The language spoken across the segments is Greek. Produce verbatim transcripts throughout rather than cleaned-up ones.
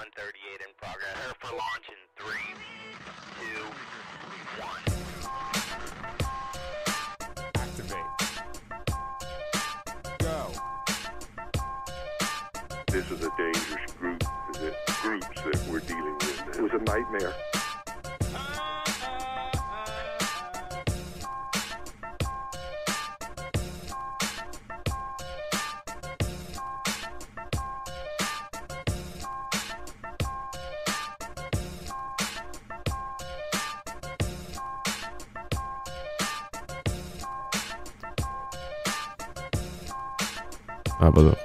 one thirty-eight in progress. Prepare for launch in three, two, one. Activate. Go. This is a dangerous group, the groups that we're dealing with. It was a nightmare. Από εδώ.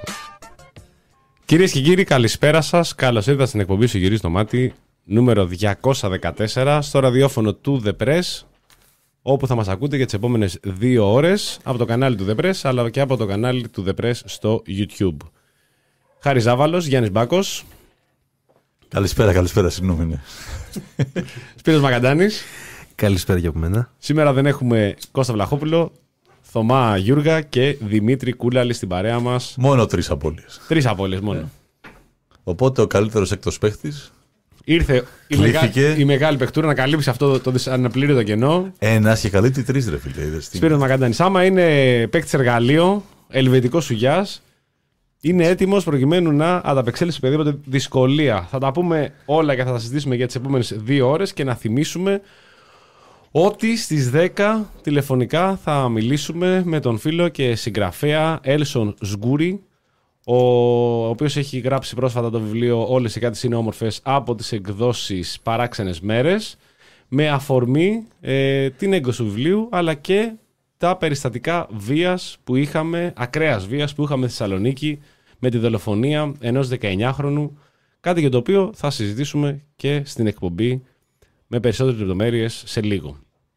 Κυρίες και κύριοι, καλησπέρα σας. Καλώς ήρθατε στην εκπομπή σου Γυρίζει το Μάτι νούμερο διακόσια δεκατέσσερα στο ραδιόφωνο του The Press, όπου θα μας ακούτε για τις επόμενες δύο ώρες από το κανάλι του The Press αλλά και από το κανάλι του The Press στο YouTube. Χάρης Ζάβαλος, Γιάννης Μπάκος. Καλησπέρα, καλησπέρα, συγγνώμη. Ναι. Σπύρος Μακαντάνης. Καλησπέρα και από μένα. Σήμερα δεν έχουμε Κώστα Βλαχόπουλο, Θωμά Γιούργα και Δημήτρη Κούλαλη στην παρέα μας. Μόνο τρεις απώλειες. Τρεις απώλειες μόνο. Yeah. Οπότε ο καλύτερος έκτος παίχτης ήρθε η, μεγα... η μεγάλη παιχτούρα να καλύψει αυτό το αναπλήρωτο κενό. Ένας και καλύπτει τρεις, ρε φίλε. Σπύρος Μακαντάνης. Άμα είναι παίκτης εργαλείο, ελβετικός σουγιάς, είναι έτοιμος προκειμένου να ανταπεξέλθει σε οποιαδήποτε δυσκολία. Θα τα πούμε όλα και θα τα συζητήσουμε για τις επόμενες δύο ώρες και να θυμίσουμε ότι στις δέκα τηλεφωνικά θα μιλήσουμε με τον φίλο και συγγραφέα Έλσον Σγκούρι, ο οποίος έχει γράψει πρόσφατα το βιβλίο «Όλες οι κάτες είναι όμορφες» από τις εκδόσεις Παράξενες Μέρες, με αφορμή ε, την έκδοση του βιβλίου αλλά και τα περιστατικά βίας που είχαμε, ακραίας βίας που είχαμε στη Θεσσαλονίκη με τη δολοφονία ενός δεκαεννιάχρονου, κάτι για το οποίο θα συζητήσουμε και στην εκπομπή με περισσότερες λεπτομέρειες σε λίγο.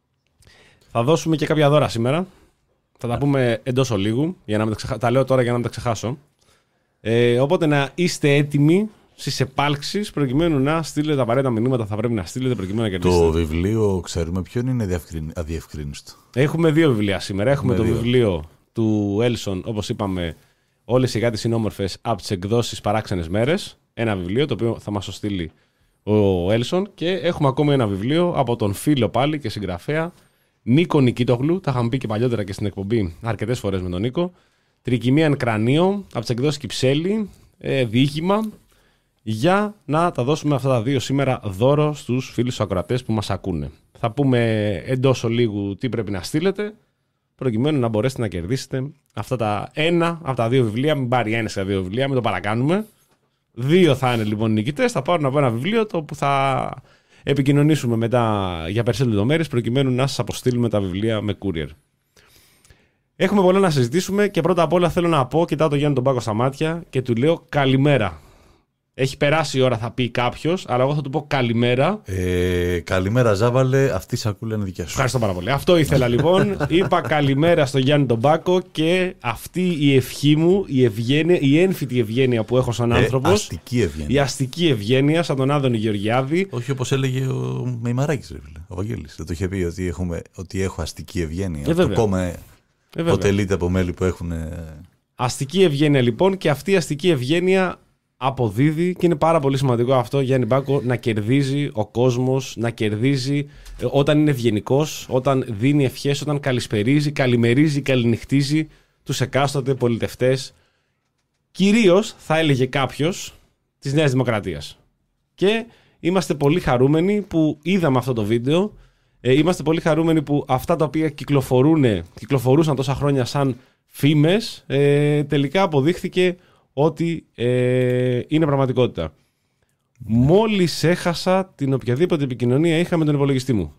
Θα δώσουμε και κάποια δώρα σήμερα. Θα τα πούμε εντός ολίγου. Για να μην τα, ξεχα... τα λέω τώρα για να μην τα ξεχάσω. Ε, οπότε να είστε έτοιμοι στις επάλξεις προκειμένου να στείλετε τα απαραίτητα μηνύματα. Θα πρέπει να στείλετε προκειμένου να κερδίσετε. Το βιβλίο, ξέρουμε ποιον είναι αδιευκρίνιστο. Έχουμε δύο βιβλία σήμερα. Έχουμε, Έχουμε το δύο. βιβλίο του Έλσον, όπως είπαμε, «Όλες οι γάτες είναι όμορφες» από τις εκδόσεις Παράξενες Μέρες. Ένα βιβλίο το οποίο θα μας το στείλει ο Έλσον. Και έχουμε ακόμα ένα βιβλίο από τον φίλο πάλι και συγγραφέα Νίκο Νικήτογλου. Τα είχαμε πει και παλιότερα και στην εκπομπή αρκετές φορές με τον Νίκο. «Τρικυμία εν κρανίο» από τις εκδόσεις Κυψέλη, ε, διήγημα, για να τα δώσουμε αυτά τα δύο σήμερα δώρο στους φίλους ακροατές που μας ακούνε. Θα πούμε εντός ολίγου τι πρέπει να στείλετε προκειμένου να μπορέσετε να κερδίσετε αυτά τα ένα από τα δύο βιβλία. Μην πάρει ένα στα δύο βιβλία, μην το παρακάνουμε. Δύο θα είναι λοιπόν οι νικητές, θα πάρουν από ένα βιβλίο το που θα επικοινωνήσουμε μετά για περισσότερες λεπτομέρειες προκειμένου να σας αποστείλουμε τα βιβλία με courier. Έχουμε πολλά να συζητήσουμε και πρώτα απ' όλα θέλω να πω, κοιτάω τον Γιάννη τον Πάκο στα μάτια και του λέω καλημέρα. Έχει περάσει η ώρα θα πει κάποιος, αλλά εγώ θα του πω καλημέρα. Ε, καλημέρα Ζάβαλε, αυτή η σακούλα είναι δικιά σου. Ευχαριστώ πάρα πολύ. Αυτό ήθελα λοιπόν. Είπα καλημέρα στον Γιάννη τον Πάκο και αυτή η ευχή μου, η ευγένεια, η έμφυτη ευγένεια που έχω σαν ε, άνθρωπος. Αστική ευγένεια. Η αστική ευγένεια σαν τον Άδωνη Γεωργιάδη. Όχι όπως έλεγε ο Μεϊμαράκης, ρε φίλε. Ο Βαγγέλης. Δεν το είχε πει ότι, έχουμε, ότι έχω αστική ευγένεια. Ε, το κόμμα ε, αποτελείται από μέλη που έχουν. Αστική ευγένεια λοιπόν, και αυτή η αστική ευγένεια αποδίδει και είναι πάρα πολύ σημαντικό αυτό, Γιάννη Μπάκο, να κερδίζει ο κόσμος, να κερδίζει όταν είναι ευγενικός, όταν δίνει ευχές, όταν καλησπερίζει, καλημερίζει, καληνυχτίζει τους εκάστοτε πολιτευτές, κυρίως θα έλεγε κάποιος της Νέας Δημοκρατίας. Και είμαστε πολύ χαρούμενοι που είδαμε αυτό το βίντεο, ε, είμαστε πολύ χαρούμενοι που αυτά τα οποία κυκλοφορούν, κυκλοφορούσαν τόσα χρόνια σαν φήμες, ε, τελικά αποδείχθηκε ότι ε, είναι πραγματικότητα. Mm. Μόλις έχασα την οποιαδήποτε επικοινωνία είχα με τον υπολογιστή μου.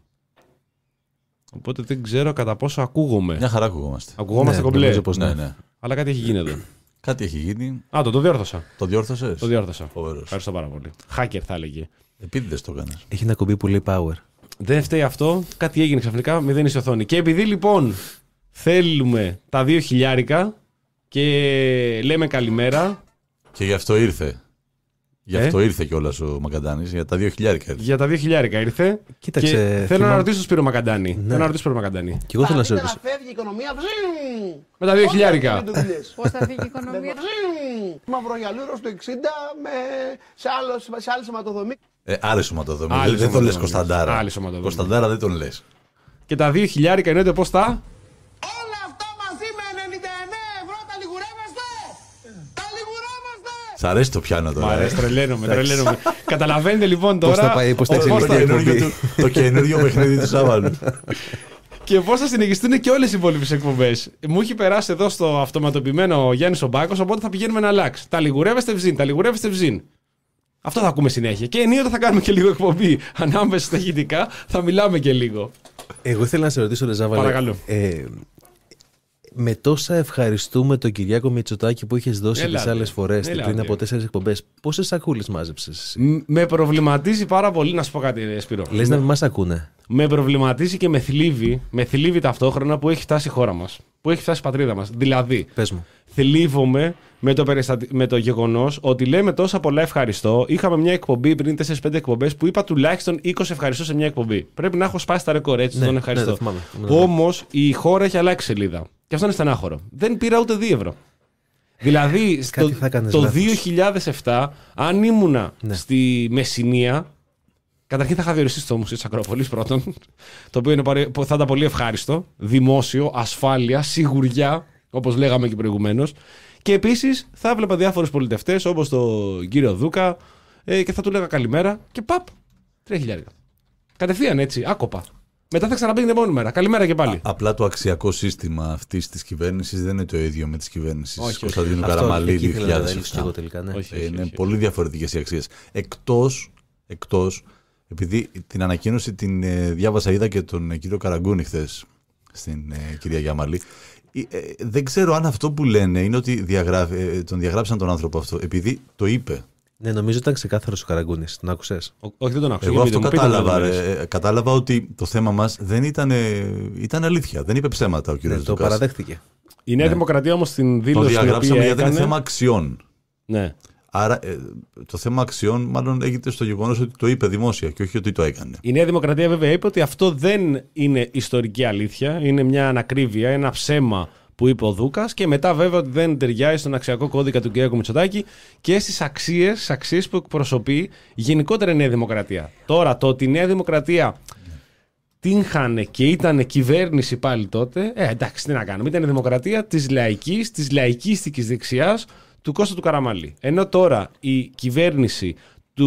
Οπότε δεν ξέρω κατά πόσο ακούγομαι. Μια χαρά ακουγόμαστε. Ακουγόμαστε ναι, κομπλέ. Πως ναι, ναι. Αλλά κάτι έχει γίνει εδώ. Κάτι έχει γίνει. Α, το, το διόρθωσα. Το διόρθωσες. Το διόρθωσα. Φοβερός. Ευχαριστώ πάρα πολύ. Hacker θα έλεγε. Επίτηδες το έκανες. Έχει ένα κουμπί που λέει power. Δεν φταίει αυτό. Κάτι έγινε ξαφνικά. Μηδέν η οθόνη. Και επειδή λοιπόν θέλουμε τα δύο χιλιάρικα και λέμε καλημέρα. Και γι' αυτό ήρθε. Γι' αυτό ε? ήρθε κιόλας ο Μακαντάνης, για τα δύο χιλιάρικα ήρθε. Για τα δύο χιλιάρικα ήρθε. Κοίταξε, και θέλω θυμάμαι... να ρωτήσω τον Σπύρο Μακαντάνη. Ναι. Θέλω να ρωτήσω τον Σπύρο Μακαντάνη. Και εγώ θέλω να σε ρωτήσω. Θα φεύγει η οικονομία. Με τα δύο χιλιάρικα. Πώς θα φύγει η οικονομία. Μαυρογιαλούρος του εξήντα με... σε, άλλο, σε άλλη σωματοδομή. Ε, άλλη σωματοδομή. Άλλη Δεν, δεν τον σωματοδομή. λες Κωνσταντάρα. Άλλη σωματοδομή. Κωνσταντάρα δεν τον λες. Και τα δύο χιλιάρικα εννοείται πώς τα. Όλα αυτά μαζί με ενενήντα εννέα ευρώ τα λιγουρεύεστε! Τα λιγουρεύεστε! Σ' αρέσει το πιάνο τώρα. Μ' αρέσει, τρελαίνομαι, τρελαίνομαι. Καταλαβαίνετε λοιπόν τώρα. Πώς θα πάει, πώς θα πώς εξελιχθεί η Το καινούριο εκπομπή. του- Το καινούριο παιχνίδι του Σάββαλου. Και πώς θα συνεχιστούν και όλες οι υπόλοιπες εκπομπές. Μου έχει περάσει εδώ στο αυτοματοποιημένο ο Γιάννης ο Μπάκος, οπότε θα πηγαίνουμε να αλλάξει. Τα λιγουρεύεστε βζίν, τα λιγουρεύεστε βζίν. Αυτό θα ακούμε συνέχεια. Και ενίοτε θα κάνουμε και λίγο εκπομπή. Ανάμεσα στα ηχητικά θα μιλάμε και λίγο. Εγώ ήθελα να σε ρωτήσω, Ρεζάβαλε. Παρακαλώ. Ε, με τόσα ευχαριστούμε τον Κυριάκο Μητσοτάκη που είχες δώσει Έλατε. τις άλλες φορές Έλατε. πριν από τέσσερις εκπομπές, πόσες σακούλες μάζεψες εσύ? Μ- Με προβληματίζει πάρα πολύ, να σου πω κάτι, ρε Σπύρο. Λες να μην μας ακούνε. Με προβληματίζει και με θλίβει, με θλίβει ταυτόχρονα που έχει φτάσει η χώρα μας. Που έχει φτάσει η πατρίδα μας. Δηλαδή, Πες μου. θλίβομαι με το, περιστατη... με το γεγονός ότι λέμε τόσα πολλά ευχαριστώ. Είχαμε μια εκπομπή πριν τέσσερις πέντε εκπομπές που είπα τουλάχιστον είκοσι ευχαριστώ σε μια εκπομπή. Πρέπει να έχω σπάσει τα ρεκόρ, έτσι, Ναι, τον ναι, ευχαριστώ. το θυμάμαι. Ναι. Όμως η χώρα έχει αλλάξει σελίδα. Και αυτό είναι στενάχωρο. Δεν πήρα ούτε δύο ευρώ. Δηλαδή, στο, Κάτι θα έκανες το λάθος. δύο χιλιάδες επτά, αν ήμουνα Ναι. στη Μεσσηνία, καταρχήν θα είχα διοριστεί στο Μουσείο της Ακρόπολης πρώτον, το οποίο είναι, παρε- θα ήταν πολύ ευχάριστο, δημόσιο, ασφάλεια, σιγουριά, όπως λέγαμε και προηγουμένως. Και επίσης θα έβλεπα διάφορους πολιτευτές, όπως τον κύριο Δούκα, ε, και θα του λέγα καλημέρα και παπ, τρία χιλιάρικα. Κατευθείαν έτσι, άκοπα. Μετά θα ξαναπεί την επόμενη μέρα. Καλημέρα και πάλι. Απλά το αξιακό σύστημα αυτής της κυβέρνησης δεν είναι το ίδιο με τις κυβέρνησεις Όχι, όχι. Κωνσταντίνου Αυτό, Καραμαλή εκεί ήθελα να δύο χιλιάδες καταλήξω και εγώ επτά. τελικά, ναι. Όχι. Ε, Είναι πολύ διαφορετικές οι αξίες. Εκτός, εκτός, επειδή την ανακοίνωση την ε, διάβασα, είδα και τον ε, κύριο Καραγκούνη χθες στην ε, κυρία Γιάμαλη. Ε, ε, δεν ξέρω αν αυτό που λένε είναι ότι διαγράφει, ε, τον διαγράψαν τον άνθρωπο αυτό, επειδή το είπε. Ναι, νομίζω ήταν ξεκάθαρος ο Καραγκούνης. Τον άκουσες? Ο- όχι, δεν τον άκουσα. Εγώ Για αυτό πείτε μου, πείτε μου κατάλαβα. λεπτομέρειες. Ρε, ε, κατάλαβα ότι το θέμα μας δεν ήταν, ε, ήταν αλήθεια. Δεν είπε ψέματα ο Ναι, κύριος το Δούκας. παραδέχτηκε. Η Νέα Ναι. Δημοκρατία όμως στην Το δήλωση την διαγράψαμε οποία γιατί έκανε... είναι θέμα αξιών. Ναι. Άρα ε, το θέμα αξιών μάλλον έγινε στο γεγονός ότι το είπε δημόσια και όχι ότι το έκανε. Η Νέα Δημοκρατία βέβαια είπε ότι αυτό δεν είναι ιστορική αλήθεια, είναι μια ανακρίβεια, ένα ψέμα που είπε ο Δούκας, και μετά βέβαια ότι δεν ταιριάζει στον αξιακό κώδικα του κ. Μητσοτάκη και στις αξίες, στις αξίες που εκπροσωπεί γενικότερα η Νέα Δημοκρατία. Τώρα το ότι η Νέα Δημοκρατία τύχανε και ήταν κυβέρνηση πάλι τότε, ε, εντάξει, τι να κάνουμε, ήταν η δημοκρατία της λαϊκής, της λαϊκίστικης δεξιάς του Κώστα του Καραμαλή. Ενώ τώρα η κυβέρνηση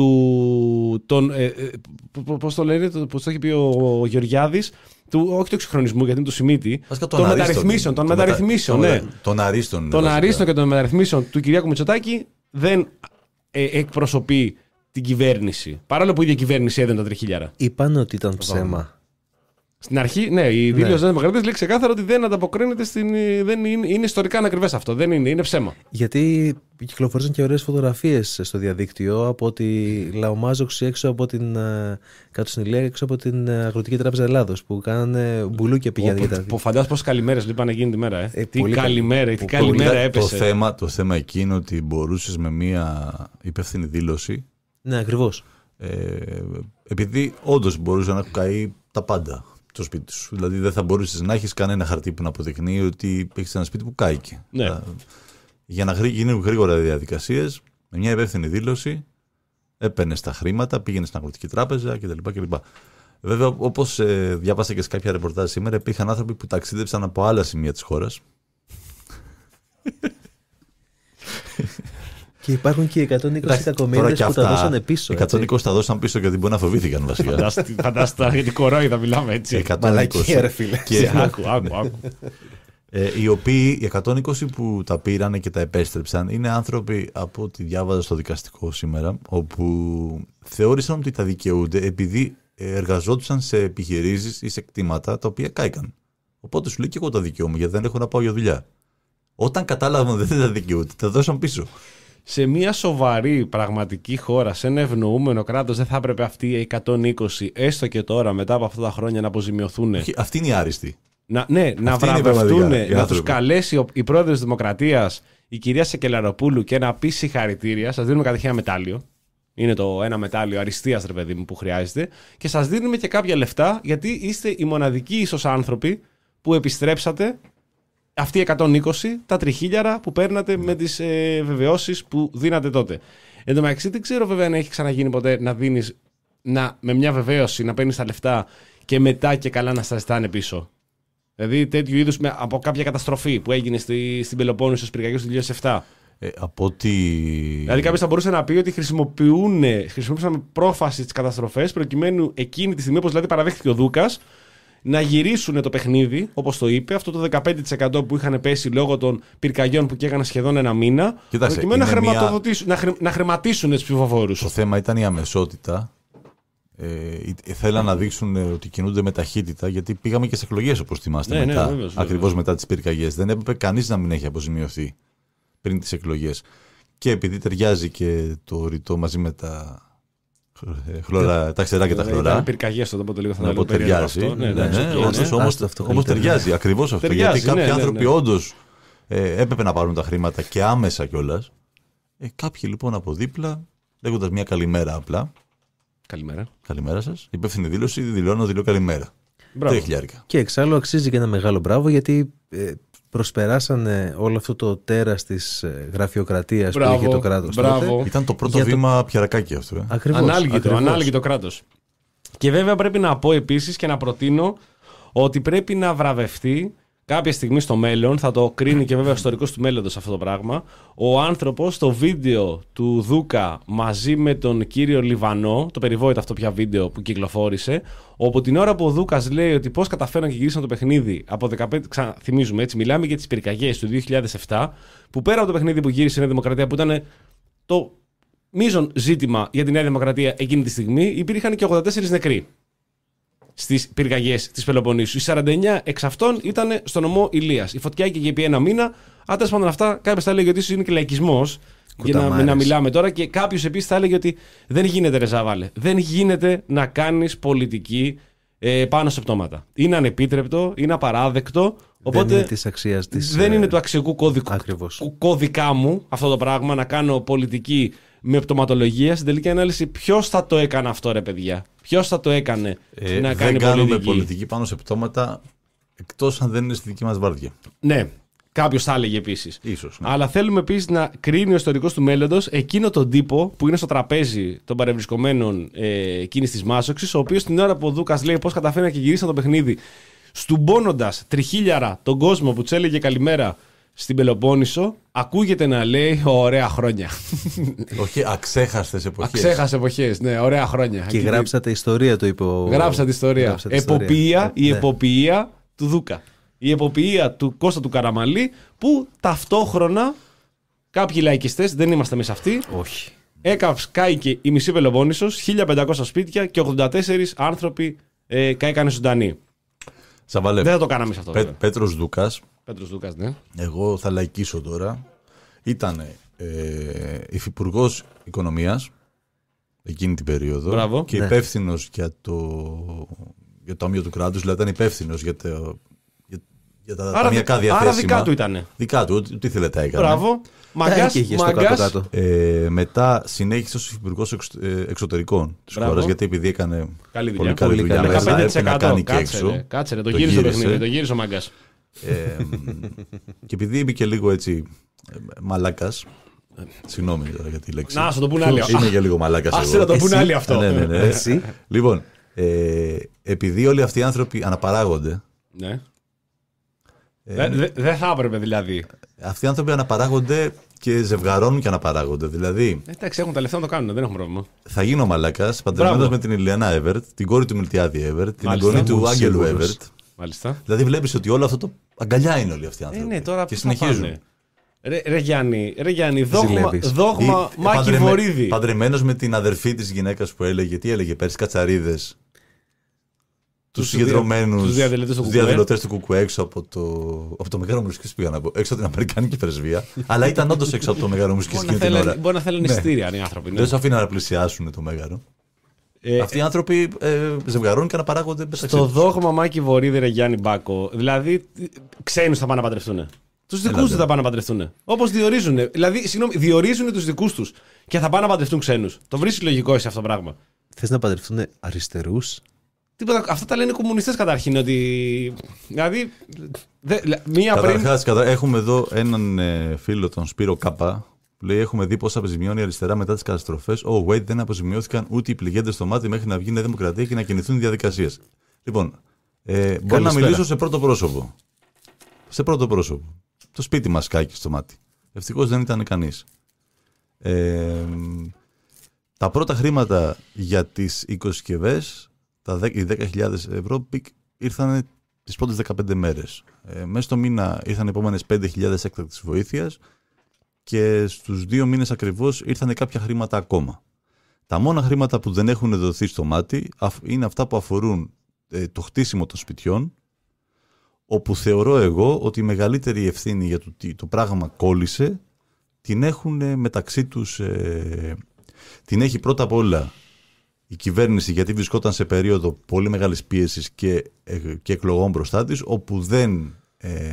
του. Τον, ε, ε, πώς το λένε, το- πώς το έχει πει ο, ο Γεωργιάδης, του, όχι του εξυγχρονισμού γιατί είναι του Σιμίτη, Βασικά των Αρίστον. μεταρρυθμίσεων. Των Τον μετα- μεταρρυθμίσεων, τον- ναι. Των Αρίστων. Των βασικά. Αρίστων και των μεταρρυθμίσεων του Κυριάκου Μητσοτάκη δεν ε, εκπροσωπεί την κυβέρνηση. Παρόλο που η ίδια κυβέρνηση έδινε τα τριχίλιαρα. Είπαν ότι ήταν ψέμα. Στην αρχή, ναι, η δήλωση της Δημοκρατίας λέει ξεκάθαρα ότι δεν ανταποκρίνεται στην. Δεν είναι, είναι ιστορικά ανακριβές αυτό. Δεν είναι, είναι ψέμα. Γιατί κυκλοφορήσαν και ωραίες φωτογραφίες στο διαδίκτυο από τη Λαομάζοξη έξω από την ε, κάτω στην Ηλία, έξω από την ε, Αγροτική Τράπεζα Ελλάδος που κάνανε μπουλούκια πηγαίνουν για τα Που φαντάζομαι πόσες καλημέρες λείπαν εκείνη τη μέρα. Ε. Ε, τι πολύ καλημέρα, τι πολύ καλημέρα Το έπεσε. θέμα, το θέμα εκεί είναι ότι μπορούσες με μια υπεύθυνη δήλωση, Ναι, ακριβώς. ε, επειδή όντως μπορούσε να έχουν καεί τα πάντα στο σπίτι σου. Δηλαδή δεν θα μπορούσες να έχεις κανένα χαρτί που να αποδεικνύει ότι έχεις ένα σπίτι που κάηκε. Ναι. Ε, Για να γρή- γίνουν γρήγορα διαδικασίες, με μια υπεύθυνη δήλωση, έπαιρνες τα χρήματα, πήγαινες στην Αγροτική Τράπεζα κτλ. κτλ. Βέβαια, όπως ε, διάβασα και σε κάποια ρεπορτάζ σήμερα, υπήρχαν άνθρωποι που ταξίδεψαν από άλλα σημεία της χώρας. Και υπάρχουν και εκατόν είκοσι Εντάξει, τώρα κακομοίριδες και που τα αυτά, δώσανε πίσω. εκατόν είκοσι έτσι. τα δώσαν πίσω γιατί μπορεί να φοβήθηκαν βασικά. Φαντάζομαι τώρα για την κορόιδα μιλάμε έτσι. εκατόν είκοσι. Μαλακία, ρε φίλε. Και, Άκου, άκου, άκου. ε, οι οποίοι, οι εκατόν είκοσι που τα πήραν και τα επέστρεψαν, είναι άνθρωποι από ό,τι διάβαζα στο δικαστικό σήμερα, όπου θεώρησαν ότι τα δικαιούνται επειδή εργαζόντουσαν σε επιχειρήσεις ή σε κτήματα τα οποία κάηκαν. Οπότε σου λέει και εγώ τα δικαιούμαι γιατί δεν έχω να πάω για δουλειά. Όταν κατάλαβαν ότι δεν τα δικαιούνται, τα δώσαν πίσω. Σε μια σοβαρή πραγματική χώρα, σε ένα ευνοούμενο κράτος, δεν θα έπρεπε αυτοί οι εκατόν είκοσι, έστω και τώρα μετά από αυτά τα χρόνια, να αποζημιωθούν. Όχι, αυτή είναι η άριστη. Να, ναι, να Αυτή είναι βραβευτούν, πραγματικά οι να τους άνθρωποι. καλέσει ο, η πρόεδρος της Δημοκρατίας, η κυρία Σεκελαροπούλου, και να πει συγχαρητήρια. Σας δίνουμε καταρχήν ένα μετάλλιο. Είναι το ένα μετάλλιο αριστείας, ρε παιδί μου, που χρειάζεται. Και σας δίνουμε και κάποια λεφτά, γιατί είστε οι μοναδικοί ίσως άνθρωποι που επιστρέψατε αυτοί οι εκατόν είκοσι, τα τριχίλιαρα που παίρνατε με τις ε, βεβαιώσεις που δίνατε τότε. Εν τω μεταξύ, δεν ξέρω βέβαια αν έχει ξαναγίνει ποτέ να δίνεις να, με μια βεβαίωση να παίρνεις τα λεφτά και μετά και καλά να στα ζητάνε πίσω. Δηλαδή τέτοιου είδους με, από κάποια καταστροφή που έγινε στη, στην Πελοπόννησο στις πυρκαγιές του δύο χιλιάδες επτά. Ε, από ότι... Δηλαδή κάποιος θα μπορούσε να πει ότι χρησιμοποιούν, χρησιμοποιούσαν με πρόφαση τις καταστροφές προκειμένου εκείνη τη στιγμή, όπως δηλαδή παραδέχτηκε ο Δούκας, να γυρίσουν το παιχνίδι, όπως το είπε, αυτό το δεκαπέντε τοις εκατό που είχαν πέσει λόγω των πυρκαγιών που καίγανε σχεδόν ένα μήνα, Κοιτάξτε, προκειμένου να, μια... χρηματοδοτήσουν, να, χρη, να χρηματίσουν τους ψηφοφόρους. Το θέμα ήταν η αμεσότητα. Ε, θέλαν να δείξουν ότι κινούνται με ταχύτητα, γιατί πήγαμε και σε εκλογές, όπως θυμάστε, ναι, μετά, ναι, βέβαιος, ακριβώς βέβαιος. μετά τις πυρκαγιές. Δεν έπρεπε κανείς να μην έχει αποζημιωθεί πριν τις εκλογές. Και επειδή ταιριάζει και το ρητό μαζί με τα, χλωρά, τα ξερά και τα χλωρά. Ήταν πυρκαγιές τότε, οπότε λίγο θα να το πω ταιριάζει. αυτό. Ναι, Ναι, ναι, ναι, okay, όντως, ναι. όμως, αυτό όμως καλύτερα. ταιριάζει ακριβώς αυτό. Ταιριάζει, γιατί κάποιοι ναι, ναι, άνθρωποι ναι. όντως ε, έπρεπε να πάρουν τα χρήματα και άμεσα κιόλας. Ε, κάποιοι λοιπόν από δίπλα, λέγοντας μια καλημέρα απλά. Καλημέρα. Καλημέρα σας. Υπεύθυνη δήλωση, δηλώνω, δηλώ καλημέρα. Μπράβο. Τρία χιλιάρικα. Και εξάλλου αξίζει και ένα μεγάλο μπράβο, γιατί ε, προσπεράσανε όλο αυτό το τέρας της ε, γραφειοκρατίας που είχε το κράτος μπράβο. τότε. Ήταν το πρώτο Για το- βήμα πιαρακάκι αυτό. Ε. Ακριβώς, Ανάλγητο, ακριβώς. ανάλγητο κράτος. Και βέβαια πρέπει να πω επίσης και να προτείνω ότι πρέπει να βραβευτεί κάποια στιγμή στο μέλλον, θα το κρίνει και βέβαια ο ιστορικός του μέλλοντος αυτό το πράγμα, ο άνθρωπος στο βίντεο του Δούκα μαζί με τον κύριο Λιβανό, το περιβόητο αυτό πια βίντεο που κυκλοφόρησε, όπου την ώρα που ο Δούκας λέει ότι πώς καταφέραν και γυρίσαν το παιχνίδι από δεκαπέντε, ξανά, θυμίζουμε έτσι, μιλάμε για τις πυρκαγιές του δύο χιλιάδες επτά, που πέρα από το παιχνίδι που γύρισε η Νέα Δημοκρατία, που ήταν το μείζον ζήτημα για τη Νέα Δημοκρατία εκείνη τη στιγμή, υπήρχαν και ογδόντα τέσσερις νεκροί στις πυρκαγιές της Πελοποννήσου. Οι σαράντα εννέα εξ αυτών ήταν στο νομό Ηλίας. Η φωτιά είχε επί ένα μήνα. Αν τέλος πάντων αυτά, κάποιος θα έλεγε ότι ίσως είναι και λαϊκισμός. Για να, Κουταμάρες. να μιλάμε τώρα. Και κάποιος επίσης θα έλεγε ότι δεν γίνεται, ρε Ζάβαλε. Δεν γίνεται να κάνεις πολιτική ε, πάνω σε πτώματα. Είναι ανεπίτρεπτο, είναι απαράδεκτο. Οπότε δεν είναι της αξίας της... δεν ε, είναι του αξιακού κώδικου, Ακριβώς. κώδικα μου αυτό το πράγμα να κάνω πολιτική με πτωματολογία. Στην τελική ανάλυση, ποιος θα το έκανε αυτό, ρε παιδιά? Ποιος θα το έκανε Ε, να δεν κάνει κάνουμε πολιτική? πολιτική πάνω σε πτώματα, εκτός αν δεν είναι στη δική μας βάρδια. Ναι, κάποιος θα έλεγε επίσης. Ίσως. Ναι. Αλλά θέλουμε επίσης να κρίνει ο ιστορικός του μέλλοντος εκείνο τον τύπο που είναι στο τραπέζι των παρευρισκομένων ε, εκείνης της μάσοξης, ο οποίος την ώρα που ο Δούκας λέει πώς καταφέραν και γυρίσαν το παιχνίδι, στουμπώνοντας τριχίλιαρα τον κόσμο που τους έλεγε καλημέρα στην Πελοπόννησο, ακούγεται να λέει ωραία χρόνια. Όχι, αξέχαστες εποχές. Αξέχασε εποχές, ναι, ωραία χρόνια. Και Εκεί- γράψατε ιστορία, το είπε ο... Γράψατε ιστορία. Γράψατε ιστορία. Εποπία, η Ναι. εποπία του Δούκα. Η εποπία του Κώστα του Καραμαλή, που ταυτόχρονα κάποιοι λαϊκιστές, δεν είμαστε εμείς αυτοί, Όχι. έκαψε, κάηκε η μισή Πελοπόννησος, χίλια πεντακόσια σπίτια και ογδόντα τέσσερις άνθρωποι ε, κάηκαν ζωντανοί. Σαββαλέ, Δεν θα το κάναμε σε αυτό. Πέ, βέβαια. Πέτρος Δούκας, Πέτρος Δούκας, ναι. εγώ θα λαϊκίσω τώρα, ήταν ε, υφυπουργός οικονομίας εκείνη την περίοδο. Μπράβο. Και Ναι. υπεύθυνος για το, για το ταμείο του κράτους, δηλαδή ήταν υπεύθυνος για, το, για, για τα Άρα, ταμιακά διαθέσιμα. άρα δικά του ήτανε. Δικά του, ό,τι ό,τι ήθελε τα έκανε. Μπράβο. Τα Μαγκάς, έκαιγε στο μαγκάς. κάτω-κάτω. Ε, μετά συνέχισε ως υφυπουργός εξ, ε, εξωτερικών της Μπράβο. χώρας, γιατί επειδή έκανε Καλή δουλειά. πολύ καλή Πολύ δουλειά καλή. μέσα, δεκαπέντε τοις έπρεπε να εκατό. κάνει και Κάτσε, έξω. ρε, κάτσε, ρε, το Το γύρισε το γύρισε. παιχνίδι, το γύρισε ο Μαγκάς. Ε, και επειδή είμαι και λίγο έτσι ε, μαλάκας, συγγνώμη τώρα για τη λέξη. Να, σου το πούνε άλλοι. Είμαι και λίγο μαλάκας Άσε εγώ. να το πούνε Εσύ. άλλοι αυτό. Ναι, ναι, ναι. Εσύ. Λοιπόν, ε, επειδή όλοι αυτοί οι άνθρωποι αναπαράγονται, Ναι. ε, Δεν δε, δε θα έπρεπε δηλαδή. αυτοί οι άνθρωποι αναπαράγονται και ζευγαρώνουν και αναπαράγονται. Δηλαδή, Εντάξει, έχουν τα λεφτά να το κάνουν, δεν έχουν πρόβλημα. θα γίνω μαλάκας παντρεμένος Μπράβο. με την Ηλιανά Εύερτ, την κόρη του Μιλτιάδη Εύερτ, την Μάλιστα. εγγονή του Είμαι Άγγελου σίγουρος. Εύερτ. Μάλιστα. Δηλαδή, βλέπεις ότι όλο αυτό το αγκαλιά είναι όλοι αυτοί οι Ε, άνθρωποι. ναι, τώρα και πού θα συνεχίζουν. πάνε. Ρε, ρε Γιάννη, ρε Γιάννη, δόγμα, Ζηλεύεις. δόγμα Ή, Μάκη παντρεμε- Βορύδη. Παντρεμένος με την αδερφή της γυναίκας που έλεγε, τι έλεγε πέρσι, κατσαρίδες. Τους Τους συγκεντρωμένους, τους διαδηλωτές του τους Κουκουέ. διαδηλωτές του Κουκουέ έξω από το, από το Μεγάλο Μουσικής, πήγα να πω, έξω από την Αμερικάνικη πρεσβεία. Αλλά ήταν όντως έξω από το Μεγάλο Μουσικής Μπορεί να εκείνη την ώρα. θέλουν- μπορεί να θέλουν Ναι. εισιτήρια οι άνθρωποι. ναι. Δεν τους αφήναν να πλησιάσουν το Μέγαρο. Ε, Αυτοί οι άνθρωποι ε, ζευγαρώνουν και αναπαράγονται μεταξύ Στο τους. δόγμα Μάκη Βορύδη, ρε Γιάννη Μπάκο, δηλαδή ξένους θα πάνε να παντρευτούν. Τους δικούς τους θα πάνε να παντρευτούν. Όπως διορίζουν. Δηλαδή, συγγνώμη, διορίζουν τους δικούς τους και θα πάνε να παντρευτούν ξένους. Το βρίσκει λογικό εσύ αυτό το πράγμα? Θες να παντρευτούν αριστερούς? Τίποτα, αυτά τα λένε οι κομμουνιστές καταρχήν. Ότι. Δηλαδή. Δε, μία Καταρχάς, πριν... κατα... έχουμε εδώ έναν ε, φίλο, τον Σπύρο Καπά, που λέει: Έχουμε δει πώς αποζημιώνει η αριστερά μετά τις καταστροφές. Oh, wait, δεν αποζημιώθηκαν ούτε οι πληγέντες στο μάτι μέχρι να βγει η Νέα Δημοκρατία και να κινηθούν οι διαδικασίες. Λοιπόν, ε, μπορώ να μιλήσω σε πρώτο πρόσωπο. Σε πρώτο πρόσωπο. Το σπίτι μας κάκι στο μάτι. Ευτυχώς δεν ήταν κανείς. Ε, τα πρώτα χρήματα για τις οικοσκευές, οι δέκα χιλιάδες ευρώ, ήρθαν τις πρώτες δεκαπέντε μέρες. Ε, μέσα στο μήνα ήρθαν οι επόμενες πέντε χιλιάδες έκτακτης βοήθειας και στους δύο μήνες ακριβώς ήρθαν κάποια χρήματα ακόμα. Τα μόνα χρήματα που δεν έχουν δοθεί στο μάτι είναι αυτά που αφορούν ε, το χτίσιμο των σπιτιών, όπου θεωρώ εγώ ότι η μεγαλύτερη ευθύνη για το ότι το πράγμα κόλλησε την έχουν μεταξύ τους, ε, την έχει πρώτα απ' όλα η κυβέρνηση, γιατί βρισκόταν σε περίοδο πολύ μεγάλης πίεσης και, ε, και εκλογών μπροστά της, όπου δεν ε,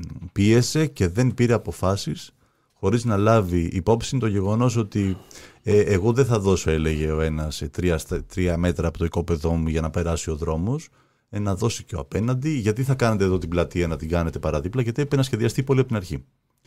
πίεσε και δεν πήρε αποφάσεις χωρίς να λάβει υπόψη το γεγονός ότι ε, εγώ δεν θα δώσω, έλεγε ο ένας, τρία, τρία μέτρα από το οικόπεδό μου για να περάσει ο δρόμος, ε, να δώσει και ο απέναντι, γιατί θα κάνετε εδώ την πλατεία να την κάνετε παραδίπλα, γιατί έπρεπε να σχεδιαστεί πολύ από την αρχή.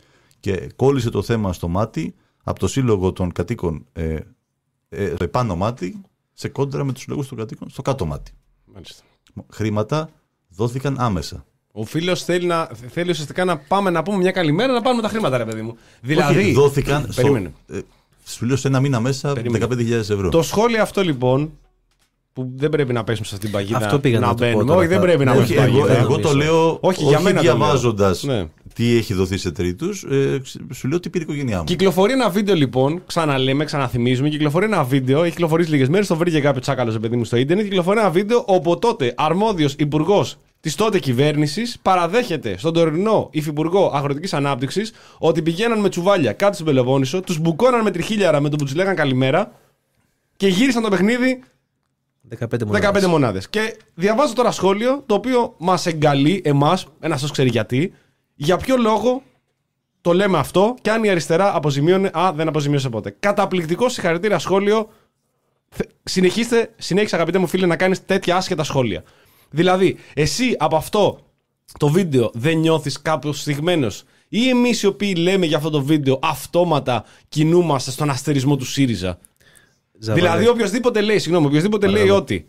Και κόλλησε το θέμα στο μάτι, από το Σύλλογο των Κατοίκων ε, ε, στο επάνω μάτι, σε κόντρα με τους συλλόγους των κατοίκων στο κάτω μάτι. Μάλιστα. Χρήματα δόθηκαν άμεσα. Ο φίλος θέλει, να, θέλει ουσιαστικά να πάμε να πούμε μια καλημέρα, να πάρουμε τα χρήματα, ρε παιδί μου. Δηλαδή. Όχι, δόθηκαν. Περίμενε. Στο, ε, σου λέω σε ένα μήνα μέσα δεκαπέντε χιλιάδες ευρώ. Το σχόλιο αυτό λοιπόν. Που δεν πρέπει να πέσουμε σε αυτήν την παγίδα. Αυτό πήγα να, να το μπαίνουμε. πω. Όχι, δεν πρέπει να όχι, μπαίνουμε. Εγώ, εγώ το λέω όχι, όχι, όχι για μένα διαβάζοντας ναι. τι έχει δοθεί σε τρίτους. Ε, σου λέω τι πήρε η οικογένειά μου. Κυκλοφορεί ένα βίντεο λοιπόν, ξαναλέμε, ξαναθυμίζουμε. Κυκλοφορεί ένα βίντεο, έχει κυκλοφορήσει λίγες μέρες, το βρήκε κάποιο τσάκαλος παιδί μου στο ίντερνετ. Κυκλοφορεί ένα βίντεο όπου τότε αρμόδιος υπουργός της τότε κυβέρνησης παραδέχεται στον τωρινό υφυπουργό Αγροτικής Ανάπτυξης ότι πηγαίναν με τσουβάλια κάτω στην Πελοπόννησο, τους μπουκώναν με τριχίλιαρα με το που τους λέγαν καλημέρα και γύρισαν το παιχνίδι δεκαπέντε μονάδες. δεκαπέντε μονάδες. Και διαβάζω τώρα σχόλιο το οποίο μας εγκαλεί εμάς, ένας σας ξέρει γιατί, για ποιο λόγο το λέμε αυτό και αν η αριστερά αποζημίωνε. Α, δεν αποζημίωσε ποτέ. Καταπληκτικό συγχαρητήρια σχόλιο. Συνεχίστε, συνέχισε αγαπητέ μου φίλε να κάνεις τέτοια άσχετα σχόλια. Δηλαδή, εσύ από αυτό το βίντεο δεν νιώθεις κάπως στιγμένος, ή εμείς οι οποίοι λέμε για αυτό το βίντεο αυτόματα κινούμαστε στον αστερισμό του ΣΥΡΙΖΑ? Ζαβάρε. Δηλαδή, οποιοδήποτε λέει, συγγνώμη, οποιοδήποτε λέει ότι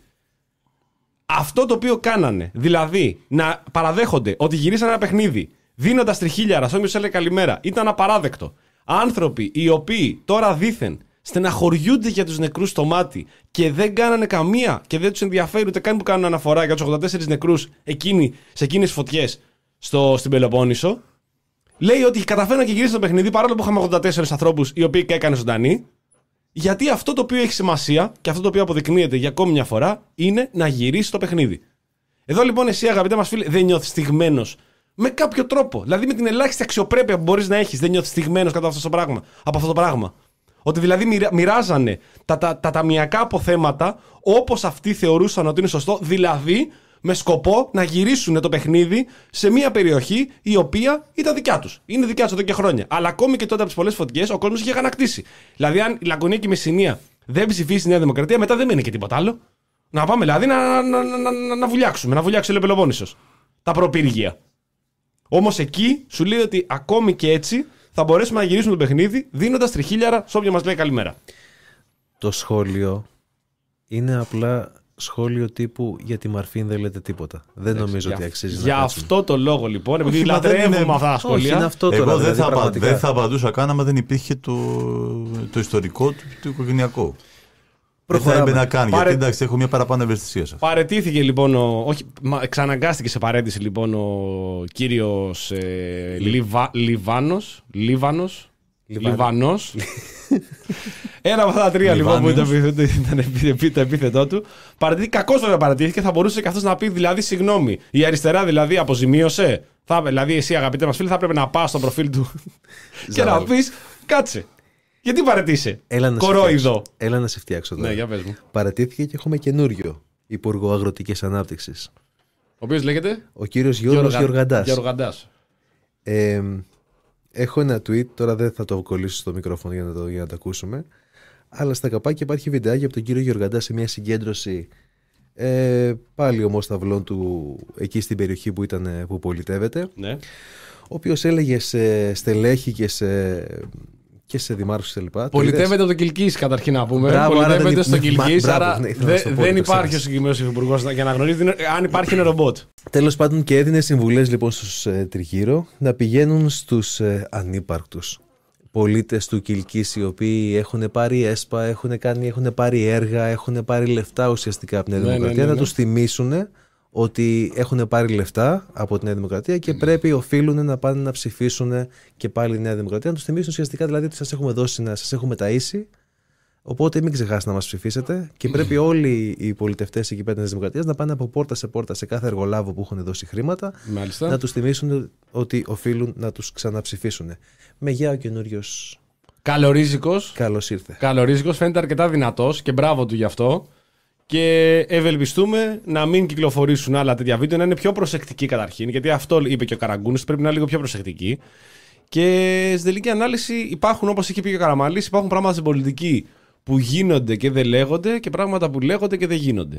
αυτό το οποίο κάνανε, δηλαδή να παραδέχονται ότι γυρίσαν ένα παιχνίδι δίνοντας τριχίλιαρα σε όποιον έλεγε καλημέρα, ήταν απαράδεκτο. Άνθρωποι οι οποίοι τώρα δήθεν στεναχωριούνται για τους νεκρούς στο μάτι και δεν κάνανε καμία και δεν τους ενδιαφέρει ούτε καν που κάνουν αναφορά για τους ογδόντα τέσσερις νεκρούς εκείνοι, σε εκείνες τις φωτιές στο, στην Πελοπόννησο, λέει ότι καταφέραν και γυρίσαν το παιχνίδι παρόλο που είχαμε ογδόντα τέσσερις ανθρώπους οι οποίοι έκανε ζωντανοί. Γιατί αυτό το οποίο έχει σημασία και αυτό το οποίο αποδεικνύεται για ακόμη μια φορά είναι να γυρίσει το παιχνίδι. Εδώ λοιπόν εσύ, αγαπητέ μας φίλε, δεν νιώθεις στιγμένος με κάποιο τρόπο. Δηλαδή με την ελάχιστη αξιοπρέπεια που μπορείς να έχεις, δεν νιώθεις στιγμένος κατά αυτό το πράγμα, από αυτό το πράγμα. Ότι δηλαδή μοιράζανε τα, τα, τα ταμιακά αποθέματα όπως αυτοί θεωρούσαν ότι είναι σωστό, δηλαδή με σκοπό να γυρίσουν το παιχνίδι σε μια περιοχή η οποία ήταν δικιά τους. Είναι δικιά τους εδώ και χρόνια. Αλλά ακόμη και τότε από τις πολλές φωτιές ο κόσμος είχε γανακτήσει. Δηλαδή, αν η Λακωνία και η Μεσσηνία δεν ψηφίσει η Νέα Δημοκρατία, μετά δεν μένει και τίποτα άλλο. Να πάμε δηλαδή να, να, να, να, να βουλιάξουμε, να βουλιάξει ο Πελοπόννησος. Τα προπύργια. Όμως εκεί σου λέει ότι ακόμη και έτσι θα μπορέσουμε να γυρίσουμε το παιχνίδι δίνοντας τριχίλιαρα σε όποιον μας λέει καλημέρα. Το σχόλιο είναι απλά σχόλιο τύπου για τη Μαρφίν δεν λέτε τίποτα. Δεν Εντάξει, νομίζω για, ότι αξίζει για να κάτσουμε. αυτό το λόγο λοιπόν, επειδή Όχι, λατρεύουμε είναι... αυτά τα σχόλια. Όχι, είναι αυτό τώρα, Εγώ δηλαδή, δεν, θα, πραγματικά. δεν θα απαντούσα καν άμα δεν υπήρχε το, το ιστορικό του, του οικογενειακού. Δεν θα έμπαινα καν, Παρε... γιατί εντάξει έχω μια παραπάνω ευαισθησία σε αυτό. Παρετήθηκε λοιπόν, ο... όχι, μα, εξαναγκάστηκε σε παρέτηση λοιπόν ο κύριος ε, Λιβα... Λιβάνος, Λίβανος, Λιβανός. Ένα από αυτά τα τρία λοιπόν που ήταν το επίθετό του. Παρατήθηκε, κακώς βέβαια παρατήθηκε, θα μπορούσε και αυτός να πει δηλαδή συγγνώμη. Η αριστερά δηλαδή αποζημίωσε. Θα, δηλαδή εσύ αγαπητέ μας φίλοι θα έπρεπε να πας στο προφίλ του και να πεις κάτσε. Γιατί παρατήσε. Κορόιδο. Έλα να σε φτιάξω τώρα. Ναι, για πες μου. Παρατήθηκε και έχουμε καινούριο Υπουργό Αγροτικής Ανάπτυξης. Ο οποίος λέγεται ο κύριος Γιώργος Γεωργαντάς. Γεωργαντάς. Ε, έχω ένα tweet, τώρα δεν θα το κολλήσω στο μικρόφωνο για να το, για να το ακούσουμε. Αλλά στα καπάκια υπάρχει βιντεάκι από τον κύριο Γεωργαντά σε μια συγκέντρωση ε, πάλι ομόσταυλών του εκεί στην περιοχή που, ήταν, που πολιτεύεται. Ναι. Ο οποίος έλεγε σε στελέχη και σε, και σε δημάρχους κλπ. Πολιτεύεται από το Κιλκής καταρχήν να πούμε. Μπράβο, Πολιτεύεται άρα στο Κιλκής, άρα ναι, δε, πω, δεν το υπάρχει ξέρεις. ο συγκεκριμένος υφυπουργός για να γνωρίζει αν υπάρχει είναι ρομπότ. Τέλος πάντων, και έδινε συμβουλές λοιπόν στους ε, τριγύρω να πηγαίνουν στους ε, ανύπαρκτους πολίτες του Κιλκής, οι οποίοι έχουν πάρει ΕΣΠΑ, έχουν, κάνει, έχουν πάρει έργα, έχουν πάρει λεφτά ουσιαστικά από την Νέα Ναι, Δημοκρατία, ναι, ναι, ναι. να τους θυμίσουν ότι έχουν πάρει λεφτά από τη Νέα Δημοκρατία και πρέπει, οφείλουν να πάνε να ψηφίσουν και πάλι η Νέα Δημοκρατία. Να τους θυμίσουν ουσιαστικά δηλαδή ότι σας έχουμε δώσει, να σας έχουμε ταΐσει. Οπότε μην ξεχάσετε να μας ψηφίσετε και πρέπει όλοι οι πολιτευτές εκεί πέρα της Δημοκρατίας να πάνε από πόρτα σε πόρτα σε κάθε εργολάβο που έχουν δώσει χρήματα. Μάλιστα. Να τους θυμίσουν ότι οφείλουν να τους ξαναψηφίσουν. Με γεια ο καινούριος. Καλορίζικος. Καλώς ήρθε. Καλορίζικος, φαίνεται αρκετά δυνατός και μπράβο του γι' αυτό. Και ευελπιστούμε να μην κυκλοφορήσουν άλλα τέτοια βίντεο, να είναι πιο προσεκτικοί καταρχήν. Γιατί αυτό είπε και ο Καραγκούνης, πρέπει να είναι λίγο πιο προσεκτικοί. Και στην τελική ανάλυση υπάρχουν, όπως είχε πει και ο Καραμανλής, υπάρχουν πράγματα στην πολιτική που γίνονται και δεν λέγονται και πράγματα που λέγονται και δεν γίνονται.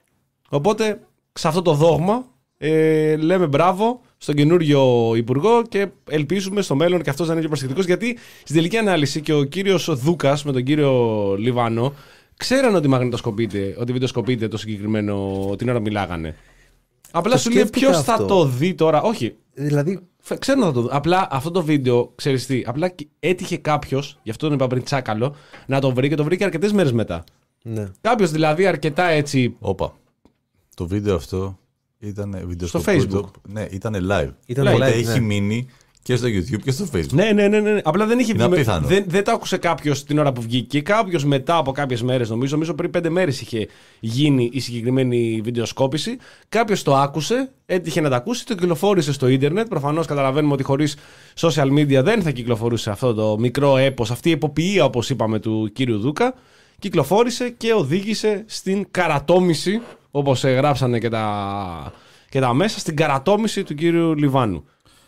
Οπότε, σε αυτό το δόγμα, ε, λέμε μπράβο στον καινούριο υπουργό και ελπίζουμε στο μέλλον και αυτός να είναι πιο προσεκτικός. Γιατί στην τελική ανάλυση και ο κύριος Δούκας με τον κύριο Λιβάνο ξέραν ότι μαγνητοσκοπείται, ότι βιντεοσκοπείται το συγκεκριμένο την ώρα μιλάγανε. Απλά Το σου λέει σκέφτηκα ποιος θα αυτό. το δει τώρα. Όχι. Δηλαδή, Ξέρω να το δω. Απλά αυτό το βίντεο, ξέρεις τι, απλά έτυχε κάποιος, γι' αυτό τον είπα πριν τσάκαλο, να το βρει και το βρήκε αρκετές μέρες μετά. ναι. Κάποιος δηλαδή αρκετά έτσι. Όπα. Το βίντεο αυτό ήταν βίντεο Στο Facebook. Ναι, ήταν live. Ήταν Οπότε live, έχει ναι. μείνει και στο YouTube και στο Facebook. Ναι, ναι, ναι, ναι. Απλά δεν είχε Είναι βγει. απίθανο. Δεν, δεν το άκουσε κάποιος την ώρα που βγήκε. Κάποιος μετά από κάποιες μέρες, νομίζω, νομίζω πριν πέντε μέρες είχε γίνει η συγκεκριμένη βιντεοσκόπηση. Κάποιος το άκουσε, έτυχε να το ακούσει, το κυκλοφόρησε στο ίντερνετ. Προφανώς καταλαβαίνουμε ότι χωρίς social media δεν θα κυκλοφορούσε αυτό το μικρό έπος, αυτή η εποποιία, όπως είπαμε, του κύριου Δούκα. Κυκλοφόρησε και οδήγησε στην καρατόμηση, όπως γράψανε και τα, και τα μέσα, στην καρατόμηση του κύριου Λιβάνου.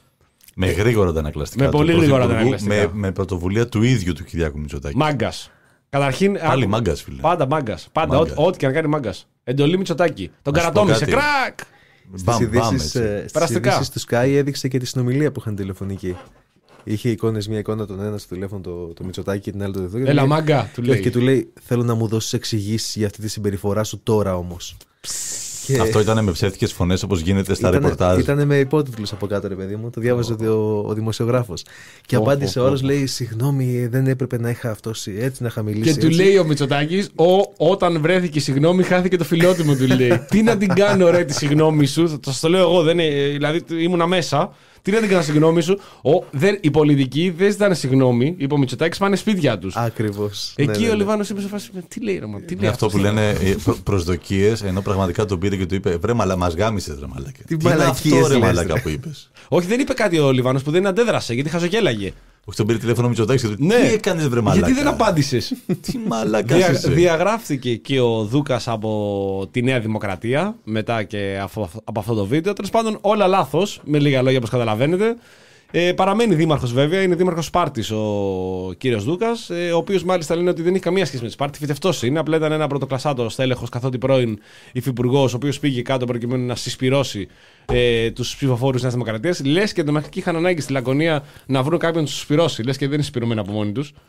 Με γρήγορα αντανακλαστικά. Με του πολύ γρήγορα Πρωθυπουργού, αντανακλαστικά. Με, με πρωτοβουλία του ίδιου του Κυριάκου Μητσοτάκη. Μάγκας. Καταρχήν. Πάλι άκου- μάγκας, φίλε. Πάντα μάγκας. Πάντα. Μάγκας. Ό,τι ό,τι και να κάνει μάγκας. Εντολή Μητσοτάκη. Τον Να σου πω καρατόμησε. κάτι. Κρακ! Στις Μπαμ, μπαμ, ειδήσεις, έτσι. ε, στις Περαστικά. ειδήσεις του Sky έδειξε και τη συνομιλία που είχαν τηλεφωνική. Είχε εικόνες, μια εικόνα τον ένα στο τηλέφωνο το, το Μητσοτάκη και την άλλη το Δεδό. Έλα, μάγκα, του Και, όχι, λέει. και του λέει: Θέλω να μου δώσεις εξηγήσεις για αυτή τη συμπεριφορά σου τώρα όμως. Και Αυτό ήταν με ψεύτικες φωνές όπως γίνεται στα ήτανε- ρεπορτάζ. Ήτανε με υπότιτλους από κάτω, ρε παιδί μου. Το διάβαζε ο, ο δημοσιογράφος. Και Ω, απάντησε ω, ο ω, άλλος, ω. λέει: Συγγνώμη, δεν έπρεπε να είχα αυτό έτσι, να είχα μιλήσει. Και του έτσι». λέει ο Μητσοτάκης, «Ο, όταν βρέθηκε συγγνώμη, χάθηκε το φιλότιμο», του λέει. Τι να την κάνω, ρε, τη συγγνώμη σου. Θα το, το λέω εγώ, δεν είναι, δηλαδή ήμουνα μέσα. Τι να την κάνω συγγνώμη σου. Ο, δεν, οι πολιτικοί δεν ζητάνε συγγνώμη. Είπε ο Μητσοτάκης, πάνε σπίτια τους. Ακριβώς. Εκεί Ναι, ναι, ο ναι. Λιβάνος είπε σε φάση, τι λέει, ρε, μα, τι λέει Είναι αυτό που αυτός, λένε ε, προ, προσδοκίες, ενώ πραγματικά τον πήρε και του είπε: Βρε μαλα, μας γάμισες, ρε μαλάκα. Τι είναι μαλακίες αυτό, ρε λες, μαλάκα ρε. που είπες. Όχι, δεν είπε κάτι ο Λιβάνος που δεν αντέδρασε, γιατί χαζογέλαγε. Όχι, τον πήρε τηλέφωνο ο Μητσοτάκης και του Ναι. τι έκανες, βρε μαλάκα. Γιατί δεν απάντησες. Τι μαλάκα Δια, είσαι. διαγράφτηκε και ο Δούκας από τη Νέα Δημοκρατία μετά και από, από αυτό το βίντεο. Τέλος πάντων, όλα λάθος, με λίγα λόγια όπως καταλαβαίνετε. Ε, παραμένει δήμαρχος βέβαια, είναι δήμαρχος Σπάρτης ο κύριος Δούκας, ε, ο οποίος μάλιστα λένε ότι δεν έχει καμία σχέση με τη Σπάρτη. Φυτευτός είναι, απλά ήταν ένα πρωτοκλασσάτο στέλεχος καθότι πρώην υφυπουργός, ο οποίος πήγε κάτω προκειμένου να συσπυρώσει ε, τους ψηφοφόρους της Νέας Δημοκρατίας. Λες και εντωμεταξύ είχαν ανάγκη στη Λακωνία να βρουν κάποιον να τους συσπυρώσει. Λες και δεν είναι συσπυρωμένοι από μόνοι τους.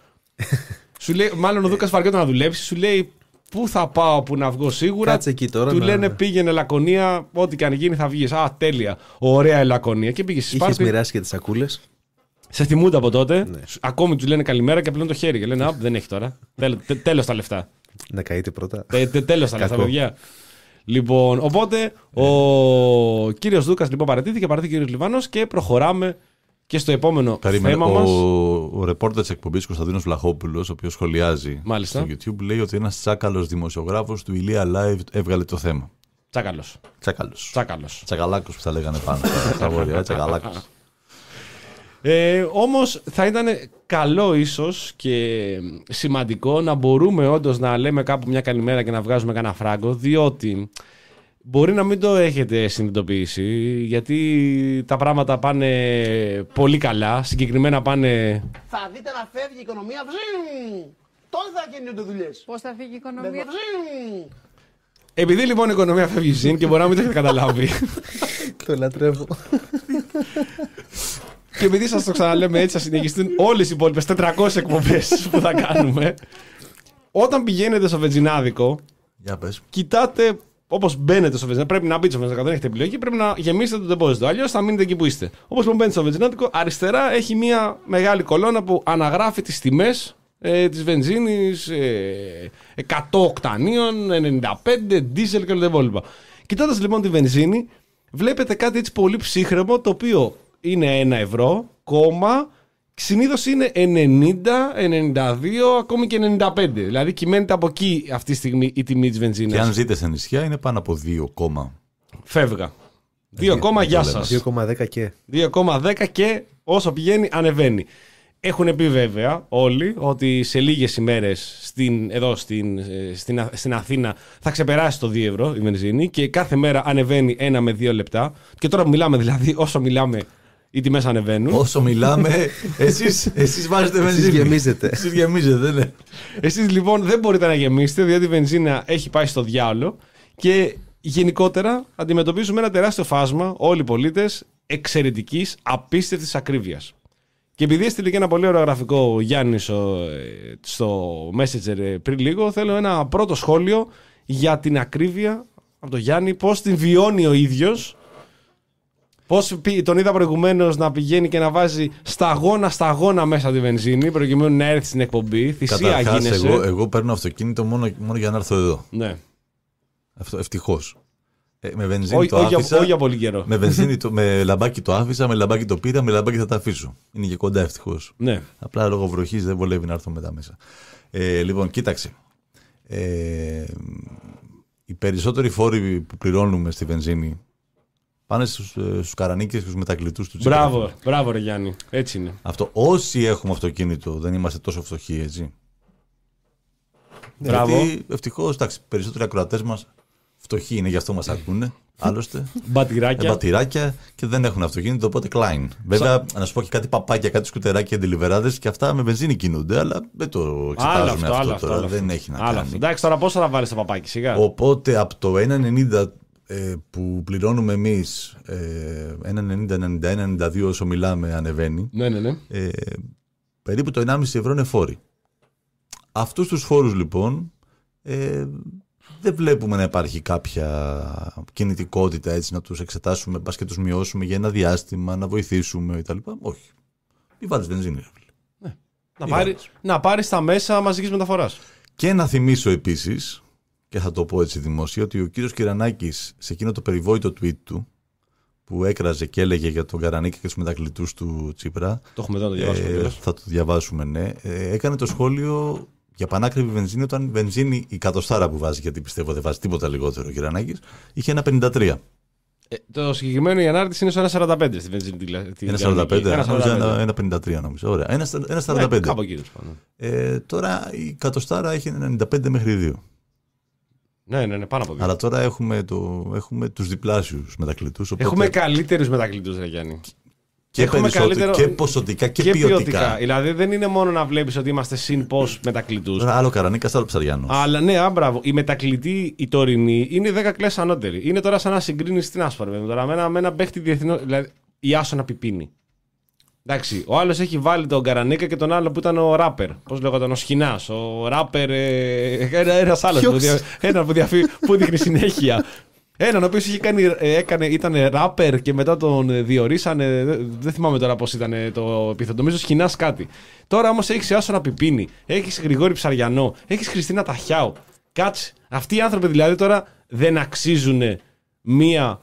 Σου λέει, μάλλον ο Δούκας βαριόταν να δουλέψει, σου λέει. Πού θα πάω που να βγω σίγουρα. Κάτσε εκεί τώρα Του να- λένε πήγαινε Λακωνία, ό,τι και αν γίνει θα βγεις. Α, τέλεια. Ωραία η Λακωνία. Και πήγε στη Είχες Σπάρτη. μοιράσει και τις σακούλες. Σε θυμούνται από τότε. Ναι. Ακόμη του λένε καλημέρα και πλέον το χέρι. Και λένε, Α, δεν έχει τώρα. Τέλος τα λεφτά. Να καείτε πρώτα. Τε- τε- Τέλος τα λεφτά, Κακό. παιδιά. Λοιπόν, οπότε ο κύριος Δούκας λοιπόν παρατήθηκε, παρατήθηκε ο κύριος Λιβάνος και προχωράμε και στο επόμενο Περίμενε, θέμα ο, μας. ο ρεπόρτερ της εκπομπής Κωνσταντίνος Βλαχόπουλος, ο οποίος σχολιάζει Μάλιστα. στο YouTube, λέει ότι ένας τσάκαλος δημοσιογράφος του Ηλία Live έβγαλε το θέμα. Τσάκαλος. Τσάκαλος. Τσάκαλος. Τσακαλάκος που θα λέγανε πάνω στα- στα βόρεια. ε, Τσακαλάκος. Ε, όμως θα ήταν καλό ίσως και σημαντικό να μπορούμε όντως να λέμε κάπου μια καλημέρα και να βγάζουμε κανένα φράγκο, διότι Μπορεί να μην το έχετε συνειδητοποιήσει, γιατί τα πράγματα πάνε πολύ καλά. Συγκεκριμένα πάνε. Θα δείτε να φεύγει η οικονομία. Βζζζ. Τότε θα γίνονται δουλειές. Πώς θα φύγει η οικονομία. Βζζζ. Επειδή λοιπόν η οικονομία φεύγει ζήν και μπορεί να μην το έχετε καταλάβει. Το λατρεύω. Και επειδή σας το ξαναλέμε έτσι, θα συνεχιστούν όλες οι υπόλοιπες τετρακόσιες εκπομπές που θα κάνουμε. Όταν πηγαίνετε στο βενζινάδικο, Για πες. κοιτάτε. Όπως μπαίνετε στο βενζινάδικο, πρέπει να μπείτε στο βενζινάδικο, δεν έχετε επιλογή, πρέπει να γεμίσετε το deposit. Αλλιώς θα μείνετε εκεί που είστε. Όπως λοιπόν μπαίνετε στο βενζινάδικο, αριστερά έχει μια μεγάλη κολόνα που αναγράφει τις τιμές ε, της βενζίνης, ε, εκατό οκτανίων, ενενήντα πέντε, δίζελ και όλα τα υπόλοιπα. Κοιτώντας λοιπόν τη βενζίνη, βλέπετε κάτι έτσι πολύ ψύχρεμο, το οποίο είναι ένα ευρώ, κόμμα, συνήθως είναι ενενήντα, ενενήντα δύο, ακόμη και ενενήντα πέντε. Δηλαδή κυμαίνεται από εκεί αυτή τη στιγμή η τιμή της βενζίνης. Και αν ζείτε σε νησιά είναι πάνω από δύο κόμμα. Φεύγα. δύο, γεια σας. δύο κόμμα δέκα και. δύο κόμμα δέκα και όσο πηγαίνει ανεβαίνει. Έχουν πει βέβαια όλοι ότι σε λίγες ημέρες στην, εδώ στην, στην, Α- στην Αθήνα θα ξεπεράσει το δύο ευρώ η βενζίνη και κάθε μέρα ανεβαίνει ένα με δύο λεπτά. Και τώρα που μιλάμε δηλαδή, όσο μιλάμε, οι τιμές ανεβαίνουν. Όσο μιλάμε, εσείς, εσείς βάζετε βενζίνη. Εσείς γεμίζετε. Εσείς γεμίζετε, ναι. Εσείς λοιπόν δεν μπορείτε να γεμίσετε, διότι η βενζίνα έχει πάει στο διάολο και γενικότερα αντιμετωπίζουμε ένα τεράστιο φάσμα, όλοι οι πολίτες, εξαιρετικής, απίστευτης ακρίβειας. Και επειδή έστειλε και ένα πολύ ωραίο γραφικό ο Γιάννης ο, ε, στο Messenger ε, πριν λίγο, θέλω ένα πρώτο σχόλιο για την ακρίβεια από τον Γιάννη, πώς την βιώνει ο ίδιος. Πώς τον είδα προηγουμένως να πηγαίνει και να βάζει σταγόνα σταγόνα μέσα τη βενζίνη προκειμένου να έρθει στην εκπομπή. Θυσία Καταρχάς, γίνεσαι. εγώ, εγώ παίρνω αυτοκίνητο μόνο, μόνο για να έρθω εδώ. Ναι. Αυτό, ευτυχώς. Ε, με βενζίνη Όχι το όχι για- άφησα. όχι για πολύ καιρό. Με, βενζίνη το, με λαμπάκι το άφησα, με λαμπάκι το πήρα, με λαμπάκι θα τα αφήσω. Είναι και κοντά ευτυχώς. Ναι. Απλά λόγω βροχής δεν βολεύει να έρθω μετά μέσα. Ε, λοιπόν, κοίταξε. Ε, οι περισσότεροι φόροι που πληρώνουμε στη βενζίνη πάνε στους, ε, στους καρανίκες και στους μετακλητούς του Τσίπρα. Μπράβο, μπράβο ρε Γιάννη. Έτσι είναι. Αυτό, όσοι έχουμε αυτοκίνητο δεν είμαστε τόσο φτωχοί, έτσι. Μπράβο. Γιατί ευτυχώς, εντάξει, περισσότεροι ακροατές μας φτωχοί είναι, γι' αυτό μας ακούνε. Άλλωστε. Μπατηράκια. Ε, μπατηράκια και δεν έχουν αυτοκίνητο, οπότε κλάιν. Βέβαια, να σου πω και κάτι παπάκια, κάτι σκουτεράκια, ντελιβεράδες και αυτά με βενζίνη κινούνται, αλλά δεν το Άλλο εξετάζουμε αυτό, αυτό, άλλο τώρα. αυτό. Δεν έχει να Άλλο κάνει. αυτό. Εντάξει, τώρα πόσο θα βάλεις το παπάκι, σιγά. Οπότε από το ένα ενενήντα ε, που πληρώνουμε εμείς, ε, ένα ενενήντα, ενενήντα ένα, ενενήντα δύο όσο μιλάμε ανεβαίνει, Ναι, ναι, ναι. ε, περίπου το ενάμιση ευρώ είναι φόροι. Αυτούς τους φόρους λοιπόν ε, δεν βλέπουμε να υπάρχει κάποια κινητικότητα έτσι να τους εξετάσουμε, πας και τους μειώσουμε για ένα διάστημα, να βοηθήσουμε κτλ. Όχι. Μη βάλεις βενζίνη. ρε φίλε. Να, Ή πάρει, βάλεις. να πάρεις τα μέσα μαζικής μεταφοράς. Και να θυμίσω επίσης, και θα το πω έτσι δημόσια, ότι ο κύριος Κυρανάκης σε εκείνο το περιβόητο tweet του που έκραζε και έλεγε για τον Καρανίκη και τους μετακλητούς του Τσίπρα, Το έχουμε εδώ να το διαβάσουμε. ε, κιόλας. θα το διαβάσουμε, ναι, ε, έκανε το σχόλιο για πανάκριβη βενζίνη όταν η βενζίνη η κατοστάρα που βάζει, γιατί πιστεύω δεν βάζει τίποτα λιγότερο ο Κυρανάκης, είχε ένα πενήντα τρία. Ε, το συγκεκριμένο η ανάρτηση είναι στο ένα σαράντα πέντε στη βενζίνη. τη- τη Ένα λιανική. σαράντα πέντε, Ένα νόμιζα σαράντα πέντε. ένα, ένα πενήντα τρία νόμιζα. Ωραία. Ένα, ένα Ναι, σαράντα πέντε. κάπου εκεί, τέλος πάντων. Ε, τώρα η κατοστάρα έχει ενενήντα πέντε μέχρι δύο. Ναι, ναι, ναι, πάνω από δύο. Αλλά τώρα έχουμε, το, έχουμε τους διπλάσιους μετακλητούς. Οπότε Έχουμε καλύτερους μετακλητούς, ρε Γιάννη. και, έχουμε περισσότερο, καλύτερο- και ποσοτικά και, ποιοτικά. Δηλαδή δεν είναι μόνο να βλέπεις ότι είμαστε συν πώς μετακλητούς. Τώρα άλλο Καρανίκας, άλλο Ψαριάνος. Αλλά ναι, άμπραβο. Οι μετακλητοί, οι τωρινοί, είναι δέκα κλάσses ανώτεροι. Είναι τώρα σαν να συγκρίνει την άσπαρη. Τώρα με ένα, με ένα παίχτη διεθνό. Δηλαδή, η Άσονα Πιπίνη. Εντάξει, ο άλλος έχει βάλει τον Καρανίκα και τον άλλο που ήταν ο ράπερ. Πώς λέγονταν, ο Σχοινάς. Ο ράπερ. Ε, ένα ένας άλλος που, δια, ένα που, διαφύ, που δείχνει συνέχεια. Έναν ο οποίος είχε κάνει, ε, έκανε, ήταν ράπερ και μετά τον διορίσανε. Δεν, δεν θυμάμαι τώρα πώς ήταν το επίθετο. Νομίζω Σχοινάς κάτι. Τώρα όμως έχεις Άσονα Πιπίνη, έχεις Γρηγόρη Ψαριανό, έχεις Χριστίνα Ταχιάου. Κάτσε. Αυτοί οι άνθρωποι δηλαδή τώρα δεν αξίζουν μία,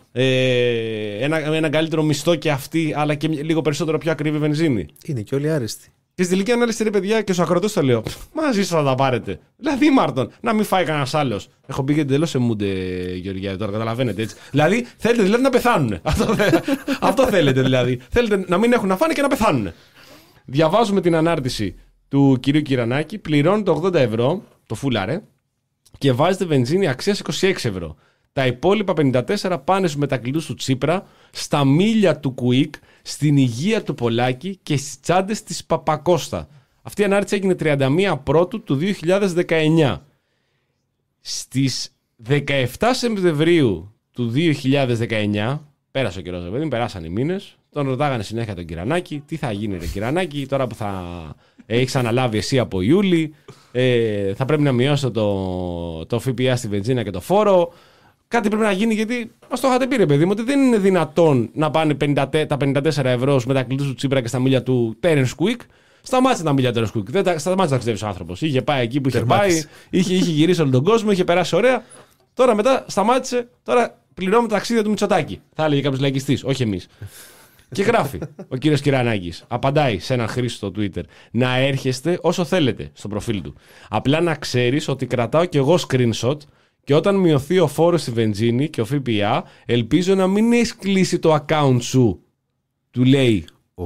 ε, ένα, ένα καλύτερο μισθό και αυτοί, αλλά και λίγο περισσότερο πιο ακριβή βενζίνη. Είναι και όλοι άριστοι. Και στη τελική ανάλυση, ρε παιδιά, και στου ακροτές το λέω. Μαζί σας θα τα πάρετε. Δηλαδή, Μάρτον, να μην φάει κανένα άλλο. Έχω πει και εντελώ σε μούντε, Γεωργιά, τώρα καταλαβαίνετε έτσι. Δηλαδή, θέλετε δηλαδή να πεθάνουν. Αυτό, αυτό θέλετε δηλαδή. Θέλετε να μην έχουν να φάνε και να πεθάνουν. Διαβάζουμε την ανάρτηση του κυρίου Κυρανάκη. Πληρώνετε ογδόντα ευρώ, το φούλαρε, και βάζετε βενζίνη αξίας είκοσι έξι ευρώ. Τα υπόλοιπα πενήντα τέσσερα πάνε στους μετακλητούς του Τσίπρα, στα μίλια του Κουίκ, στην υγεία του Πολάκη και στις τσάντες της Παπακώστα. Αυτή η ανάρτηση έγινε τριάντα μία Πρώτου του δύο χιλιάδες δεκαεννιά. Στις δεκαεπτά Σεπτεμβρίου του δύο χιλιάδες δεκαεννιά, πέρασε ο καιρός, δηλαδή, περάσαν οι μήνες, τον ρωτάγανε συνέχεια τον Κυρανάκη, τι θα γίνει ρε Κυρανάκη, τώρα που θα έχεις αναλάβει εσύ από Ιούλη, ε, θα πρέπει να μειώσω το, το ΦΠΑ στη βενζίνα και το φόρο. Κάτι πρέπει να γίνει, γιατί μας το είχατε πει, ρε παιδί μου, ότι δεν είναι δυνατόν να πάνε πενήντα, τα πενήντα τέσσερα ευρώ στους μετακλητούς του Τσίπρα και στα μίλια του Terence Quick. Σταμάτησε τα μίλια Terence Quick. Δεν τα, σταμάτησε να ταξιδεύει ο άνθρωπος. Είχε πάει εκεί που είχε πάει, είχε, είχε γυρίσει όλο τον κόσμο, είχε περάσει ωραία. Τώρα μετά σταμάτησε, τώρα πληρώνουμε τα ταξίδια του Μητσοτάκη. Θα έλεγε κάποιος λαϊκιστής, όχι εμείς. Και γράφει ο κύριος Κυρανάκης, απαντάει σε έναν χρήστη στο Twitter, να έρχεστε όσο θέλετε στο προφίλ του. Απλά να ξέρεις ότι κρατάω κι εγώ screenshot. Και όταν μειωθεί ο φόρος στη βενζίνη και ο ΦΠΑ, ελπίζω να μην έχεις κλείσει το account σου. Του λέει. Oh.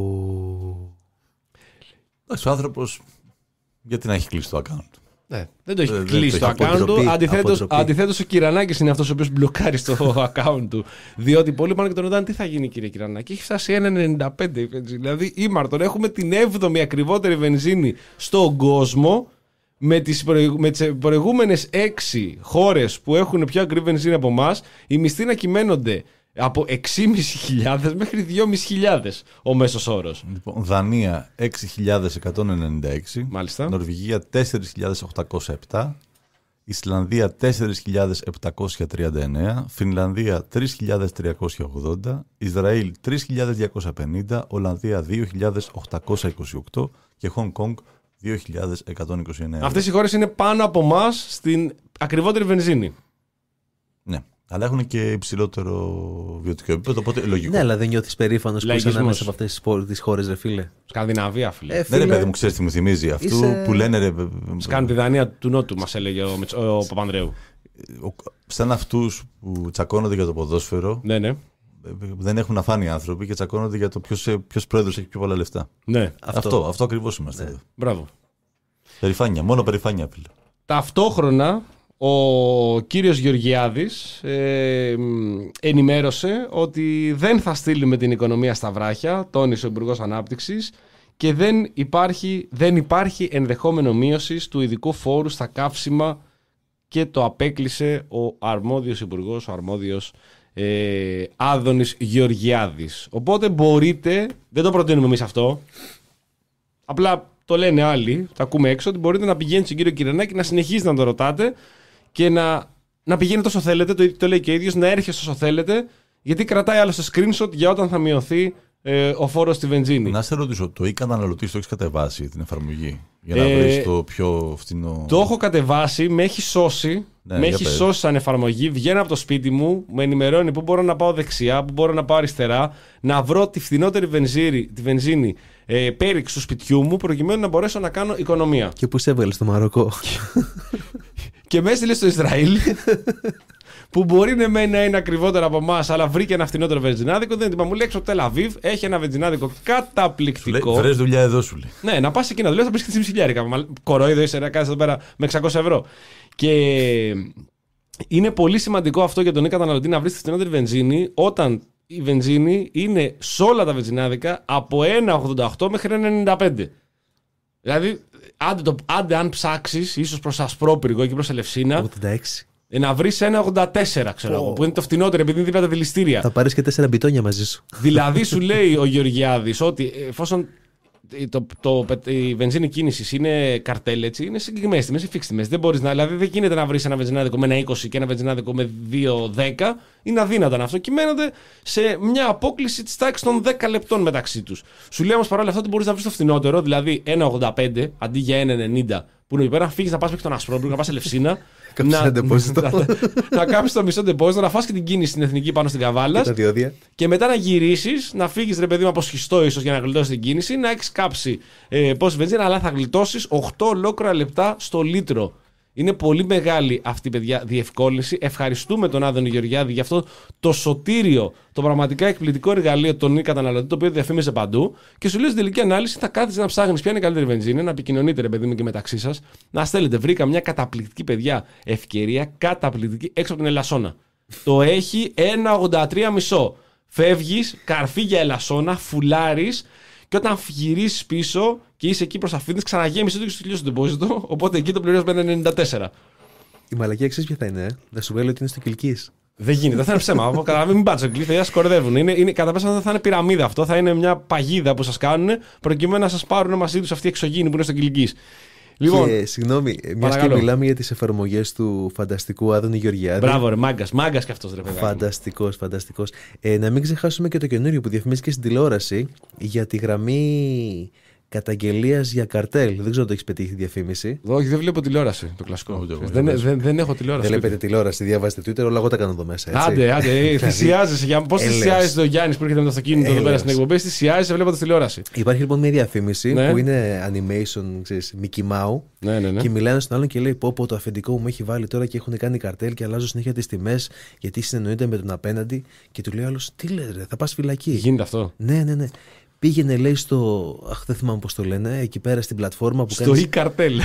Ο άνθρωπος, γιατί να έχει κλείσει το account. Ναι, δεν το έχει δεν, κλείσει δεν το, το account του. Αντιθέτως, αντιθέτως ο Κυρανάκης είναι αυτός ο οποίος μπλοκάρει στο account του. Διότι πολλοί πάνε και τον ρωτάνε τι θα γίνει, κύριε Κυρανάκη. Έχει φτάσει ένα ενενήντα πέντε η βενζίνη. Δηλαδή, ήμαρτον, έχουμε την έβδομη ακριβότερη βενζίνη στον κόσμο. Με τις, προηγου... με τις προηγούμενες έξι χώρες που έχουν πιο ακριβή βενζίνη από εμάς, οι μισθοί να κυμαίνονται από έξι χιλιάδες πεντακόσιες μέχρι δυόμισι χιλιάδες ο μέσος όρος. Λοιπόν, Δανία έξι χιλιάδες εκατόν ενενήντα έξι, μάλιστα. Νορβηγία τέσσερις χιλιάδες οχτακόσια επτά, Ισλανδία τέσσερις χιλιάδες επτακόσια τριάντα εννέα, Φινλανδία τρεις χιλιάδες τριακόσια ογδόντα, Ισραήλ τρεις χιλιάδες διακόσια πενήντα, Ολλανδία δύο χιλιάδες οκτακόσια είκοσι οκτώ και Χονγκ Κονγκ δύο χιλιάδες εκατόν είκοσι εννέα. Αυτές οι χώρες είναι πάνω από εμάς στην ακριβότερη βενζίνη. Ναι, αλλά έχουν και υψηλότερο βιωτικό επίπεδο, οπότε λογικό. Ναι, αλλά δεν νιώθεις περήφανος που είσαι ανάμεσα από αυτές τις χώρες, ρε φίλε. Σκανδιναβία, φίλε. Ε, φίλε... Ναι, ρε παιδί μου, ξέρεις τι μου θυμίζει. Αυτού Είσαι... που λένε. Ρε... Σκανδιναβία του Νότου, μας έλεγε ο, ο, ο Παπανδρέου. Σαν αυτούς που τσακώνονται για το ποδόσφαιρο. Ναι, ναι. Δεν έχουν να φάνε οι άνθρωποι και τσακώνονται για το ποιος πρόεδρος έχει πιο πολλά λεφτά. Ναι. Αυτό, αυτό, αυτό ακριβώς είμαστε. Ναι. Μπράβο. Περηφάνεια, μόνο περηφάνεια, φίλε. Ταυτόχρονα, ο κύριος Γεωργιάδης ε, ενημέρωσε ότι δεν θα στείλουμε την οικονομία στα βράχια, τόνισε ο Υπουργός Ανάπτυξης, και δεν υπάρχει, δεν υπάρχει ενδεχόμενο μείωσης του ειδικού φόρου στα καύσιμα, και το απέκλεισε ο αρμόδιος υπουργός, ο αρμόδιος ε, Άδωνης Γεωργιάδης. Οπότε μπορείτε, δεν το προτείνουμε εμείς αυτό, απλά το λένε άλλοι, τα ακούμε έξω, ότι μπορείτε να πηγαίνετε στον κύριο Κυρανάκη, να συνεχίζετε να το ρωτάτε και να, να πηγαίνετε όσο θέλετε, το, το λέει και ο ίδιος, να έρχεστε όσο θέλετε, γιατί κρατάει άλλο στο screenshot για όταν θα μειωθεί ε, ο φόρος στη βενζίνη. Να σε ρωτήσω, το e-καταναλωτής το έχεις κατεβάσει την εφαρμογή για να ε, βρεις το πιο φθηνό? Το έχω κατεβάσει, με έχει σώσει. Ναι, με έχει σώσει σαν εφαρμογή. Βγαίνω από το σπίτι μου, με ενημερώνει πού μπορώ να πάω δεξιά, πού μπορώ να πάω αριστερά, να βρω τη φθηνότερη βενζίνη, τη βενζίνη ε, πέριξ του σπιτιού μου, προκειμένου να μπορέσω να κάνω οικονομία. Και πού σε έβγαλε στο Μαροκό? Και με έστειλε στο Ισραήλ, που μπορεί ναι, να είναι ακριβότερο από εμάς, αλλά βρήκε ένα φθηνότερο βενζινάδικο. Δεν είπα, μου λέει έξω από Τελαβίβ, έχει ένα βενζινάδικο καταπληκτικό. Βρες δουλειά εδώ, σου λέει. Ναι, να πας εκεί να δουλεύει, θα βρει και τρία χιλιάρικα. Κορόιδο είσαι, να κάνεις εδώ πέρα με εξακόσια ευρώ. Και είναι πολύ σημαντικό αυτό για τον καταναλωτή, να βρει τη φθηνότερη βενζίνη, όταν η βενζίνη είναι σε όλα τα βενζινάδικα από ένα ογδόντα οκτώ μέχρι ένα ενενήντα πέντε. Δηλαδή, άντε, το, άντε αν ψάξεις, ίσως προς Ασπρόπυργο και προς Ελευσίνα, ογδόντα έξι. να βρεις ένα ογδόντα τέσσερα, ξέρω εγώ, oh. που είναι το φθηνότερο επειδή είναι δίπλα τα δηληστήρια. Θα πάρεις και τέσσερα μπιτόνια μαζί σου. Δηλαδή, σου λέει ο Γεωργιάδης ότι εφόσον το, το, το, η βενζίνη κίνησης είναι καρτέλ, έτσι, είναι συγκεκριμένες τιμές, είναι fixed τιμές. Δεν μπορείς να, δηλαδή, δεν γίνεται να βρεις ένα βενζινάδικο με ένα είκοσι και ένα βενζινάδικο με δύο δέκα. Είναι αδύνατο αυτό. Κυμαίνονται σε μια απόκληση της τάξης των δέκα λεπτών μεταξύ τους. Σου λέει όμως παρόλα αυτά ότι μπορείς να βρεις το φθηνότερο, δηλαδή ένα ογδόντα πέντε αντί για ένα ενενήντα, που είναι εκεί πέρα, να φύγεις να πας μέχρι τον Ασπρόπυργο, να πας σε Ελευσίνα. να, να, να κάνεις το μισό ντεπόζιτο, να φας και την κίνηση στην εθνική πάνω στην Καβάλα. Και, και μετά να γυρίσεις, να φύγεις ρε παιδί μου από σχιστό ίσως για να γλιτώσεις την κίνηση, να έχεις κάψει ε, πόση βενζίνα, αλλά θα γλιτώσεις οκτώ ολόκληρα λεπτά στο λίτρο. Είναι πολύ μεγάλη αυτή, παιδιά, διευκόλυνση. Ευχαριστούμε τον Άδωνη Γεωργιάδη για αυτό το σωτήριο, το πραγματικά εκπληκτικό εργαλείο των νη καταναλωτή, το οποίο διαφήμιζε παντού. Και σου λέει στην τελική ανάλυση θα κάθεσαι να ψάχνεις ποια είναι η καλύτερη βενζίνη, να επικοινωνείτε, ρε παιδί μου, και μεταξύ σας. Να στέλνετε. Βρήκα μια καταπληκτική, παιδιά, ευκαιρία, καταπληκτική, έξω από την Ελασσόνα. Το έχει ένα ογδόντα τρία κόμμα πέντε. Φεύγεις, καρφί για Ελασσόνα, φουλάρεις. Και όταν γυρίσεις πίσω και είσαι εκεί προς αφήνεις, ξαναγέμισε το και σου τελειώσει το ντεπόζιτο. Οπότε εκεί το πληρώνεις με ένα ενενήντα τέσσερα. Η μαλακία ξέρεις ποια θα είναι, ε? Θα σου λέει ότι είναι στο Κιλκής. Δεν γίνεται, δεν θα είναι ψέμα. Καταλαβαίνετε, μην πάτε στο Κιλκή, θα σκορδεύουν. Είναι, είναι, κατά πάσα θα είναι πυραμίδα αυτό, θα είναι μια παγίδα που σας κάνουν προκειμένου να σας πάρουν μαζί τους αυτοί οι εξωγήινοι που είναι στο Κιλκής. Λοιπόν, και, συγγνώμη, μια και μιλάμε για τις εφαρμογές του φανταστικού Άδωνη Γεωργιάδη. Μπράβο, ρε, μάγκας, μάγκας κι αυτός, ρε παιδάκι. Φανταστικός, φανταστικός. Ε, να μην ξεχάσουμε και το καινούριο που διαφημίστηκε στην τηλεόραση για τη γραμμή καταγγελίας για καρτέλ. Δεν ξέρω αν το έχεις πετύχει τη διαφήμιση. Όχι, δεν βλέπω τηλεόραση το κλασικό. Δεν, δεν, δεν έχω τηλεόραση. Δεν βλέπετε τηλεόραση, διαβάζετε Twitter, όλα εγώ τα κάνω εδώ μέσα. Έτσι. Άντε, άντε, θυσιάζεσαι. Πώς θυσιάζεσαι ο Γιάννης που έρχεται με το αυτοκίνητο εδώ πέρα στην εκπομπή, θυσιάζεσαι βλέποντας τηλεόραση. Υπάρχει λοιπόν μια διαφήμιση ναι. που είναι animation, ξέρεις, Mickey Mouse. Ναι, ναι, ναι. Και μιλάνε στον άλλον και λέει: Πω, πω, το αφεντικό μου έχει βάλει τώρα και έχουν κάνει καρτέλ και αλλάζω συνέχεια τις τιμές γιατί συνεννοείται με τον απέναντι. Και του λέει άλλος: Τι λες, ρε, θα πας φυλακή. Γίνεται αυτό. Ναι, ναι, ναι. Πήγαινε, λέει, στο. Αχ, δεν θυμάμαι πώς το λένε, εκεί πέρα στην πλατφόρμα που στο e-cartel.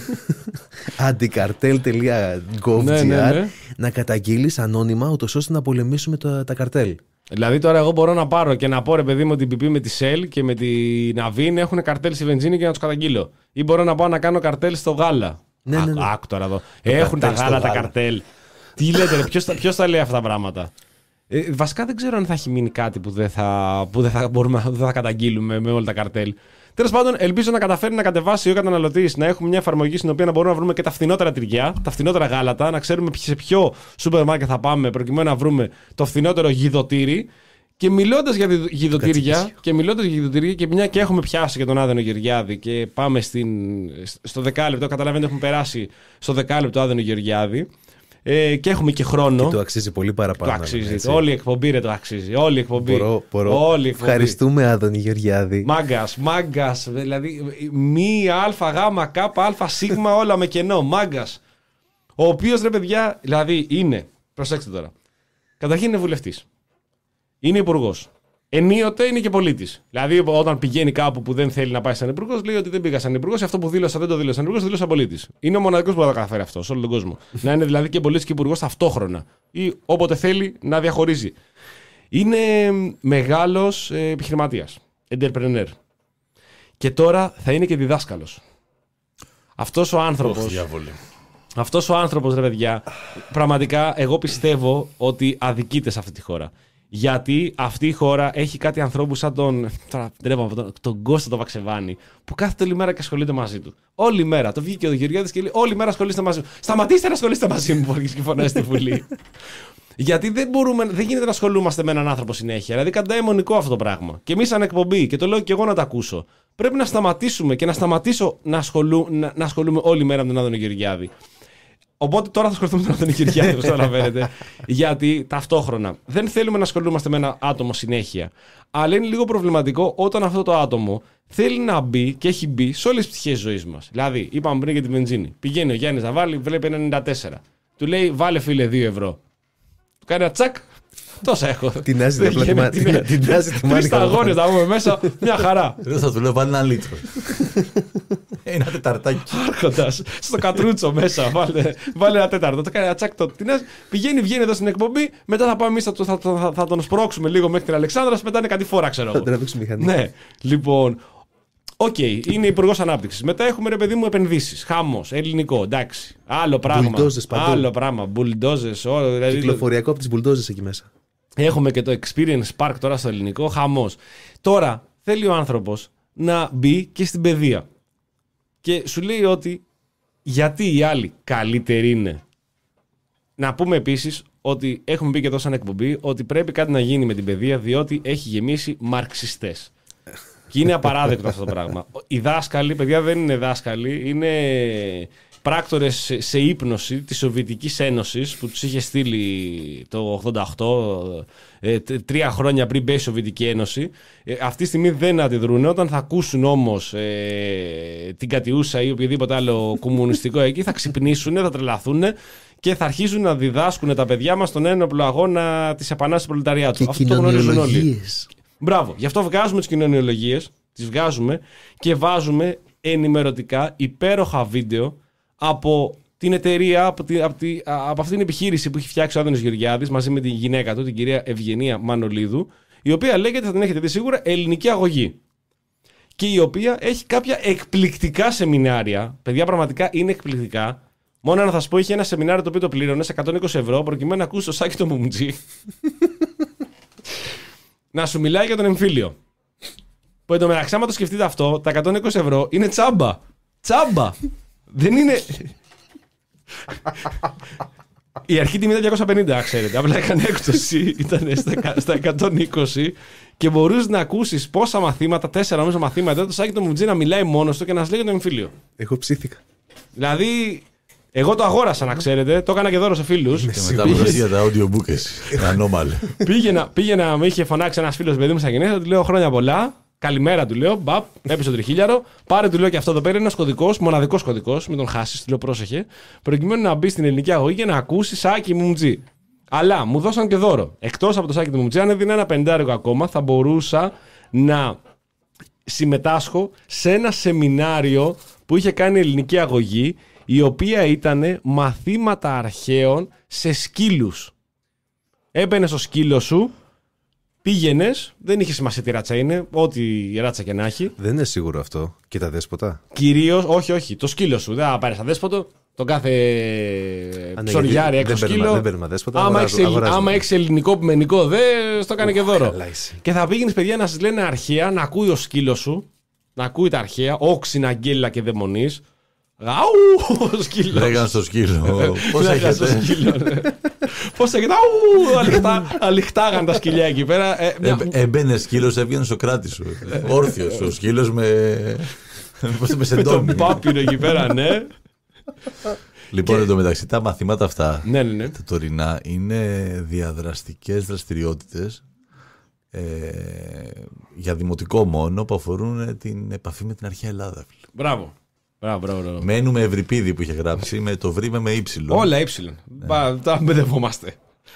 anticartel τελεία gov τελεία gr ναι, ναι, ναι. να καταγγείλεις ανώνυμα, ούτως ώστε να πολεμήσουμε τα, τα καρτέλ. Δηλαδή τώρα εγώ μπορώ να πάρω και να πω, ρε παιδί μου, ότι η μπι πι με τη Shell και με την Navin έχουν καρτέλ στη βενζίνη και να τους καταγγείλω. Ή μπορώ να πάω να κάνω καρτέλ στο γάλα. Ναι, ναι, ναι. Άκου τώρα εδώ. Έχουν τα γάλα τα καρτέλ. Τι λέτε, ρε, ποιος, ποιος τα λέει αυτά τα πράγματα. Ε, βασικά δεν ξέρω αν θα έχει μείνει κάτι που δεν θα, που δεν θα, μπορούμε, δεν θα καταγγείλουμε με όλα τα καρτέλ. Τέλος πάντων, ελπίζω να καταφέρει να κατεβάσει ο καταναλωτής, να έχουμε μια εφαρμογή στην οποία να μπορούμε να βρούμε και τα φθηνότερα τυριά, τα φθηνότερα γάλατα, να ξέρουμε σε ποιο σούπερ μάρκετ θα πάμε προκειμένου να βρούμε το φθηνότερο γιδοτήρι. Και μιλώντας για γιδοτήρια, και μιλώντας για γιδοτήρια, και μια και έχουμε πιάσει και τον Άδωνο Γεωργιάδη και πάμε στην, στο δεκάλεπτο, καταλαβαίνετε, έχουμε περάσει στο δεκάλεπτο Άδωνο Γεωργιάδη. Ε, και έχουμε και χρόνο. Και το αξίζει πολύ παραπάνω. Το αξίζει. Έτσι. Όλη η εκπομπή ρε, το αξίζει. Όλη η εκπομπή. Μπορώ, μπορώ. Όλη η εκπομπή. Ευχαριστούμε, Άδωνη Γεωργιάδη. Μάγκας, μάγκας. Δηλαδή, μη αλφα, γάμα, κάπα, αλφα, σίγμα, όλα με κενό. Μάγκας. Ο οποίος, ρε παιδιά, δηλαδή είναι. Προσέξτε τώρα. Καταρχήν είναι βουλευτής. Είναι υπουργός. Ενίοτε είναι και πολίτης. Δηλαδή, όταν πηγαίνει κάπου που δεν θέλει να πάει σαν υπουργός, λέει ότι δεν πήγα σαν υπουργός, αυτό που δήλωσα δεν το δήλωσα σαν υπουργός, το δήλωσα πολίτης. Είναι ο μοναδικός που θα το καταφέρει αυτό σε όλο τον κόσμο. Να είναι δηλαδή και πολίτης και υπουργός ταυτόχρονα. Ή όποτε θέλει να διαχωρίζει. Είναι μεγάλος ε, επιχειρηματίας. Entrepreneur. Και τώρα θα είναι και διδάσκαλος. Αυτός ο άνθρωπος. Αυτός ο άνθρωπος, ρε παιδιά, πραγματικά εγώ πιστεύω ότι αδικείται σε αυτή τη χώρα. Γιατί αυτή η χώρα έχει κάτι ανθρώπους σαν τον. Τώρα τρέβαμε τον, τον Κώστα τον Βαξεβάνη, που κάθεται όλη μέρα και ασχολείται μαζί του. Όλη μέρα. Το βγήκε ο Γεωργιάδης και λέει: Όλη μέρα ασχολείστε μαζί μου. Σταματήστε να ασχολείστε μαζί μου, που και φωνάζει στη Βουλή. Γιατί δεν, μπορούμε, δεν γίνεται να ασχολούμαστε με έναν άνθρωπο συνέχεια. Δηλαδή, κατά αιμονικό αυτό το πράγμα. Και εμείς, σαν εκπομπή, και το λέω και εγώ να το ακούσω, πρέπει να σταματήσουμε και να σταματήσω να, ασχολού, να, να ασχολούμαι όλη μέρα με τον Άδωνο Γεωργιάδη. Οπότε τώρα θα ασχοληθούμε με τον Άδωνο Γεωργιάδη, όπως καταλαβαίνετε. Γιατί ταυτόχρονα δεν θέλουμε να ασχολούμαστε με ένα άτομο συνέχεια. Αλλά είναι λίγο προβληματικό όταν αυτό το άτομο θέλει να μπει και έχει μπει σε όλες τις πτυχές της ζωής μας. Δηλαδή, είπαμε πριν για τη βενζίνη. Πηγαίνει ο Γιάννης να βάλει, βλέπει ένα ενενήντα τέσσερα. Του λέει: Βάλε φίλε δύο ευρώ. Του κάνει ένα τσακ. Τόσα έχω. Την άζει τη μάνη. Τρεις αγώνες να πούμε μέσα, μια χαρά. Δεν θα του λέω: Βάλει ένα λίτρο. Ένα τεταρτάκι. Άρχοντας στο κατρούτσο μέσα, βάλε, βάλε ένα τέταρτο. Το κάνει ένα τσακ. Το, πηγαίνει, βγαίνει εδώ στην εκπομπή. Μετά θα πάμε εμείς, θα, θα, θα, θα τον σπρώξουμε λίγο μέχρι την Αλεξάνδρα. Μετά είναι κάτι φορά, ξέρω εγώ. Θα τραβήξουμε μηχανή. Ναι, λοιπόν. Οκ, okay, είναι υπουργός ανάπτυξης. Μετά έχουμε, ρε παιδί μου, επενδύσεις. Χάμος, ελληνικό, εντάξει. Άλλο πράγμα. Μπουλντόζες παντού. Άλλο πράγμα. Μπουλντόζες. Δηλαδή, κυκλοφοριακό από τις μπουλντόζες εκεί μέσα. Έχουμε και το Experience Park τώρα στο ελληνικό. Χαμός. Τώρα θέλει ο άνθρωπος να μπει και στην παιδεία. Και σου λέει ότι γιατί οι άλλοι καλύτεροι είναι. Να πούμε επίσης ότι έχουμε πει και εδώ σαν εκπομπή ότι πρέπει κάτι να γίνει με την παιδεία, διότι έχει γεμίσει μαρξιστές. Και είναι απαράδεκτο αυτό το πράγμα. Οι δάσκαλοι, παιδιά, δεν είναι δάσκαλοι, είναι, πράκτορες σε, σε ύπνωση της Σοβιετικής Ένωσης που τους είχε στείλει το ογδόντα οκτώ, ε, τρία χρόνια πριν μπει η Σοβιετική Ένωση. Ε, αυτή τη στιγμή δεν αντιδρούν. Όταν θα ακούσουν όμως ε, την Κατιούσα ή οποιοδήποτε άλλο κομμουνιστικό εκεί, θα ξυπνήσουν, θα τρελαθούν και θα αρχίσουν να διδάσκουν τα παιδιά μας τον ένοπλο αγώνα της επανάστασης του προλεταριάτου. Και αυτό το γνωρίζουν όλοι. Μπράβο. Γι' αυτό βγάζουμε τις κοινωνιολογίες, τις βγάζουμε και βάζουμε ενημερωτικά υπέροχα βίντεο από την εταιρεία, από, τη, από, τη, από αυτήν την επιχείρηση που έχει φτιάξει ο Άδωνης Γεωργιάδης μαζί με τη γυναίκα του, την κυρία Ευγενία Μανολίδου, η οποία λέγεται, θα την έχετε δει σίγουρα, Ελληνική Αγωγή. Και η οποία έχει κάποια εκπληκτικά σεμινάρια. Παιδιά, πραγματικά είναι εκπληκτικά. Μόνο να θα σου πω, είχε ένα σεμινάριο το οποίο το πλήρωνε σε εκατόν είκοσι ευρώ προκειμένου να ακούσει το Σάκη το Μουμουτζή να σου μιλάει για τον εμφύλιο. Που εντωμεταξύ, άμα το σκεφτείτε αυτό, τα εκατόν είκοσι ευρώ είναι τσάμπα. Τσάμπα. Δεν είναι. Η αρχή τιμή ήταν διακόσια πενήντα, ξέρετε. Απλά έκανε έκπτωση, ήταν στα εκατόν είκοσι και μπορούσε να ακούσει πόσα μαθήματα, τέσσερα νομίζω μαθήματα, το Σάκη το Μουμουτζή να μιλάει μόνο του και να σου λέει για τον εμφύλιο. Εγώ ψήθηκα. Δηλαδή. Εγώ το αγόρασα, να ξέρετε, το έκανα και δώρο σε φίλους. Και μετά μπροστά τα audiobook εσύ. Ανώμαλε. Πήγαινα, πήγαινα, με είχε φωνάξει ένας φίλος παιδί μου στα γενέθλια, του λέω χρόνια πολλά. Καλημέρα, του λέω. Μπαπ, έπεσε το τριχίλιαρο. Πάρε, του λέω και αυτό εδώ πέρα, ένας κωδικός, μοναδικός κωδικός, μην τον χάσεις, του λέω πρόσεχε. Προκειμένου να μπει στην Ελληνική Αγωγή και να ακούσει Σάκη Μουμουτζή. Αλλά μου δώσαν και δώρο. Εκτός από το Σάκη του Μουμουτζή, αν έδινα ένα πεντάρικο ακόμα, θα μπορούσα να συμμετάσχω σε ένα σεμινάριο που είχε κάνει η Ελληνική Αγωγή, η οποία ήταν μαθήματα αρχαίων σε σκύλους. Έμπαινε στο σκύλο σου, πήγαινες, δεν είχε σημασία τι ράτσα είναι, ό,τι ράτσα και να έχει. Δεν είναι σίγουρο αυτό. Και τα δέσποτα. Κυρίως, όχι, όχι, το σκύλο σου. Δεν θα πάρεις τα δέσποτο, τον κάθε ψωριάρι έξω σκύλο. Δεν παίρνουμε δέσποτα. Άμα έχεις άμα έχεις ελληνικό ποιμενικό, δε, στο κάνει και δώρο. Και θα πήγαινες, παιδιά, να σας λένε αρχαία, να ακούει ο σκύλο σου, να ακούει τα αρχαία, όξινα, αγγέλα και δαιμονείς. Αου, σκύλο. Λέγανε στο σκύλο. Πώς έχετε. Πώς έχετε. Αλιχτάγαν τα σκυλιά εκεί πέρα. Έμπαινε σκύλος, έβγαινε στο κράτη σου. Όρθιος ο σκύλος με. Με σεντόνι. Με τον πάπυρο εκεί πέρα, ναι. Λοιπόν, εντωμεταξύ τα μαθήματα αυτά, ναι, ναι, ναι. τα τωρινά, είναι διαδραστικές δραστηριότητες ε, για δημοτικό μόνο που αφορούν την επαφή με την αρχαία Ελλάδα. Μπράβο. Μπράβο, μπράβο, μπράβο. Μένουμε Ευρυπίδη που είχε γράψει με το βρήμε με ύψιλο. Όλα ύψιλον. Ναι. Τα μπερδευόμαστε.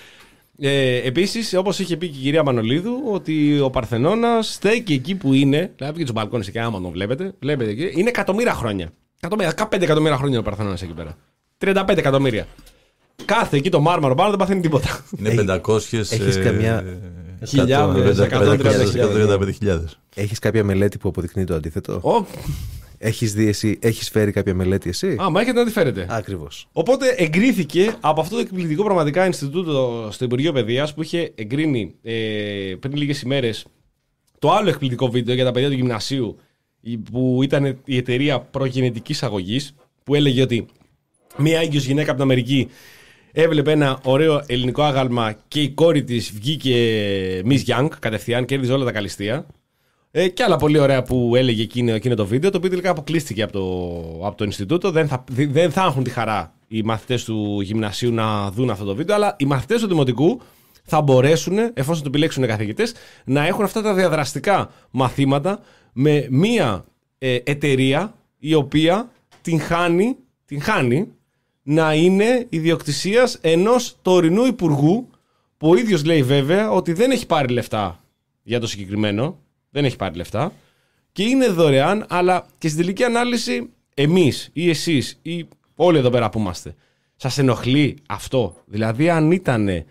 Ε, επίσης, όπως είχε πει και η κυρία Μανολίδου, ότι ο Παρθενώνας στέκει εκεί που είναι. Δηλαδή, και του μπαλκόνες εκεί, άμα τον βλέπετε, βλέπετε εκεί, είναι εκατομμύρια χρόνια. δεκαπέντε εκατομμύρια χρόνια ο Παρθενώνας εκεί πέρα. τριάντα πέντε εκατομμύρια. Κάθε εκεί το μάρμαρο πάνω δεν παθαίνει τίποτα. Είναι πεντακόσιες Έχεις καμιά. Χιλιάδες, εκατόν τριάντα πέντε χιλιάδες. Έχεις κάποια μελέτη που αποδεικνύει το αντίθετο. Oh. Έχεις δει εσύ, έχεις φέρει κάποια μελέτη εσύ. Άμα έχετε να τη φέρετε. Ακριβώς. Οπότε εγκρίθηκε από αυτό το εκπληκτικό πραγματικά Ινστιτούτο στο Υπουργείο Παιδείας που είχε εγκρίνει ε, πριν λίγες ημέρες το άλλο εκπληκτικό βίντεο για τα παιδιά του γυμνασίου, που ήταν η εταιρεία προγενετικής αγωγής, που έλεγε ότι μία έγκυος γυναίκα από την Αμερική έβλεπε ένα ωραίο ελληνικό άγαλμα και η κόρη της βγήκε Miss Young κατευθείαν, κέρδιζε όλα τα καλυστεία. Ε, και άλλα πολύ ωραία που έλεγε εκείνο, εκείνο το βίντεο, το οποίο τελικά αποκλείστηκε από το, από το Ινστιτούτο. Δεν θα, δεν θα έχουν τη χαρά οι μαθητές του γυμνασίου να δουν αυτό το βίντεο, αλλά οι μαθητές του δημοτικού θα μπορέσουν, εφόσον το επιλέξουν οι καθηγητές, να έχουν αυτά τα διαδραστικά μαθήματα με μία ε, εταιρεία η οποία την χάνει, την χάνει να είναι ιδιοκτησίας ενός τωρινού υπουργού, που ο ίδιος λέει βέβαια ότι δεν έχει πάρει λεφτά για το συγκεκριμένο. Δεν έχει πάρει λεφτά και είναι δωρεάν, αλλά και στην τελική ανάλυση εμείς ή εσείς ή όλοι εδώ πέρα που είμαστε, σας ενοχλεί αυτό? Δηλαδή, αν ήταν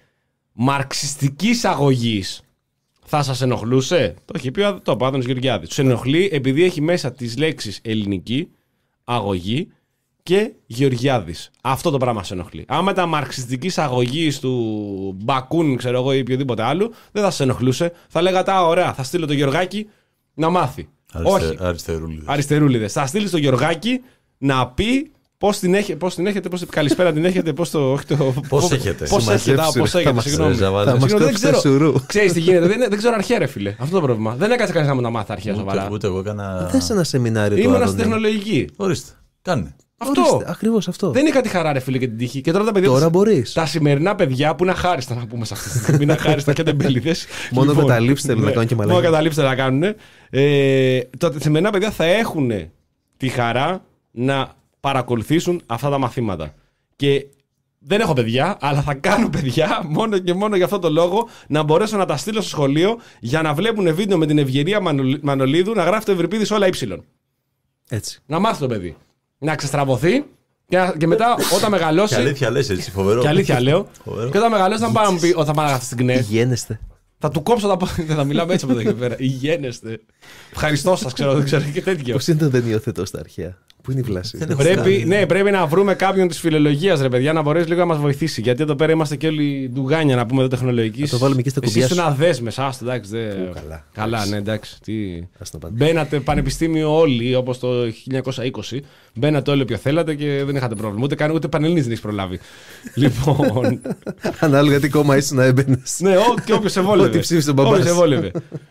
μαρξιστικής αγωγής, θα σας ενοχλούσε? Το έχει πει το ο Άδωνης Γεωργιάδης. Τους ενοχλεί επειδή έχει μέσα τις λέξεις ελληνική, αγωγή και Γεωργιάδης. Αυτό το πράγμα σε ενοχλεί. Άμα ήταν μαρξιστικής αγωγής του Μπακούν, ξέρω εγώ, ή οποιοδήποτε άλλου, δεν θα σε ενοχλούσε. Θα λέγατε, α, ωραία, θα στείλω το Γεωργάκη να μάθει. Αριστε, Όχι. Αριστερούλιδες. Αριστερούλιδες. Θα στείλει το Γεωργάκη να πει πώς την έχετε, πώς την έχετε, πώς καλησπέρα την έχετε, πώς το. Όχι το πώς έχετε. Πώς έχετε, πώς έχετε, συγγνώμη. Δεν ξέρω. Ξέρεις τι γίνεται, δεν, δεν ξέρω αρχαία, ρε φίλε. Αυτό το πρόβλημα. Δεν έκατσε κανείς να μου να μάθει αρχαία σοβαρά. Ούτε εγώ έκανα. Δεν σε ένα σεμινάριο. Ήμουνα στην τεχνολογική. Ορίστε. Κάνε. Αυτό. Ακριβώς αυτό. Δεν είχα τη χαρά, ρε φίλε, και την τύχη. Και τώρα τα παιδιά. Τώρα μπορείς. Τα σημερινά παιδιά που είναι αχάριστα, να πούμε σε αυτή τη στιγμή. Είναι αχάριστα και τεμπέληδες. Μόνο Λοιπόν, καταλήψεις θέλουν να ναι, κάνουν και μόνο μαλακίες. καταλήψεις να κάνουν. Ε, τα σημερινά παιδιά θα έχουν τη χαρά να παρακολουθήσουν αυτά τα μαθήματα. Και δεν έχω παιδιά, αλλά θα κάνω παιδιά μόνο και μόνο για αυτό το λόγο, να μπορέσω να τα στείλω στο σχολείο για να βλέπουν βίντεο με την Ευγενία Μανολίδου να γράφει το Ευρυπίδης όλα ύψιλον. Έτσι. Να μάθει το παιδί. Να ξεστραβωθεί και, να, και μετά όταν μεγαλώσει. Και αλήθεια λες έτσι, φοβερό. Και αλήθεια λέω. Φοβερό. Και όταν μεγαλώσει θα πάει να πει ότι θα πάει να γράφει στην ΚΝΕ. Υγιένεστε. Θα του κόψω τα πόδια. Δεν θα μιλάμε έτσι από εδώ και πέρα. Υγιένεστε. Ευχαριστώ σας, ξέρω, δεν ξέρω και τέτοιο. Πώς είναι το δεν υιοθετώ στα αρχαία. Πού είναι η βλάση. Πρέπει, ναι, πρέπει να βρούμε κάποιον τη φιλολογία, ρε παιδιά, να μπορέσει λίγο να μας βοηθήσει. Γιατί εδώ πέρα είμαστε και όλοι ντουγάνια, να πούμε εδώ τεχνολογική. Θα το βάλουμε και στα κουμπιά Εσείς σου. ήσουν αδέσμες, άστο, εντάξει. Δε... καλά. Καλά, ναι, εντάξει. Τι... Ας το πάμε. Μπαίνατε πανεπιστήμιο όλοι, όπως το χίλια εννιακόσια είκοσι. Μπαίνατε όλοι όποιο θέλατε και δεν είχατε πρόβλημα. Ούτε, ούτε Πανελλήνης δεν έχει προλάβει. Λοιπόν. Ανάλογα τι κόμμα ήσουν να έμπαινες. Ναι, ό, και όποιο σε βόλευε. Ό,τι ψήφισε τον μπαμπά Όποιος σου. σε βόλευε.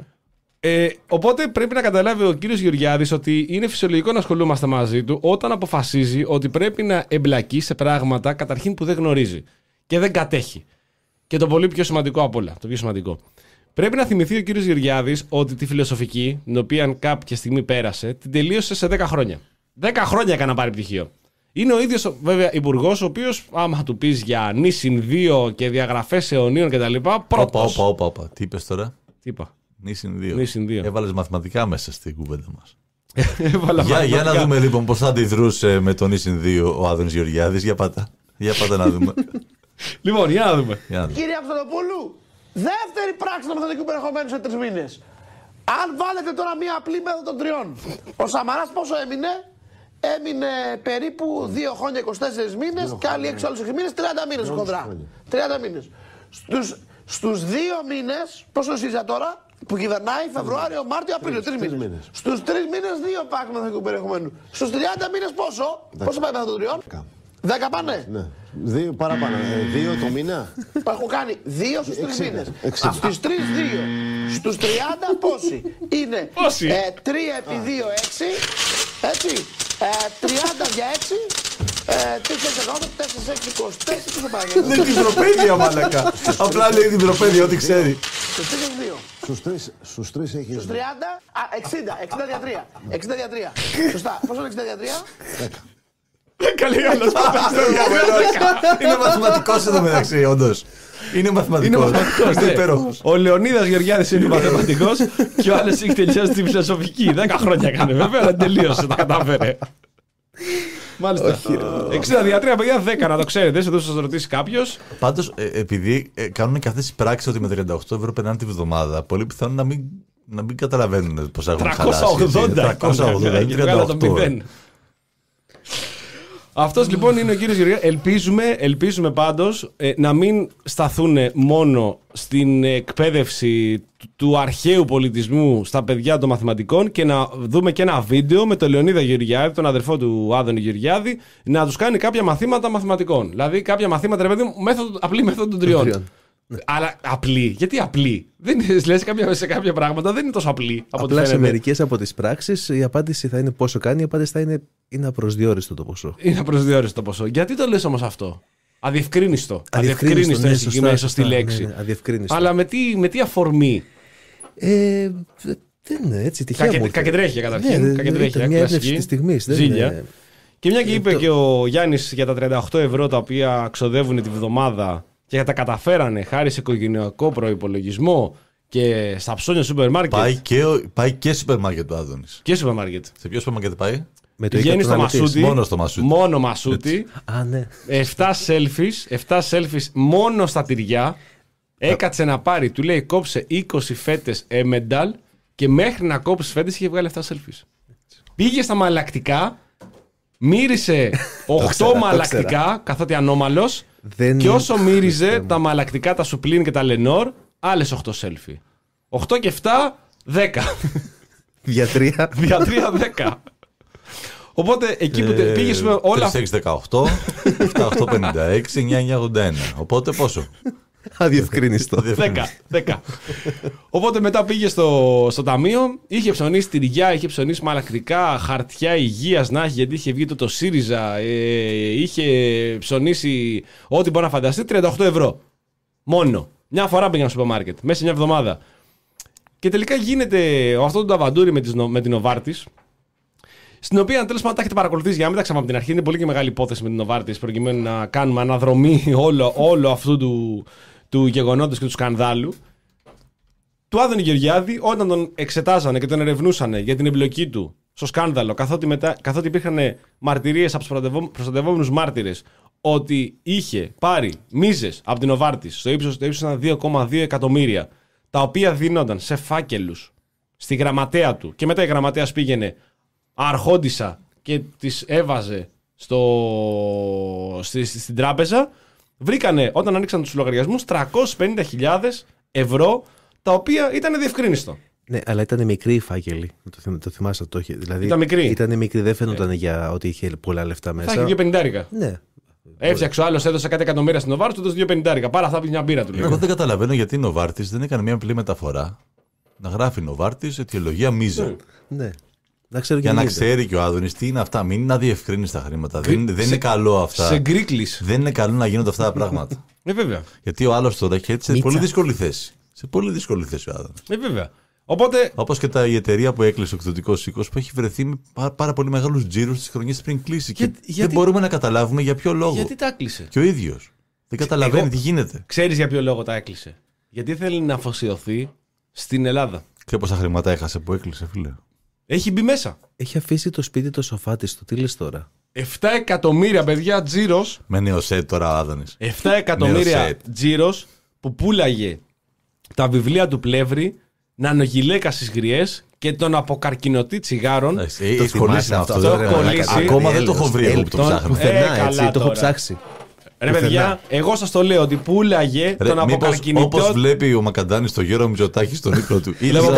Ε, οπότε πρέπει να καταλάβει ο κύριος Γεωργιάδης ότι είναι φυσιολογικό να ασχολούμαστε μαζί του όταν αποφασίζει ότι πρέπει να εμπλακεί σε πράγματα καταρχήν που δεν γνωρίζει και δεν κατέχει. Και το πολύ πιο σημαντικό απ' όλα. Το πιο σημαντικό. Πρέπει να θυμηθεί ο κύριος Γεωργιάδης ότι τη φιλοσοφική, την οποία κάποια στιγμή πέρασε, την τελείωσε σε δέκα χρόνια. δέκα χρόνια έκανε να πάρει πτυχίο. Είναι ο ίδιος βέβαια υπουργός, ο οποίος, άμα του πεις για νήσιν δύο και διαγραφές αιωνίων κτλ. Πρώτος. Όπα, όπα, όπα. Τι είπες τώρα? Τι είπα. Νήσιν δύο. Νήσιν δύο. Έβαλες μαθηματικά μέσα στην κουβέντα μας. Έβαλα για, για να μαθηματικά. δούμε λοιπόν πώς θα αντιδρούσε με τον Νήσιν δύο ο Άδωνης Γεωργιάδης. Για πάτα. Για πάτα να δούμε. Λοιπόν, για να δούμε. Για να δούμε. Κύριε Αυτοδοπούλου, δεύτερη πράξη του μαθηματικού περιεχομένου σε τρεις μήνες. Αν βάλετε τώρα μία απλή μέθοδο των τριών, ο Σαμαράς πόσο έμεινε? Έμεινε περίπου δύο χρόνια είκοσι τέσσερις μήνες και άλλοι έξι άλλους έξι μήνες, τριάντα μήνες χοντρά. τριάντα μήνες. Στους, στους δύο μήνες, πόσο είναι ΣΥΡΙΖΑ τώρα, που κυβερνάει Φεβρουάριο, Μάρτιο, Απρίλιο, τρεις μήνες. Στους τρεις μήνες δύο πράξη μαθηματικού περιεχομένου. Στους τριάντα μήνες πόσο, πόσο πάει μέθοδο των τριών? δέκα πάνε. Ναι. Δύο παραπάνω. Ε, δύο το μήνα. Έχω κάνει δύο στους τρεις εξήντα. μήνες. εξήντα. Στους τρεις δύο. Στους τριάντα πόσοι? Είναι Πόσοι? ε, τρία επί δύο, έξι. Έτσι. Ε, τριάντα για έξι. Ε, τέσσερα δεκαοκτώ, τέσσερα έξι, είκοσι τέσσερα. Πόσο πάει? Είναι διπλοπαίδεια, μαλακά. Απλά λέει διπλοπαίδεια, ό,τι ξέρει. Στους τρεις έχει δύο. Στους τρεις, στους τρεις έχεις Στους τριάντα, α, εξήντα. εξήντα δια τρία. εξήντα δια τρία. Σωστά. Πόσο είναι εξήντα δια τρία? Καλή άλλος. Είναι μαθηματικός εδώ μεταξύ, όντως. Είναι Είναι μαθηματικός. μαθηματικός. Είναι ναι. υπέροχος. Ο Λεωνίδας Γεωργιάδης είναι μαθηματικός και ο άλλος έχει τελειώσει τη φιλοσοφική. Δέκα χρόνια έκανε βέβαια, αλλά τελείωσε, τα κατάφερε. Μάλιστα. εξήντα δια τρία, παιδιά, δέκα, να το ξέρετε, σε εδώ σας ρωτήσει κάποιος. Πάντως, ε, επειδή ε, κάνουν και αυτές τις πράξεις ότι με τριάντα οκτώ ευρώ περνάνε τη βδομάδα, πολύ πιθανόν να μην, να μην καταλαβαίνουν πώς έχουν χαλάσει. τριακόσια ογδόντα. τριακόσια ογδόντα, είναι Και βγάλα το τριάντα οκτώ. μηδέν. Αυτός λοιπόν είναι ο κύριος Γεωργιάδης. Ελπίζουμε, ελπίζουμε πάντως ε, να μην σταθούν μόνο στην εκπαίδευση του, του αρχαίου πολιτισμού στα παιδιά των μαθηματικών και να δούμε και ένα βίντεο με τον Λεωνίδα Γεωργιάδη, τον αδερφό του Άδωνη Γεωργιάδη, να τους κάνει κάποια μαθήματα μαθηματικών. Δηλαδή κάποια μαθήματα, ρε παιδί μου, μέθοδο, απλή μέθοδο των τριών. τριών. Αλλά απλή. Γιατί απλή? Δεν είναι, λες, κάποια, σε κάποια πράγματα δεν είναι τόσο απλή. Από ό,τι Απλά σε φαίνεται. μερικές από τις πράξεις η απάντηση θα είναι πόσο κάνει, η απάντηση θα είναι, είναι απροσδιόριστο το ποσό. Είναι απροσδιόριστο το ποσό. Γιατί το λες όμως αυτό? Αδιευκρίνιστο. Αδιευκρίνιστο, Αδιευκρίνιστο ναι, είναι σωστά, συγκεκριμένη σωστή σωστά, λέξη. ναι, ναι, αδιευκρίνιστο. Αλλά με τι, με τι αφορμή? Ε, δεν είναι έτσι, τυχαία Κακε, μου ήρθε. κακεντρέχεια καταρχήν. Ναι, κακεντρέχεια, ήταν μια έμπνευση κλασική. της στιγμής. δεν Ζήλια. είναι- Και μια και είπε το- και ο Γιάννης για τα τριάντα οκτώ ευρώ τα οποία ξοδεύουν τη βδομάδα και τα καταφέρανε χάρη σε οικογενειακό προϋπολογισμό και στα ψώνια σούπερ μάρκετ. Πάει και, ο- πάει και σούπερ μάρκετ ο Άδωνης. Και σούπερ μάρκετ. Σε ποιο σούπερ μάρκετ πάει? Με το Πηγαίνει στο καταναλωτής. Μασούτι. Μόνο στο Μασούτι. Μόνο Μασούτι. Α, ναι. εφτά selfies, εφτά selfies μόνο στα τυριά. Έκατσε να πάρει, του λέει κόψε είκοσι φέτες εμεντάλ και μέχρι να κόψει φέτες είχε βγάλει εφτά selfies. Πήγε στα μαλακτικά, μύρισε οκτώ ξέρα, το μαλακτικά, καθότι ανώμαλος, Δεν- και όσο μύριζε Χριστέ μου. τα μαλακτικά, τα σουπλίν και τα λενόρ, άλλες οκτώ selfie. οκτώ και εφτά, δέκα. Για τρία. Δια τρία, δέκα. Οπότε εκεί που τε- πήγες με όλα τρία έξι δεκαοκτώ, επτά οκτώ πενήντα έξι, εννιά εννιά ογδόντα ένα. Οπότε πόσο? Αδιευκρίνιστο. δέκα. δέκα. Οπότε μετά πήγε στο, στο ταμείο, είχε ψωνίσει τυριά, είχε ψωνίσει μαλακτρικά, χαρτιά υγείας να έχει, γιατί είχε βγει το, το ΣΥΡΙΖΑ, ε, είχε ψωνίσει ό,τι μπορεί να φανταστεί, τριάντα οκτώ ευρώ. Μόνο. Μια φορά πήγαινε στο σούπερ μάρκετ, μέσα σε μια εβδομάδα. Και τελικά γίνεται αυτό το ταβαντούρι με, τις, με την Novartis, στην οποία τέλος πάντων τα έχετε παρακολουθήσει για να μην τα ξαναπάμε από την αρχή. Είναι πολύ και μεγάλη υπόθεση με την Novartis, προκειμένου να κάνουμε αναδρομή όλο, όλο αυτού του, του γεγονότος και του σκανδάλου. Του Άδωνη Γεωργιάδη, όταν τον εξετάζανε και τον ερευνούσαν για την εμπλοκή του στο σκάνδαλο, καθότι, μετά, καθότι υπήρχαν μαρτυρίες από τους προστατευόμενους μάρτυρες ότι είχε πάρει μίζες από την Novartis στο ύψος, στο ύψος δύο κόμμα δύο εκατομμύρια, τα οποία δίνονταν σε φάκελους στη γραμματέα του, και μετά η γραμματέας πήγαινε αρχόντισσα και τις έβαζε στο, στη, στη, στην τράπεζα, βρήκανε όταν ανοίξαν τους λογαριασμούς τριακόσιες πενήντα χιλιάδες ευρώ, τα οποία ήταν διευκρίνιστο. Ναι, αλλά ήταν μικρή η φάκελη. Το, θυμ, το θυμάσαι το είχε. Δηλαδή, ήταν μικρή. Ήταν μικρή, δεν φαίνονταν ε. για ότι είχε πολλά λεφτά μέσα. Θα είχε δύο πενηντάρικα. Ναι. Έφτιαξε ο άλλος, έδωσε κάτι εκατομμύρια στην Novartis, του έδωσε δύο πενηντάρικα. Πάρα αυτά πήγε μια μπύρα του. Εγώ δεν καταλαβαίνω γιατί η Novartis δεν έκανε μια απλή μεταφορά. Να γράφει Novartis αιτιολογία μίζα. Ναι. Να ξέρω για να γίνεται. Ξέρει και ο Άδωνης τι είναι αυτά. Μην είναι αδιευκρίνηστα τα χρήματα. Κρι... Δεν, δεν σε... είναι καλό αυτά. Σε γκρίκλεις. Δεν είναι καλό να γίνονται αυτά τα πράγματα. Ε, βέβαια. Γιατί ο άλλος τώρα έχει έτσι σε πολύ δύσκολη θέση. Σε πολύ δύσκολη θέση ο Άδωνης. Ε, βέβαια. Οπότε... Όπως και τα, η εταιρεία που έκλεισε ο εκδοτικός οίκος, που έχει βρεθεί με πάρα, πάρα πολύ μεγάλους τζίρους τις χρονιές πριν κλείσει. Για, και γιατί... δεν μπορούμε να καταλάβουμε για ποιο λόγο. Γιατί τα έκλεισε. Και ο ίδιος. Δεν καταλαβαίνει Εγώ... τι γίνεται. Ξέρεις για ποιο λόγο τα έκλεισε. Γιατί θέλει να αφοσιωθεί στην Ελλάδα. Ξέρεις πόσα χρήματα έχασε που έκλεισε, φίλε. Έχει μπει μέσα. Έχει αφήσει το σπίτι το σοφά της του. Τι λες τώρα. επτά εκατομμύρια, παιδιά, τζίρος. Με νεοσέτ τώρα ο Άδωνης. επτά εκατομμύρια τζίρος που πούλαγε τα βιβλία του Πλεύρη, Νανογιλέκα στις γριές και τον αποκαρκινωτή τσιγάρων. Έχει κολλήσει αυτό. Ακόμα δεν το έχω βρει εγώ που το ψάχνω. Πουθενά, έτσι, το έχω ψάξει. Ρε παιδιά, εγώ σας το λέω ότι πούλαγε τον αποκαρκινητό. Όπως βλέπει ο Μακαντάνης το Γιώργο Μητσοτάκη στον ύπνο του. Ή λέμε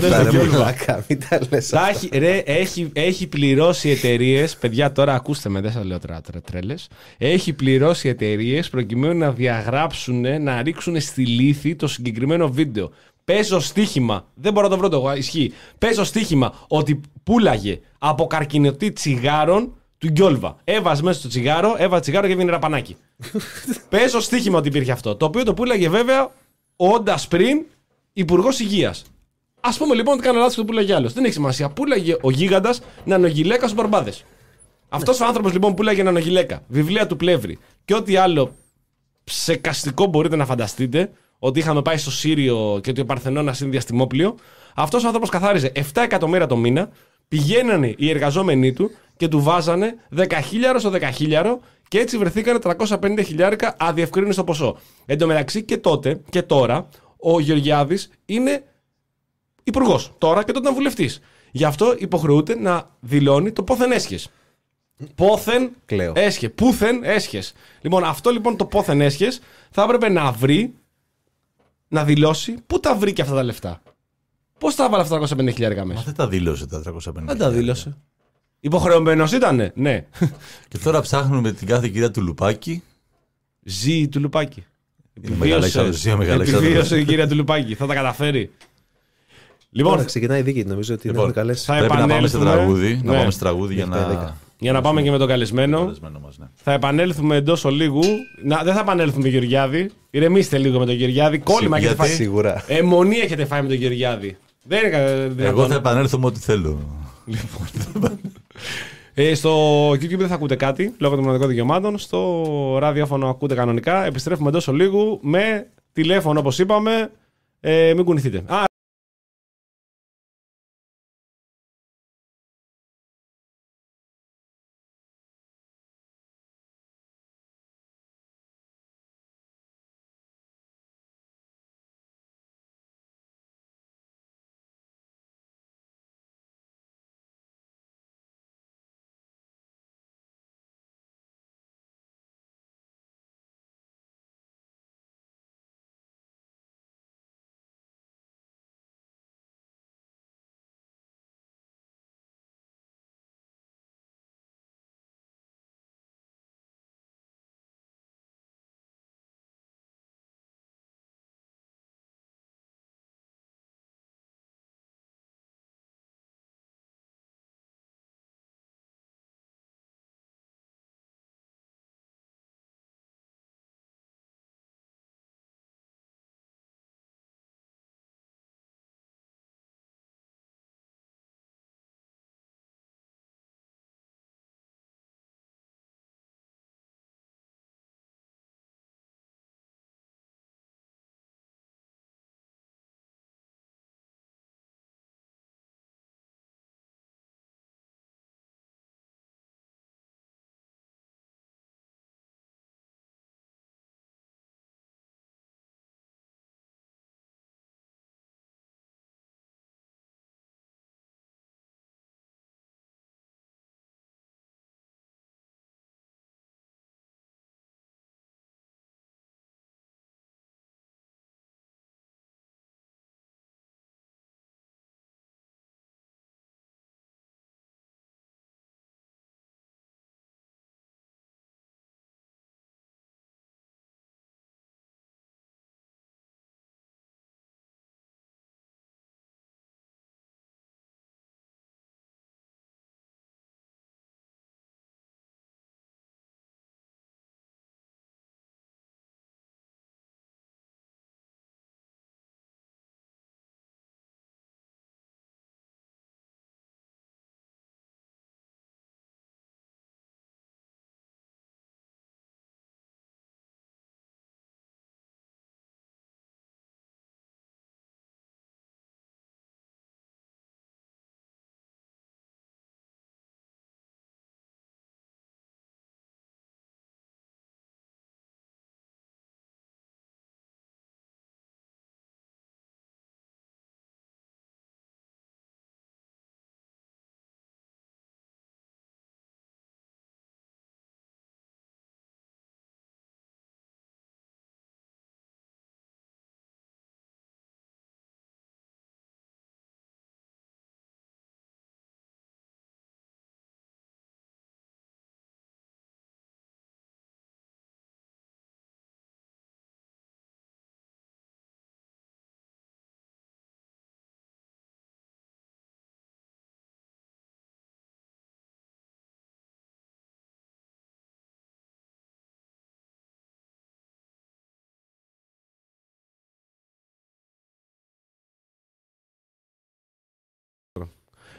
Έχει πληρώσει εταιρείες. Παιδιά, τώρα ακούστε με, δεν σας λέω τρέλες. Έχει πληρώσει εταιρείες προκειμένου να διαγράψουν, να ρίξουν στη λύθη το συγκεκριμένο βίντεο. Παίζω στοίχημα, δεν μπορώ να το βρω το εγώ, ισχύει. Παίζω στοίχημα ότι πούλαγε αποκαρκινωτή τσιγάρων του Γκιόλβα. Έβαζε μέσα στο τσιγάρο, έβαζε τσιγάρο και έβγαινε ραπανάκι. Παίζω στοίχημα ότι υπήρχε αυτό. Το οποίο το πούλαγε βέβαια όντας πριν υπουργός υγείας. Ας πούμε λοιπόν ότι κάνω λάθος και το πούλαγε άλλος. Δεν έχει σημασία. Πούλαγε ο γίγαντας νανογιλέκα στους μπαρμπάδες. Αυτός ο άνθρωπος λοιπόν πούλαγε νανογιλέκα, βιβλία του Πλεύρη και ό,τι άλλο ψεκαστικό μπορείτε να φανταστείτε. Ότι είχαμε πάει στο Σύριο και ότι ο Παρθενώνας είναι διαστημόπλιο. Αυτός ο άνθρωπος καθάριζε επτά εκατομμύρια το μήνα. Πηγαίνανε οι εργαζόμενοι του και του βάζανε δεκαχίλιαρο στο δεκαχίλιαρο και έτσι βρεθήκανε τριακόσια πενήντα χιλιάρικα αδιευκρίνιστο ποσό. Εν τω μεταξύ και τότε και τώρα ο Γεωργιάδης είναι υπουργός. Τώρα και τότε ήταν βουλευτής. Γι' αυτό υποχρεούται να δηλώνει το πόθεν έσχες. Πόθεν έσχε. Πούθεν έσχες. Λοιπόν, αυτό λοιπόν το πόθεν έσχες θα έπρεπε να βρει, να δηλώσει πού τα βρήκε αυτά τα λεφτά. Πώς τα βάλε αυτά τα τριακόσια πενήντα χιλιάρικα μέσα. Μα δεν τα δήλωσε τα τριακόσια πενήντα. Δεν τα δήλωσε. Υποχρεωμένος ήτανε, ναι. Και τώρα ψάχνουμε την κάθε κυρία του Λουπάκη. Ζει του Λουπάκη. Επιβίωσε η κυρία του Λουπάκη. Θα τα καταφέρει. Λοιπόν, τώρα ξεκινάει η δίκη, νομίζω ότι λοιπόν, είναι καλές. Πρέπει να πάμε σε τραγούδι, ναι. να πάμε σε τραγούδι για να... Για να πάμε και με τον καλεσμένο. καλεσμένο μας, ναι. Θα επανέλθουμε εντός ολίγου. Να, δεν θα επανέλθουμε με τον Γεωργιάδη. Ηρεμήστε λίγο με τον Γεωργιάδη. Κόλλημα έχετε φάει. Σίγουρα. Αιμονή έχετε φάει με τον Γεωργιάδη. Δεν είναι δυνατόν. Εγώ θα επανέλθω με ό,τι θέλω. Λοιπόν. ε, στο YouTube δεν θα ακούτε κάτι λόγω των μοναδικών δικαιωμάτων. Στο ραδιόφωνο ακούτε κανονικά. Επιστρέφουμε εντός ολίγου με τηλέφωνο όπως είπαμε. Ε, μην κουνηθείτε. Α,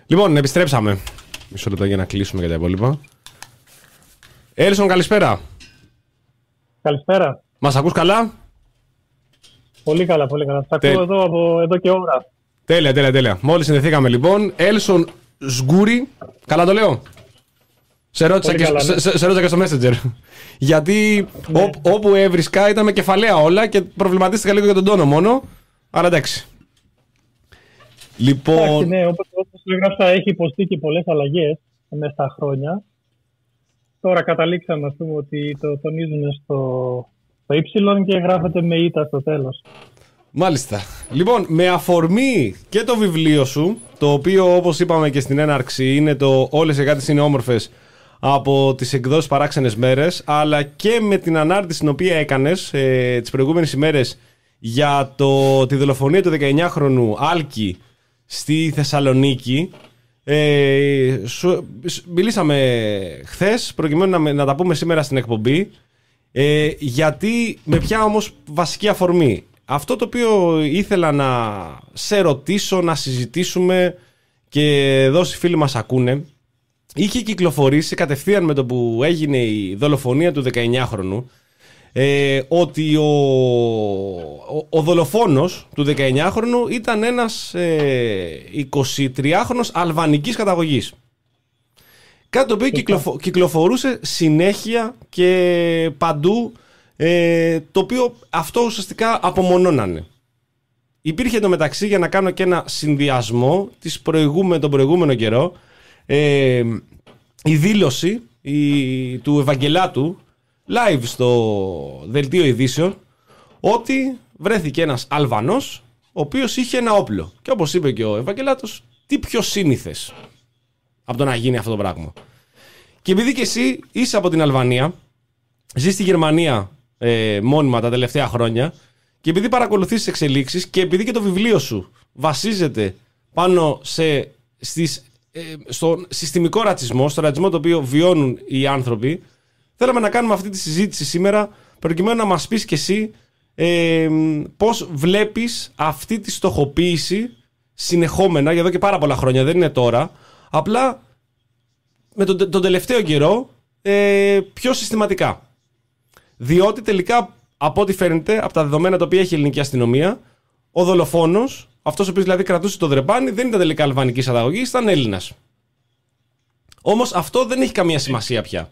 Λοιπόν, επιστρέψαμε. Μισό λεπτό για να κλείσουμε για τα υπόλοιπα. Έλσον, καλησπέρα. Καλησπέρα. Μας ακούς καλά? Πολύ καλά, πολύ καλά. Θα Τέλεια. ακούω εδώ από εδώ και ώρα. Τέλεια, τέλεια, τέλεια. Μόλις συνδεθήκαμε λοιπόν. Έλσον Σγκούρι. Καλά το λέω? Σε ρώτησα, και, καλά, ναι. σε, σε, σε ρώτησα και στο Messenger. Γιατί Ναι. ό, όπου έβρισκα ήταν με κεφαλαία όλα και προβληματίστηκα λίγο για τον τόνο μόνο. Αλλά εντάξει. Λοιπόν. Εντάξει, ναι, όπως, όπως έγραψα, έχει υποστεί και πολλές αλλαγές μέσα στα χρόνια. Τώρα καταλήξαμε, ας πούμε, ότι το τονίζουν στο, στο Y και γράφεται με ήττα στο τέλος. Μάλιστα. Λοιπόν, με αφορμή και το βιβλίο σου, το οποίο όπως είπαμε και στην έναρξη είναι το «Όλες οι γάτες είναι όμορφες» από τις εκδόσεις Παράξενες Μέρες, αλλά και με την ανάρτηση την οποία έκανες ε, τις προηγούμενες ημέρες για το, τη δολοφονία του δεκαεννιάχρονου Άλκη στη Θεσσαλονίκη. Ε, σου, μιλήσαμε χθες προκειμένου να, να τα πούμε σήμερα στην εκπομπή, ε, γιατί με ποια όμως βασική αφορμή. Αυτό το οποίο ήθελα να σε ρωτήσω, να συζητήσουμε και εδώ οι φίλοι μας ακούνε, είχε κυκλοφορήσει κατευθείαν με το που έγινε η δολοφονία του δεκαεννιάχρονου ε, ότι ο, ο, ο δολοφόνος του δεκαεννιάχρονου ήταν ένας ε, εικοσιτριάχρονος αλβανικής καταγωγής. Κάτι το οποίο κυκλοφο, κυκλοφορούσε συνέχεια και παντού, ε, το οποίο αυτό ουσιαστικά απομονώνανε. Υπήρχε εντωμεταξύ, για να κάνω και ένα συνδυασμό της προηγούμε, τον προηγούμενο καιρό, ε, η δήλωση η, του Ευαγγελάτου live στο δελτίο ειδήσεων ότι βρέθηκε ένας Αλβανός ο οποίος είχε ένα όπλο. Και όπως είπε και ο Ευαγγελάτος, τι πιο σύνηθες από το να γίνει αυτό το πράγμα. Και επειδή και εσύ είσαι από την Αλβανία, ζεις στη Γερμανία ε, μόνιμα τα τελευταία χρόνια, και επειδή παρακολουθείς τις εξελίξεις και επειδή και το βιβλίο σου βασίζεται πάνω σε, στις, ε, στον συστημικό ρατσισμό, στο ρατσισμό το οποίο βιώνουν οι άνθρωποι, θέλαμε να κάνουμε αυτή τη συζήτηση σήμερα προκειμένου να μας πεις και εσύ ε, πώς βλέπεις αυτή τη στοχοποίηση συνεχόμενα για εδώ και πάρα πολλά χρόνια, δεν είναι τώρα, απλά με τον, τον τελευταίο καιρό ε, πιο συστηματικά. Διότι τελικά, από ό,τι φαίνεται, από τα δεδομένα τα οποία έχει η ελληνική αστυνομία, ο δολοφόνος, αυτός ο οποίος δηλαδή κρατούσε το δρεπάνι, δεν ήταν τελικά αλβανικής καταγωγής, ήταν Έλληνας. Όμως αυτό δεν έχει καμία σημασία πια.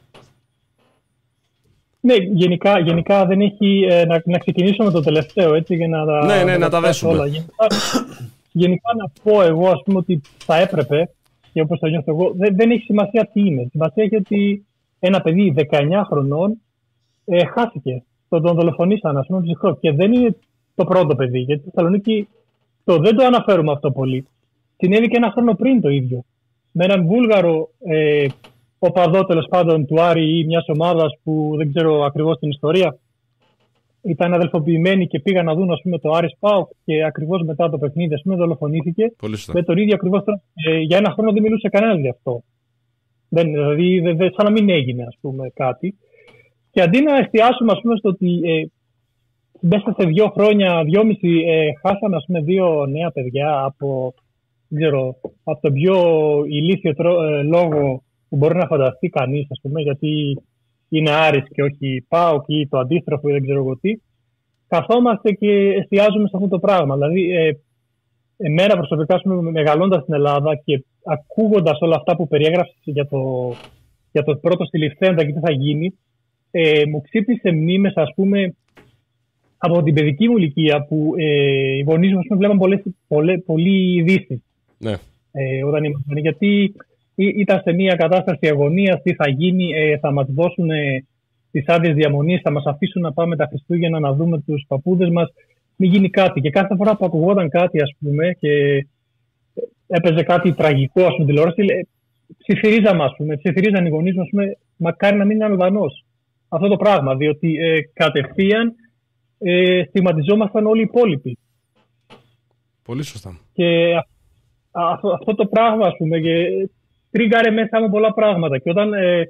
Ναι, γενικά, γενικά δεν έχει. Ε, να, να ξεκινήσω με το τελευταίο, έτσι, για να τα, ναι, ναι, να να τα δέσουμε. Όλα. Γενικά, γενικά να πω εγώ, ας πούμε, ότι θα έπρεπε, και όπως το νιώθω εγώ, δεν, δεν έχει σημασία τι είναι. Σημασία έχει ότι ένα παιδί δεκαεννιά χρονών ε, χάθηκε. Τον, τον δολοφονήσαν, ας πούμε, ψυχρό. Και δεν είναι το πρώτο παιδί. Γιατί στη Θεσσαλονίκη το, δεν το αναφέρουμε αυτό πολύ. Συνέβη και ένα χρόνο πριν το ίδιο. Με έναν Βούλγαρο ε, οπαδό, τέλος πάντων, του Άρη ή μιας ομάδας που δεν ξέρω ακριβώς την ιστορία. Ήταν αδελφοποιημένοι και πήγαν να δουν, ας πούμε, το Άρης ΠΑΟΚ και ακριβώς μετά το παιχνίδι, ας πούμε, δολοφονήθηκε. Με τον ίδιο ακριβώς τρόπο. Ε, για ένα χρόνο δεν μιλούσε κανένας γι' αυτό. Δεν, δηλαδή, δε, δε, σαν να μην έγινε, ας πούμε, κάτι. Και αντί να εστιάσουμε, ας πούμε, στο ότι ε, μέσα σε δύο χρόνια, δυόμιση, ε, χάσαν, ας πούμε, δύο νέα παιδιά από, δεν ξέρω, από τον πιο ηλίθιο τρο, ε, λόγο που μπορεί να φανταστεί κανείς, ας πούμε, γιατί είναι Άρης και όχι ΠΑΟΚ ή το αντίστροφο ή δεν ξέρω εγώ τι. Καθόμαστε και εστιάζουμε σε αυτό το πράγμα. Δηλαδή, ε, εμένα προσωπικά, ας πούμε, μεγαλώντας στην Ελλάδα και ακούγοντας όλα αυτά που περιέγραψες για το, για το πρώτο συλληφθέντα και τι θα γίνει, ε, μου ξύπνησε μνήμες, ας πούμε, από την παιδική μου ηλικία που ε, οι γονείς μου, ας πούμε, βλέπαν πολλές, πολλές, πολλοί ειδήσεις. Ναι. Ε, όταν ήμασταν. Γιατί ήταν σε μια κατάσταση αγωνίας, τι θα γίνει, ε, θα μας δώσουν ε, τις άδειες διαμονής, θα μας αφήσουν να πάμε τα Χριστούγεννα να δούμε τους παππούδες μας, μην γίνει κάτι. Και κάθε φορά που ακουγόταν κάτι, ας πούμε, και έπαιζε κάτι τραγικό, ας πούμε, τηλεόραση, ψιθυρίζαμε, ας πούμε, ψιθυρίζαν οι γονείς μου, ας πούμε, μακάρι να μην είναι Αλβανός. Αυτό το πράγμα, διότι ε, κατευθείαν ε, στιγματιζόμασταν όλοι οι υπόλοιποι. Πολύ σωστά. Και α, αυτό, αυτό το πράγμα, ας πούμε, και τρίγκαρε μέσα μου πολλά πράγματα. Και όταν ε,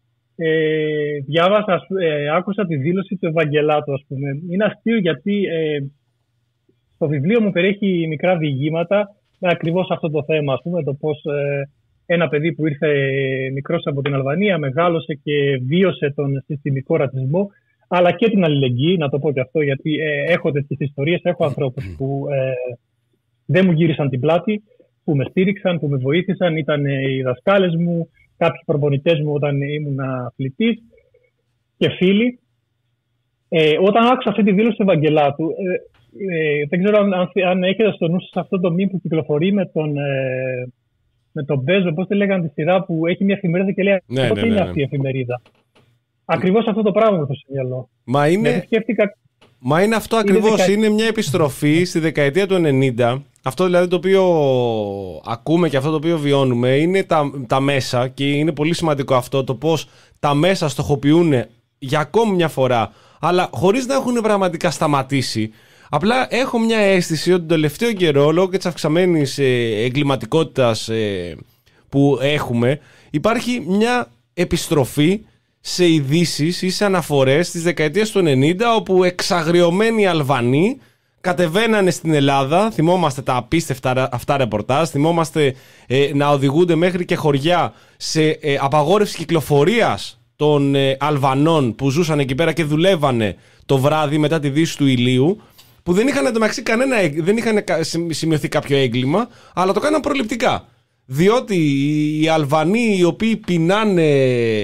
ε, διάβασα, ε, άκουσα τη δήλωση του Ευαγγελάτου, ας πούμε, είναι αστείο γιατί ε, το βιβλίο μου περιέχει μικρά διηγήματα με ακριβώς αυτό το θέμα, ας πούμε, το πώς ε, ένα παιδί που ήρθε μικρός από την Αλβανία, μεγάλωσε και βίωσε τον συστημικό ρατσισμό, αλλά και την αλληλεγγύη, να το πω και αυτό, γιατί ε, έχω τέτοιες ιστορίες, έχω ανθρώπους που ε, δεν μου γύρισαν την πλάτη, που με στήριξαν, που με βοήθησαν, ήταν οι δασκάλες μου, κάποιοι προπονητές μου όταν ήμουν αθλητής και φίλοι. Ε, όταν άκουσα αυτή τη δήλωση του Ευαγγελάτου, ε, ε, δεν ξέρω αν, αν, αν έχετε στο νου σας αυτό το μήνυμα που κυκλοφορεί με τον, ε, με τον Μπέζο, πώς τη λέγανε τη σειρά, που έχει μια εφημερίδα και λέει ναι, πότε ναι, ναι, είναι ναι. αυτή η εφημερίδα. Ακριβώς αυτό το πράγμα μου το μυαλό. Μα είναι... σκέφτηκα... Μα είναι αυτό ακριβώς, είναι, δεκα... είναι μια επιστροφή στη δεκαετία του ενενήντα. Αυτό δηλαδή το οποίο ακούμε και αυτό το οποίο βιώνουμε είναι τα, τα μέσα, και είναι πολύ σημαντικό αυτό, το πώς τα μέσα στοχοποιούν για ακόμη μια φορά, αλλά χωρίς να έχουν πραγματικά σταματήσει. Απλά έχω μια αίσθηση ότι τον τελευταίο καιρό, λόγω και της αυξαμένης ε, εγκληματικότητας ε, που έχουμε, υπάρχει μια επιστροφή σε ειδήσεις ή σε αναφορές της δεκαετίας του ενενήντα, όπου εξαγριωμένοι Αλβανοί κατεβαίνανε στην Ελλάδα. Θυμόμαστε τα απίστευτα αυτά ρεπορτάζ, θυμόμαστε ε, να οδηγούνται μέχρι και χωριά σε ε, απαγόρευση κυκλοφορίας των ε, Αλβανών που ζούσαν εκεί πέρα και δουλεύανε το βράδυ μετά τη δύση του ηλίου, που δεν είχαν εντωμεταξύ κανένα, δεν είχαν σημειωθεί κάποιο έγκλημα, αλλά το κάναν προληπτικά. Διότι οι Αλβανοί οι οποίοι πεινάνε,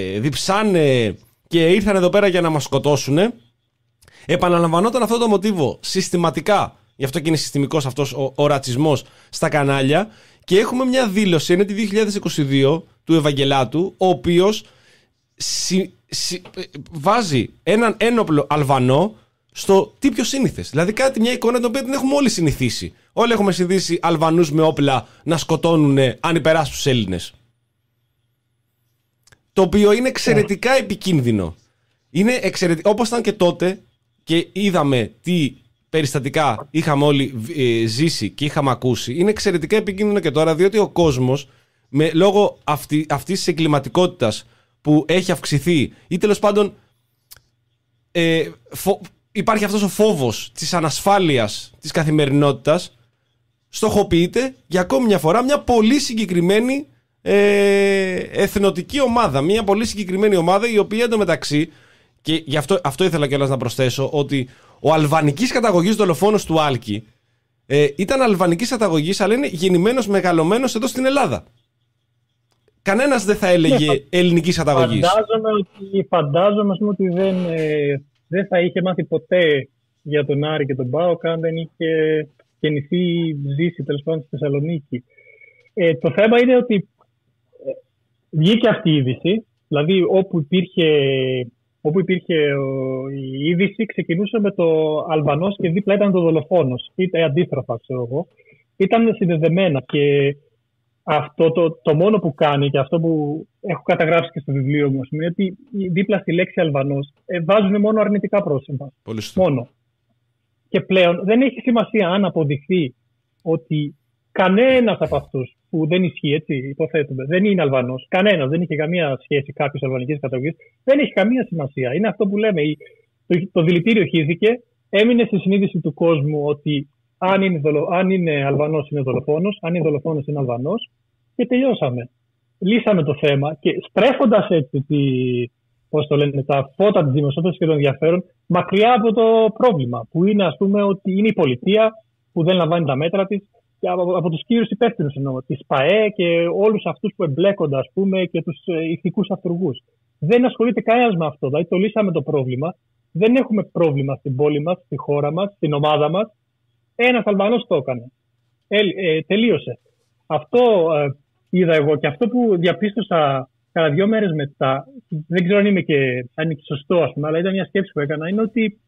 διψάνε και ήρθαν εδώ πέρα για να μας σκοτώσουν, επαναλαμβανόταν αυτό το μοτίβο συστηματικά. Γι' αυτό και είναι συστημικός αυτός ο, ο ρατσισμός στα κανάλια. Και έχουμε μια δήλωση, είναι τη δύο χιλιάδες είκοσι δύο, του Ευαγγελάτου, ο οποίος συ, συ, βάζει έναν ένοπλο Αλβανό στο τι πιο σύνηθες. Δηλαδή κάτι, μια εικόνα την οποία την έχουμε όλοι συνηθίσει. Όλοι έχουμε συνηθίσει Αλβανούς με όπλα να σκοτώνουν ανυπεράσπιστους Έλληνες. Το οποίο είναι εξαιρετικά επικίνδυνο. Είναι εξαιρετικά, όπως ήταν και τότε, και είδαμε τι περιστατικά είχαμε όλοι ε, ζήσει και είχαμε ακούσει. Είναι εξαιρετικά επικίνδυνο και τώρα, διότι ο κόσμος, με, λόγω αυτή, αυτής της εγκληματικότητας που έχει αυξηθεί, ή τέλος πάντων ε, φο, υπάρχει αυτός ο φόβος της ανασφάλειας της καθημερινότητας, στοχοποιείται για ακόμη μια φορά μια πολύ συγκεκριμένη ε, εθνοτική ομάδα. Μια πολύ συγκεκριμένη ομάδα, η οποία εντωμεταξύ, και γι' αυτό, αυτό ήθελα κιόλας να προσθέσω, ότι ο αλβανικής καταγωγής δολοφόνος του Άλκη ε, ήταν αλβανικής καταγωγής, αλλά είναι γεννημένος, μεγαλωμένος εδώ στην Ελλάδα. Κανένας δεν θα έλεγε ναι, ελληνικής καταγωγής. Φαντάζομαι ότι, φαντάζομαι, πούμε, ότι δεν, ε, δεν θα είχε μάθει ποτέ για τον Άρη και τον ΠΑΟΚ αν δεν είχε γεννηθεί, ζήσει τέλος πάντων στη Θεσσαλονίκη. Ε, το θέμα είναι ότι ε, βγήκε αυτή η είδηση, δηλαδή όπου υπήρχε, όπου υπήρχε ο, η είδηση, ξεκινούσε με το Αλβανός και δίπλα ήταν το δολοφόνος, είτε αντίστροφα, ξέρω εγώ. Ήταν συνδεδεμένα και αυτό το, το μόνο που κάνει, και αυτό που έχω καταγράψει και στο βιβλίο μου, είναι ότι δίπλα στη λέξη Αλβανός ε, βάζουν μόνο αρνητικά πρόσωπα. Μόνο. Και πλέον δεν έχει σημασία αν αποδειχθεί ότι κανένας από αυτούς, που δεν ισχύει, έτσι υποθέτουμε, δεν είναι Αλβανός, κανένας, δεν είχε καμία σχέση κάποιος αλβανικής καταγωγής, δεν έχει καμία σημασία. Είναι αυτό που λέμε. Το, το δηλητήριο χύθηκε, έμεινε στη συνείδηση του κόσμου ότι αν είναι, δολο, αν είναι Αλβανός είναι δολοφόνος, αν είναι δολοφόνος είναι Αλβανός, και τελειώσαμε. Λύσαμε το θέμα και στρέφοντας έτσι τη, πώς το λένε, τα φώτα της δημοσιότητας και των ενδιαφέρον μακριά από το πρόβλημα, που είναι, ας πούμε, ότι είναι η πολιτεία που δεν λαμβάνει τα μέτρα της, και από, από τους κύριους υπεύθυνους εννοώ, της ΠΑΕ και όλους αυτούς που εμπλέκονται, ας πούμε, και τους ηθικούς αυτούργους. Δεν ασχολείται κανένας με αυτό. Δηλαδή, το λύσαμε το πρόβλημα. Δεν έχουμε πρόβλημα στην πόλη μας, στη χώρα μας, στην ομάδα μας. Ένας Αλβανός το έκανε. Ε, ε, τελείωσε. Αυτό ε, είδα εγώ, και αυτό που διαπίστωσα κατά δύο μέρες μετά, δεν ξέρω αν, είμαι και, αν είναι και σωστό, ας πούμε, αλλά ήταν μια σκέψη που έκανα, είναι ότι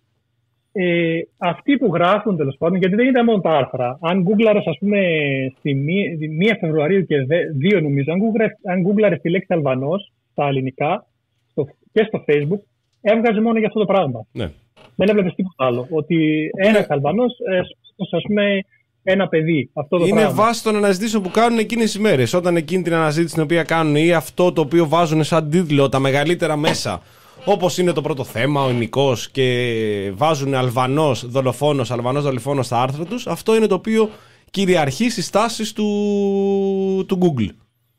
ε, αυτοί που γράφουν, τέλος πάντων, γιατί δεν ήταν μόνο τα άρθρα. Αν γκούγκλαρες, ας πούμε, στη μία Φεβρουαρίου και δύο, νομίζω, αν γκούγκλαρες τη λέξη Αλβανός στα ελληνικά στο, και στο Facebook, έβγαζε μόνο για αυτό το πράγμα. Ναι. Δεν έβλεπες τίποτα άλλο. Ότι ένας ναι. Αλβανός, ε, ας πούμε, ένα παιδί. Αυτό το είναι πράγμα. βάση των αναζητήσεων που κάνουν εκείνες τις ημέρες. Όταν εκείνη την αναζήτηση την οποία κάνουν, ή αυτό το οποίο βάζουν σαν τίτλο τα μεγαλύτερα μέσα, όπως είναι το πρώτο θέμα, ο Ινικός, και βάζουν Αλβανός δολοφόνος, Αλβανός δολοφόνος στα άρθρα τους, αυτό είναι το οποίο κυριαρχεί στις τάσεις του, του Google.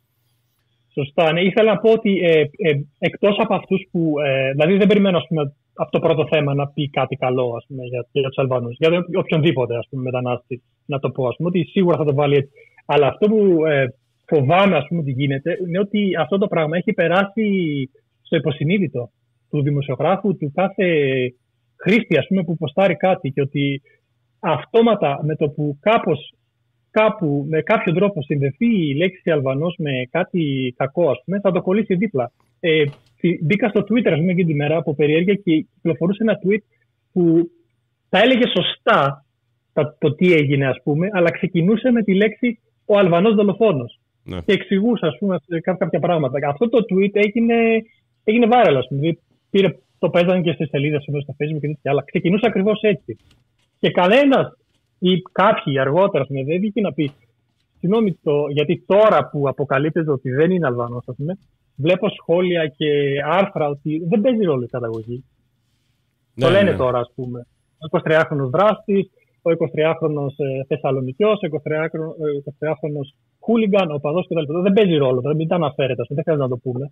Σωστά. Ναι. Ήθελα να πω ότι ε, ε, εκτός από αυτούς που. Ε, δηλαδή δεν περιμένω ας πούμε, από το πρώτο θέμα να πει κάτι καλό ας πούμε, για, για τους Αλβανούς. Για οποιονδήποτε ας πούμε, μετανάστη να το πω. Ας πούμε, ότι σίγουρα θα το βάλει έτσι. Αλλά αυτό που ε, φοβάμαι ας πούμε, ότι γίνεται είναι ότι αυτό το πράγμα έχει περάσει στο υποσυνείδητο του δημοσιογράφου, του κάθε χρήστη ας πούμε, που ποστάρει κάτι. Και ότι αυτόματα με το που κάπως. Κάπου με κάποιο τρόπο συνδεθεί η λέξη Αλβανός με κάτι κακό, ας πούμε, θα το κολλήσει δίπλα. Ε, μπήκα στο Twitter, ας πούμε, και την μέρα από περιέργεια και κυκλοφορούσε ένα tweet που τα έλεγε σωστά το, το τι έγινε, ας πούμε, αλλά ξεκινούσε με τη λέξη ο Αλβανός δολοφόνος. Ναι. Και εξηγούσε, ας πούμε, κάποια πράγματα. Αυτό το tweet έγινε, έγινε viral, ας πούμε. Πήρε, το παίζανε και στις σελίδες στο Facebook και τέτοια, αλλά ξεκινούσε ακριβώς έτσι. Και κανένας ή κάποιοι αργότερα με δεν βγήκε να πει συγγνώμη, γιατί τώρα που αποκαλύπτεται ότι δεν είναι Αλβανός, ας πούμε, βλέπω σχόλια και άρθρα ότι δεν παίζει ρόλο η καταγωγή. Ναι, το λένε ναι. τώρα, ας πούμε. Ο εικοσιτριάχρονος δράστης, ο εικοσιτριάχρονος ε, Θεσσαλονικιός, ο εικοσιτριάχρονος χούλιγκαν, ο παδός κτλ. Δεν παίζει ρόλο, δεν τα αναφέρεται, δεν χρειάζεται να το πούμε.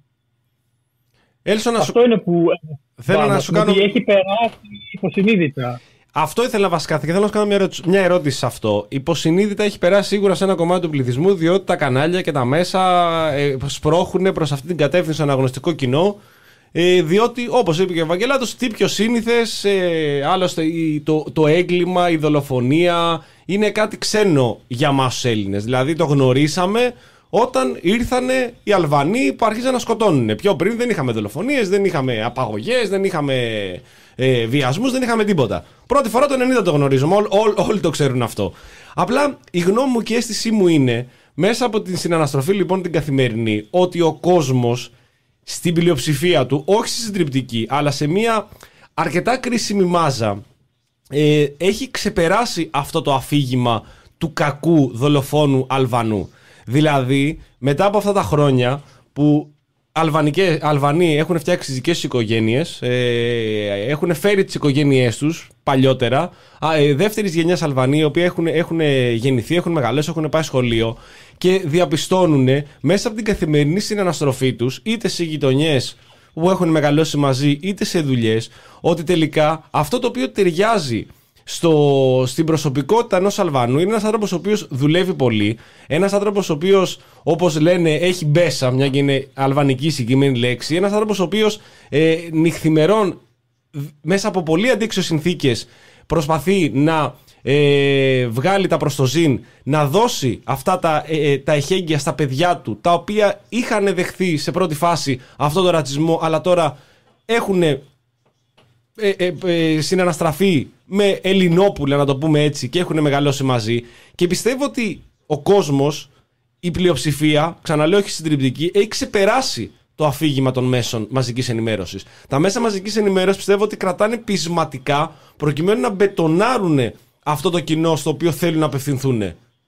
Έλσο, να Αυτό σου... είναι που θέλω πάνω, να σου κάνω... έχει περάσει υποσυνείδητα. Αυτό ήθελα βασικά και θέλω να σου κάνω μια ερώτηση, μια ερώτηση σε αυτό. Υποσυνείδητα έχει περάσει σίγουρα σε ένα κομμάτι του πληθυσμού, διότι τα κανάλια και τα μέσα ε, σπρώχουν προς αυτή την κατεύθυνση στο αναγνωστικό κοινό. Ε, διότι, όπως είπε και ο Ευαγγελάτος, τι πιο σύνηθες, ε, άλλωστε το, το έγκλημα, η δολοφονία είναι κάτι ξένο για εμάς τους Έλληνες. Δηλαδή το γνωρίσαμε όταν ήρθανε οι Αλβανοί που άρχισαν να σκοτώνουν. Πιο πριν δεν είχαμε δολοφονίες, δεν είχαμε απαγωγές, δεν είχαμε ε, βιασμούς, δεν είχαμε τίποτα. Πρώτη φορά το ενενήντα το γνωρίζουμε, όλοι όλ, όλ το ξέρουν αυτό. Απλά η γνώμη μου και η αίσθησή μου είναι, μέσα από την συναναστροφή λοιπόν την καθημερινή, ότι ο κόσμος στην πλειοψηφία του, όχι στη συντριπτική, αλλά σε μια αρκετά κρίσιμη μάζα, ε, έχει ξεπεράσει αυτό το αφήγημα του κακού δολοφόνου Αλβανού. Δηλαδή, μετά από αυτά τα χρόνια που Αλβανικές, Αλβανοί έχουν φτιάξει τις δικές τους οικογένειες, ε, έχουν φέρει τις οικογένειές τους παλιότερα, ε, δεύτερης γενιάς Αλβανοί, οι οποίοι έχουν, έχουν γεννηθεί, έχουν μεγαλώσει, έχουν πάει σχολείο και διαπιστώνουν μέσα από την καθημερινή συναναστροφή τους, είτε σε γειτονιές που έχουν μεγαλώσει μαζί, είτε σε δουλειές, ότι τελικά αυτό το οποίο ταιριάζει Στο, στην προσωπικότητα ενός Αλβανού είναι ένας άνθρωπος ο οποίος δουλεύει πολύ, ένας άνθρωπος ο οποίος, όπως λένε, έχει μπέσα, μια και είναι αλβανική συγκεκριμένη λέξη, ένας άνθρωπος ο οποίος ε, νυχθημερών μέσα από πολύ αντίξιες συνθήκες προσπαθεί να ε, βγάλει τα προστοζήν, να δώσει αυτά τα, ε, τα εχέγγυα στα παιδιά του, τα οποία είχαν δεχθεί σε πρώτη φάση αυτόν τον ρατσισμό, αλλά τώρα έχουν ε, ε, ε, συναναστραφεί με Ελληνόπουλα, να το πούμε έτσι, και έχουν μεγαλώσει μαζί. Και πιστεύω ότι ο κόσμος, η πλειοψηφία, ξαναλέω όχι συντριπτική, έχει ξεπεράσει το αφήγημα των μέσων μαζικής ενημέρωσης. Τα μέσα μαζικής ενημέρωσης πιστεύω ότι κρατάνε πεισματικά προκειμένου να μπετονάρουν αυτό το κοινό στο οποίο θέλουν να απευθυνθούν.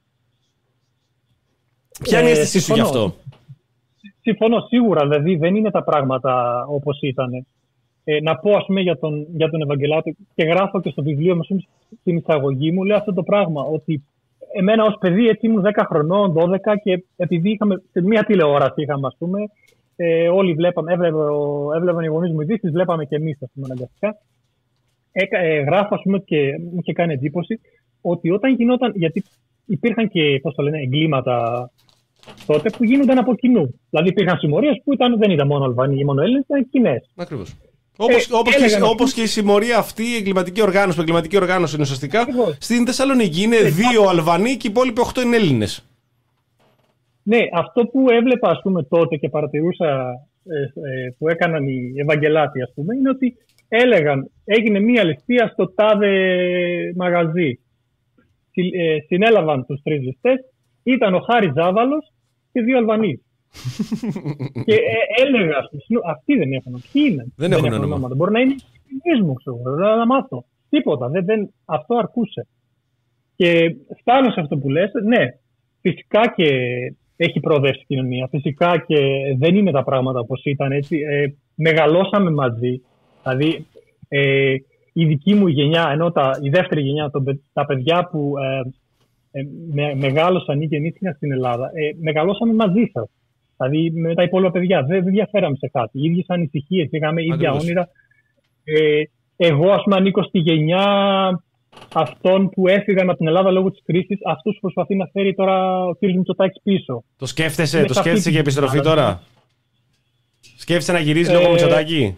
Ποια είναι η αίσθησή σου γι' αυτό? Συμφωνώ, σίγουρα. Δηλαδή δεν είναι τα πράγματα όπως ήταν. Ε, να πω, ας πούμε, για τον, για τον Ευαγγελάτο, και γράφω και στο βιβλίο μου, στην εισαγωγή μου, λέω αυτό το πράγμα, ότι εμένα ως παιδί έτσι ήμουν δέκα χρονών, δώδεκα, και επειδή είχαμε σε μία τηλεόραση, είχαμε, ας πούμε, ε, όλοι βλέπαμε, έβλεπε, έβλεπαν οι γονείς μου ειδήσεις, βλέπαμε και εμείς, ας πούμε, αναγκαστικά. Ε, ε, γράφω, ας πούμε, και μου είχε κάνει εντύπωση ότι όταν γινόταν, γιατί υπήρχαν και, πώς το λένε, εγκλήματα τότε που γίνονταν από κοινού. Δηλαδή υπήρχαν συμμορίες που ήταν, δεν ήταν μόνο Αλβανοί ή μόνο Έλληνες, ήταν κοινές. Ακριβώς. Όπως, ε, όπως, και, όπως και η συμμορία αυτή, η εγκληματική οργάνωση, που εγκληματική οργάνωση είναι ουσιαστικά, στην Θεσσαλονίκη είναι ε, δύο ε, Αλβανοί και οι υπόλοιποι οκτώ είναι Έλληνες. Ναι, αυτό που έβλεπα, ας πούμε, τότε και παρατηρούσα ε, ε, που έκαναν οι Ευαγγελάτοι, ας πούμε, είναι ότι έλεγαν, έγινε μία ληστεία στο τάδε μαγαζί. Συ, ε, συνέλαβαν τους τρεις ληστές, ήταν ο Χάρης Ζάβαλος και δύο Αλβανοί. Και ε, έλεγα, αυτοί δεν έχουν. Ποιοι είναι? Δεν, δεν έχουν όνομα. Μπορεί να είναι οι μου, ξέρω, να μάθω. Τίποτα. Δεν, δεν, αυτό αρκούσε. Και φτάνω σε αυτό που λες. Ναι, φυσικά και έχει προοδεύσει η κοινωνία. Φυσικά και δεν είναι τα πράγματα όπως ήταν. Έτσι. Ε, μεγαλώσαμε μαζί. Δηλαδή, ε, η δική μου γενιά, ενώ τα, η δεύτερη γενιά, το, τα παιδιά που ε, ε, με, μεγάλωσαν ή γεννήθηκαν στην Ελλάδα, ε, μεγαλώσαμε μαζί σας. Δηλαδή με τα υπόλοιπα παιδιά. Δεν, δεν διαφέραμε σε κάτι. Οι ίδιες ανησυχίες, είχαμε ίδια όνειρα. Ε, εγώ, ας πούμε, ανήκω στη γενιά αυτών που έφυγαν από την Ελλάδα λόγω της κρίσης, αυτούς που προσπαθεί να φέρει τώρα ο κ. Μητσοτάκης πίσω. Το σκέφτεσαι, το σκέφτεσαι για επιστροφή τώρα. Σκέφτεσαι να γυρίσει λόγω ε, Μητσοτάκη.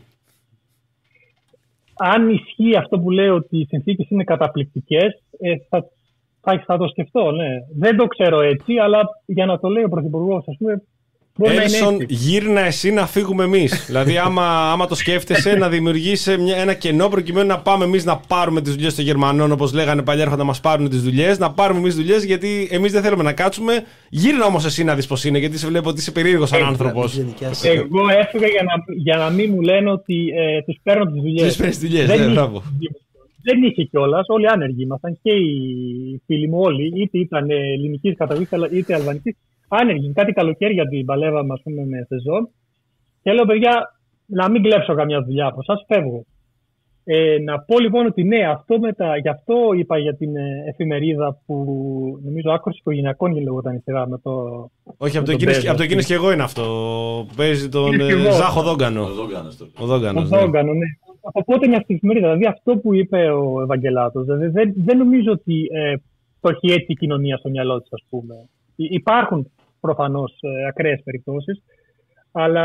Αν ισχύει αυτό που λέω ότι οι συνθήκες είναι καταπληκτικές, ε, θα, θα, θα το σκεφτώ, ναι. Δεν το ξέρω έτσι, αλλά για να το λέει ο Πρωθυπουργός, ας πούμε, Έλσον, γύρνα εσύ να φύγουμε εμείς. Δηλαδή, άμα, άμα το σκέφτεσαι, να δημιουργήσει ένα κενό προκειμένου να πάμε εμείς να πάρουμε τις δουλειές των Γερμανών, όπως λέγανε παλιά, έρχοντα να μας πάρουν τις δουλειές, να πάρουμε εμείς δουλειές, γιατί εμείς δεν θέλουμε να κάτσουμε. Γύρνα όμως εσύ να δεις πώς είναι, γιατί σε βλέπω ότι είσαι περίεργος σαν άνθρωπος. Εγώ έφυγα για να, για να μην μου λένε ότι ε, τους παίρνω τις δουλειές. Τους παίρνεις τις δουλειές, δεν, ναι, μπράβο. Δεν είχε κιόλας, όλοι άνεργοι ήμασταν και οι φίλοι μου όλοι, είτε ήταν ελληνικής καταγωγής είτε αλβανικής. Άνεργοι, κάτι καλοκαίρια την παλεύαμε, ας πούμε, με σεζόν. Και λέω, παιδιά, να μην κλέψω καμιά δουλειά από εσάς, φεύγω. Ε, να πω λοιπόν ότι ναι, αυτό μετά, γι' αυτό είπα για την ε, εφημερίδα που νομίζω Άκρος Οικογενειακών γινόταν η σειρά με το. Όχι, από το εκείνος και εγώ είναι αυτό. Παίζει τον ε, Ζάχο Δόγκανο. Ο Δόγκανο, ναι. ναι. Οπότε μια στην εφημερίδα, δηλαδή αυτό που είπε ο Ευαγγελάτος, δηλαδή, δεν, δεν νομίζω ότι ε, το έχει έτσι η κοινωνία στο μυαλό της, ας πούμε. Υπάρχουν προφανώς ε, ακραίες περιπτώσεις, αλλά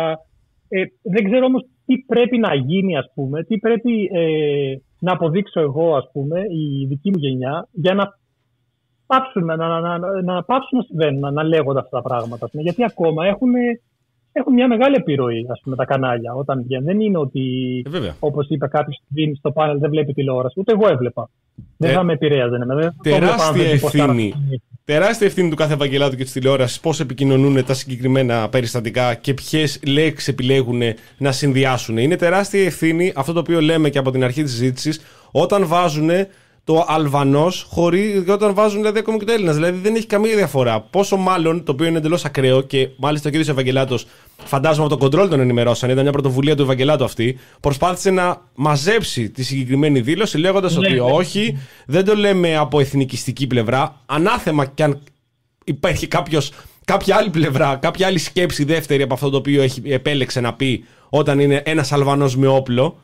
ε, δεν ξέρω όμως τι πρέπει να γίνει, ας πούμε, τι πρέπει ε, να αποδείξω εγώ, ας πούμε, η δική μου γενιά, για να πάψουν να, να, να, να, να, πάψουν να συμβαίνουν, να, να λέγονται αυτά τα πράγματα. Ας πούμε, γιατί ακόμα έχουν, έχουν μια μεγάλη επιρροή, ας πούμε, τα κανάλια όταν βγαίνουν. Δεν είναι ότι, ε, όπως είπε κάποιος στο πάνελ, δεν βλέπει τηλεόραση. Ούτε εγώ έβλεπα. Δεν θα με επηρέαζε. Τεράστια ευθύνη. Τεράστια ευθύνη του κάθε Ευαγγελάτου και της τηλεόρασης πώς επικοινωνούν τα συγκεκριμένα περιστατικά και ποιες λέξεις επιλέγουν να συνδυάσουν. Είναι τεράστια ευθύνη αυτό το οποίο λέμε και από την αρχή της συζήτησης, όταν βάζουν το Αλβανός χωρίς, όταν βάζουν δηλαδή ακόμη και το Έλληνας. Δηλαδή δεν έχει καμία διαφορά. Πόσο μάλλον, το οποίο είναι εντελώς ακραίο και μάλιστα ο κ. Ευαγγελάτος, φαντάζομαι από τον κοντρόλ τον ενημερώσαν, ήταν μια πρωτοβουλία του Ευαγγελάτου αυτή, προσπάθησε να μαζέψει τη συγκεκριμένη δήλωση λέγοντας ότι όχι, δεν το λέμε από εθνικιστική πλευρά. Ανάθεμα κι αν υπάρχει κάποιος, κάποια άλλη πλευρά, κάποια άλλη σκέψη δεύτερη από αυτό το οποίο έχει, επέλεξε να πει όταν είναι ένας Αλβανός με όπλο.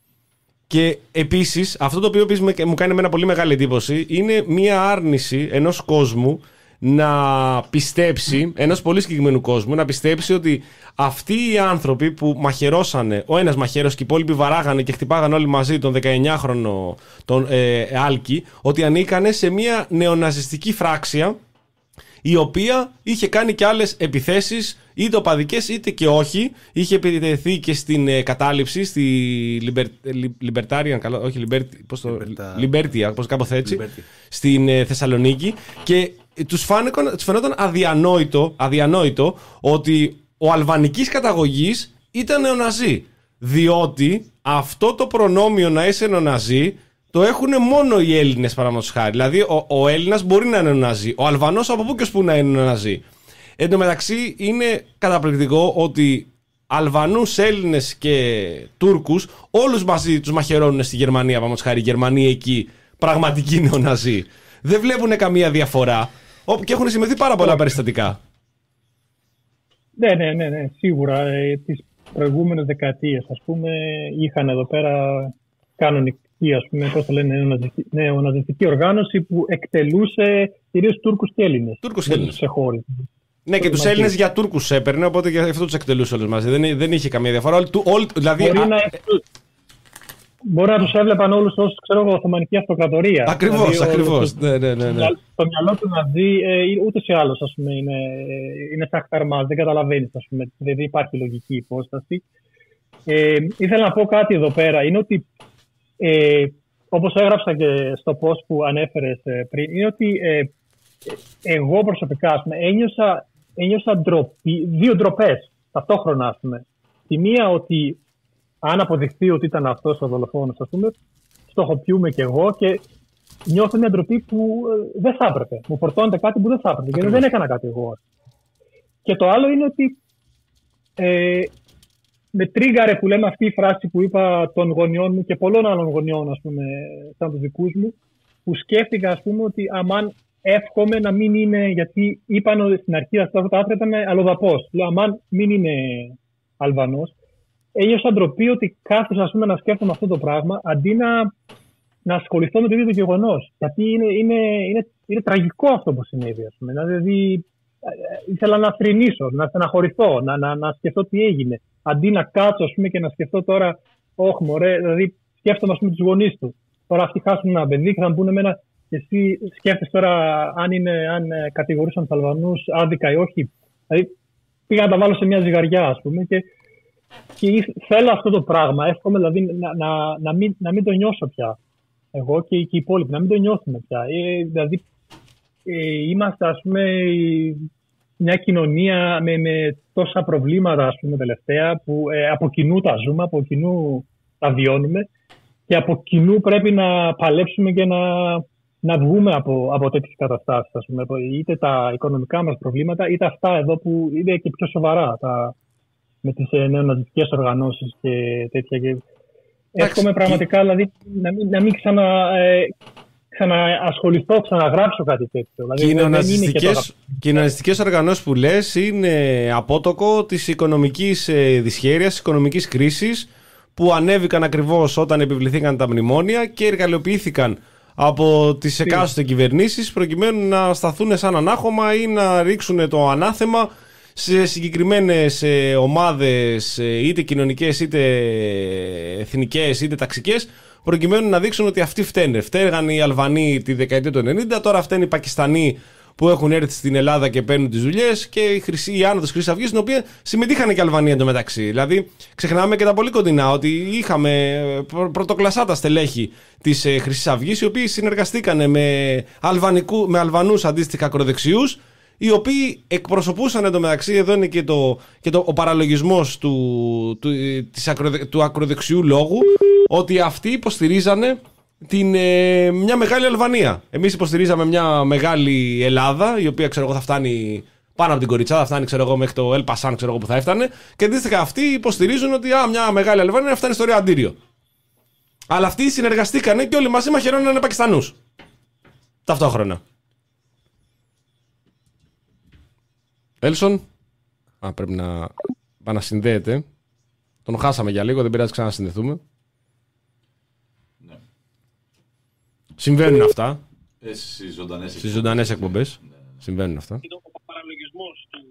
Και επίσης, αυτό το οποίο επίσης μου κάνει εμένα πολύ μεγάλη εντύπωση είναι μια άρνηση ενός κόσμου να πιστέψει, ενός πολύ συγκεκριμένου κόσμου, να πιστέψει ότι αυτοί οι άνθρωποι που μαχαιρώσανε, ο ένας μαχαίρος και οι υπόλοιποι βαράγανε και χτυπάγανε όλοι μαζί τον δεκαεννιάχρονο τον ε, Άλκη, ότι ανήκανε σε μια νεοναζιστική φράξια η οποία είχε κάνει και άλλες επιθέσεις, είτε οπαδικές είτε και όχι. Είχε επιτεθεί και στην ε, κατάληψη, στη Libertarian, καλά, όχι Liberty, πώς το, Libertia, πώς κάπως έτσι, Liberty. Στην ε, Θεσσαλονίκη. Και τους, φάνηκαν, τους φαινόταν αδιανόητο, αδιανόητο ότι ο αλβανικής καταγωγής ήταν νεοναζί. Διότι αυτό το προνόμιο να είσαι νεοναζί το έχουν μόνο οι Έλληνες, παραδείγματος χάρη. Δηλαδή, ο, ο Έλληνας μπορεί να είναι νεοναζί. Ο Αλβανός από πού και ως πού να είναι νεοναζί. Εν τω μεταξύ, είναι καταπληκτικό ότι Αλβανούς, Έλληνες και Τούρκους όλους μαζί τους μαχαιρώνουν στη Γερμανία, παραδείγματος χάρη. Οι Γερμανοί εκεί πραγματικοί νεοναζί. Δεν βλέπουν καμία διαφορά και έχουν σημειωθεί πάρα πολλά περιστατικά. Ναι, ναι, ναι, ναι, σίγουρα. Ε, τις προηγούμενες δεκαετίες, ας πούμε, είχαν εδώ πέρα κανονικά. Ή ας πούμε, πώς το λένε, νεοναζιστική οργάνωση που εκτελούσε κυρίως Τούρκους και Έλληνες. Τούρκους και Έλληνες. Ναι, και τους Έλληνες για Τούρκους έπαιρνε, οπότε για αυτό τους εκτελούσε όλους μαζί. Δεν, δεν είχε καμία διαφορά. Όλ, όλ, δηλαδή, μπορεί, α... να, μπορεί να τους έβλεπαν όλους ως, ξέρω εγώ, Οθωμανική Αυτοκρατορία. Ακριβώς, δηλαδή, ακριβώς. Ναι, ναι, ναι, ναι. Το μυαλό του Ναζί ε, ούτως ή άλλως, ας πούμε, είναι, είναι σαν χταρμάς. Δεν καταλαβαίνεις, ας πούμε. Δεν υπάρχει λογική υπόσταση. Ε, ήθελα να πω κάτι εδώ πέρα. Είναι ότι Ε, όπως έγραψα και στο post που ανέφερες ε, πριν, είναι ότι ε, εγώ προσωπικά ας πούμε, ένιωσα, ένιωσα ντροπή, δύο ντροπές ταυτόχρονα. Ας πούμε. Τη μία ότι αν αποδειχθεί ότι ήταν αυτός ο δολοφόνος, ας πούμε, στοχοποιούμε κι εγώ και νιώθω μια ντροπή που ε, δεν θα έπρεπε. Μου φορτώνεται κάτι που δεν θα έπρεπε, γιατί δεν έκανα κάτι εγώ. Και το άλλο είναι ότι ε, με τρίγκαρε που λέμε αυτή η φράση που είπα των γονιών μου και πολλών άλλων γονιών, ας πούμε, σαν τους δικούς μου, που σκέφτηκα, ας πούμε, ότι αμάν εύχομαι να μην είναι, γιατί είπαν ότι στην αρχή αυτό το άθρο ήταν αλλοδαπός. Λέω, αμάν μην είναι Αλβανός. Ένιωσα ντροπή ότι κάθισα ας πούμε, να σκέφτομαι αυτό το πράγμα, αντί να, να ασχοληθώ με το ίδιο το γεγονός. Γιατί είναι, είναι, είναι, είναι τραγικό αυτό που συνέβη. Ας πούμε. Δηλαδή, ήθελα να θρηνήσω, να στεναχωρηθώ, να, να, να σκεφτώ τι έγινε. Αντί να κάτσω ας πούμε, και να σκεφτώ τώρα, όχι μωρέ, δηλαδή σκέφτομαι ας πούμε, τους γονείς του. Τώρα αυτοί χάσουν ένα παιδί και θα μου πούνε εμένα, εσύ σκέφτεσαι τώρα αν, είναι, αν κατηγορούσαν τους Αλβανούς άδικα ή όχι. Δηλαδή πήγα να τα βάλω σε μια ζυγαριά ας πούμε και, και θέλω αυτό το πράγμα. Εύχομαι δηλαδή να, να, να, μην, να μην το νιώσω πια. Εγώ και, και οι υπόλοιποι, να μην το νιώθουμε πια. Ε, δηλαδή ε, είμαστε ας πούμε μια κοινωνία με, με τόσα προβλήματα ας πούμε τελευταία που ε, από κοινού τα ζούμε, από κοινού τα βιώνουμε. Και από κοινού πρέπει να παλέψουμε και να, να βγούμε από, από τέτοιες καταστάσεις. Ας πούμε. Είτε τα οικονομικά μας προβλήματα, είτε αυτά εδώ που είναι και πιο σοβαρά τα, με τις νεοναζιστικές οργανώσεις και τέτοια. Και εύχομαι πραγματικά δηλαδή, να μην, να μην ξανα, ε, ξαναασχοληθώ, ξαναγράψω κάτι τέτοιο. Δηλαδή, και οι ναζιστικές οργανώσεις που λες είναι απότοκο της οικονομικής δυσχέρειας, της οικονομικής κρίσης, που ανέβηκαν ακριβώς όταν επιβληθήκαν τα μνημόνια και εργαλειοποιήθηκαν από τις εκάστοτε κυβερνήσεις προκειμένου να σταθούν σαν ανάχωμα ή να ρίξουν το ανάθεμα σε συγκεκριμένες ομάδες είτε κοινωνικές είτε εθνικές είτε ταξικές προκειμένου να δείξουν ότι αυτοί φταίνε. Φταίγαν οι Αλβανοί τη δεκαετία του ενενήντα, τώρα φταίνουν οι Πακιστανοί που έχουν έρθει στην Ελλάδα και παίρνουν τις δουλειές και η, χρυσή, η άνοδος Χρυσής Αυγής, στην οποία συμμετείχαν και οι Αλβανοί εντωμεταξύ. Δηλαδή, ξεχνάμε και τα πολύ κοντινά ότι είχαμε πρωτοκλασσάτα στελέχη της ε, Χρυσής Αυγής, οι οποίοι συνεργαστήκαν με, με Αλβανούς αντίστοιχα ακροδεξιούς, οι οποίοι εκπροσωπούσαν εντωμεταξύ, εδώ είναι και, το, και το, ο παραλογισμός του, του, της ακροδε, του ακροδεξιού λόγου, ότι αυτοί υποστηρίζανε την, ε, μια μεγάλη Αλβανία. Εμείς υποστηρίζαμε μια μεγάλη Ελλάδα, η οποία ξέρω εγώ θα φτάνει πάνω από την Κοριτσάδα, θα φτάνει ξέρω εγώ μέχρι το Ελπασάν, ξέρω εγώ που θα έφτανε. Και αντίστοιχα αυτοί υποστηρίζουν ότι α, μια μεγάλη Αλβανία φτάνει στο ωραίο Αντίριο. Αλλά αυτοί συνεργαστήκανε και όλοι μαζί μαχαιρώνανε Πακιστανούς. Ταυτόχρονα. Έλσον. Α, πρέπει να επανασυνδέεται. Τον χάσαμε για λίγο, δεν πειράζει, ξανασυνδεθούμε. Συμβαίνουν αυτά. Ε, στις ζωντανές, στις ζωντανές εκπομπές. Ναι, ναι. Συμβαίνουν αυτά. Είναι ο παραλογισμός του...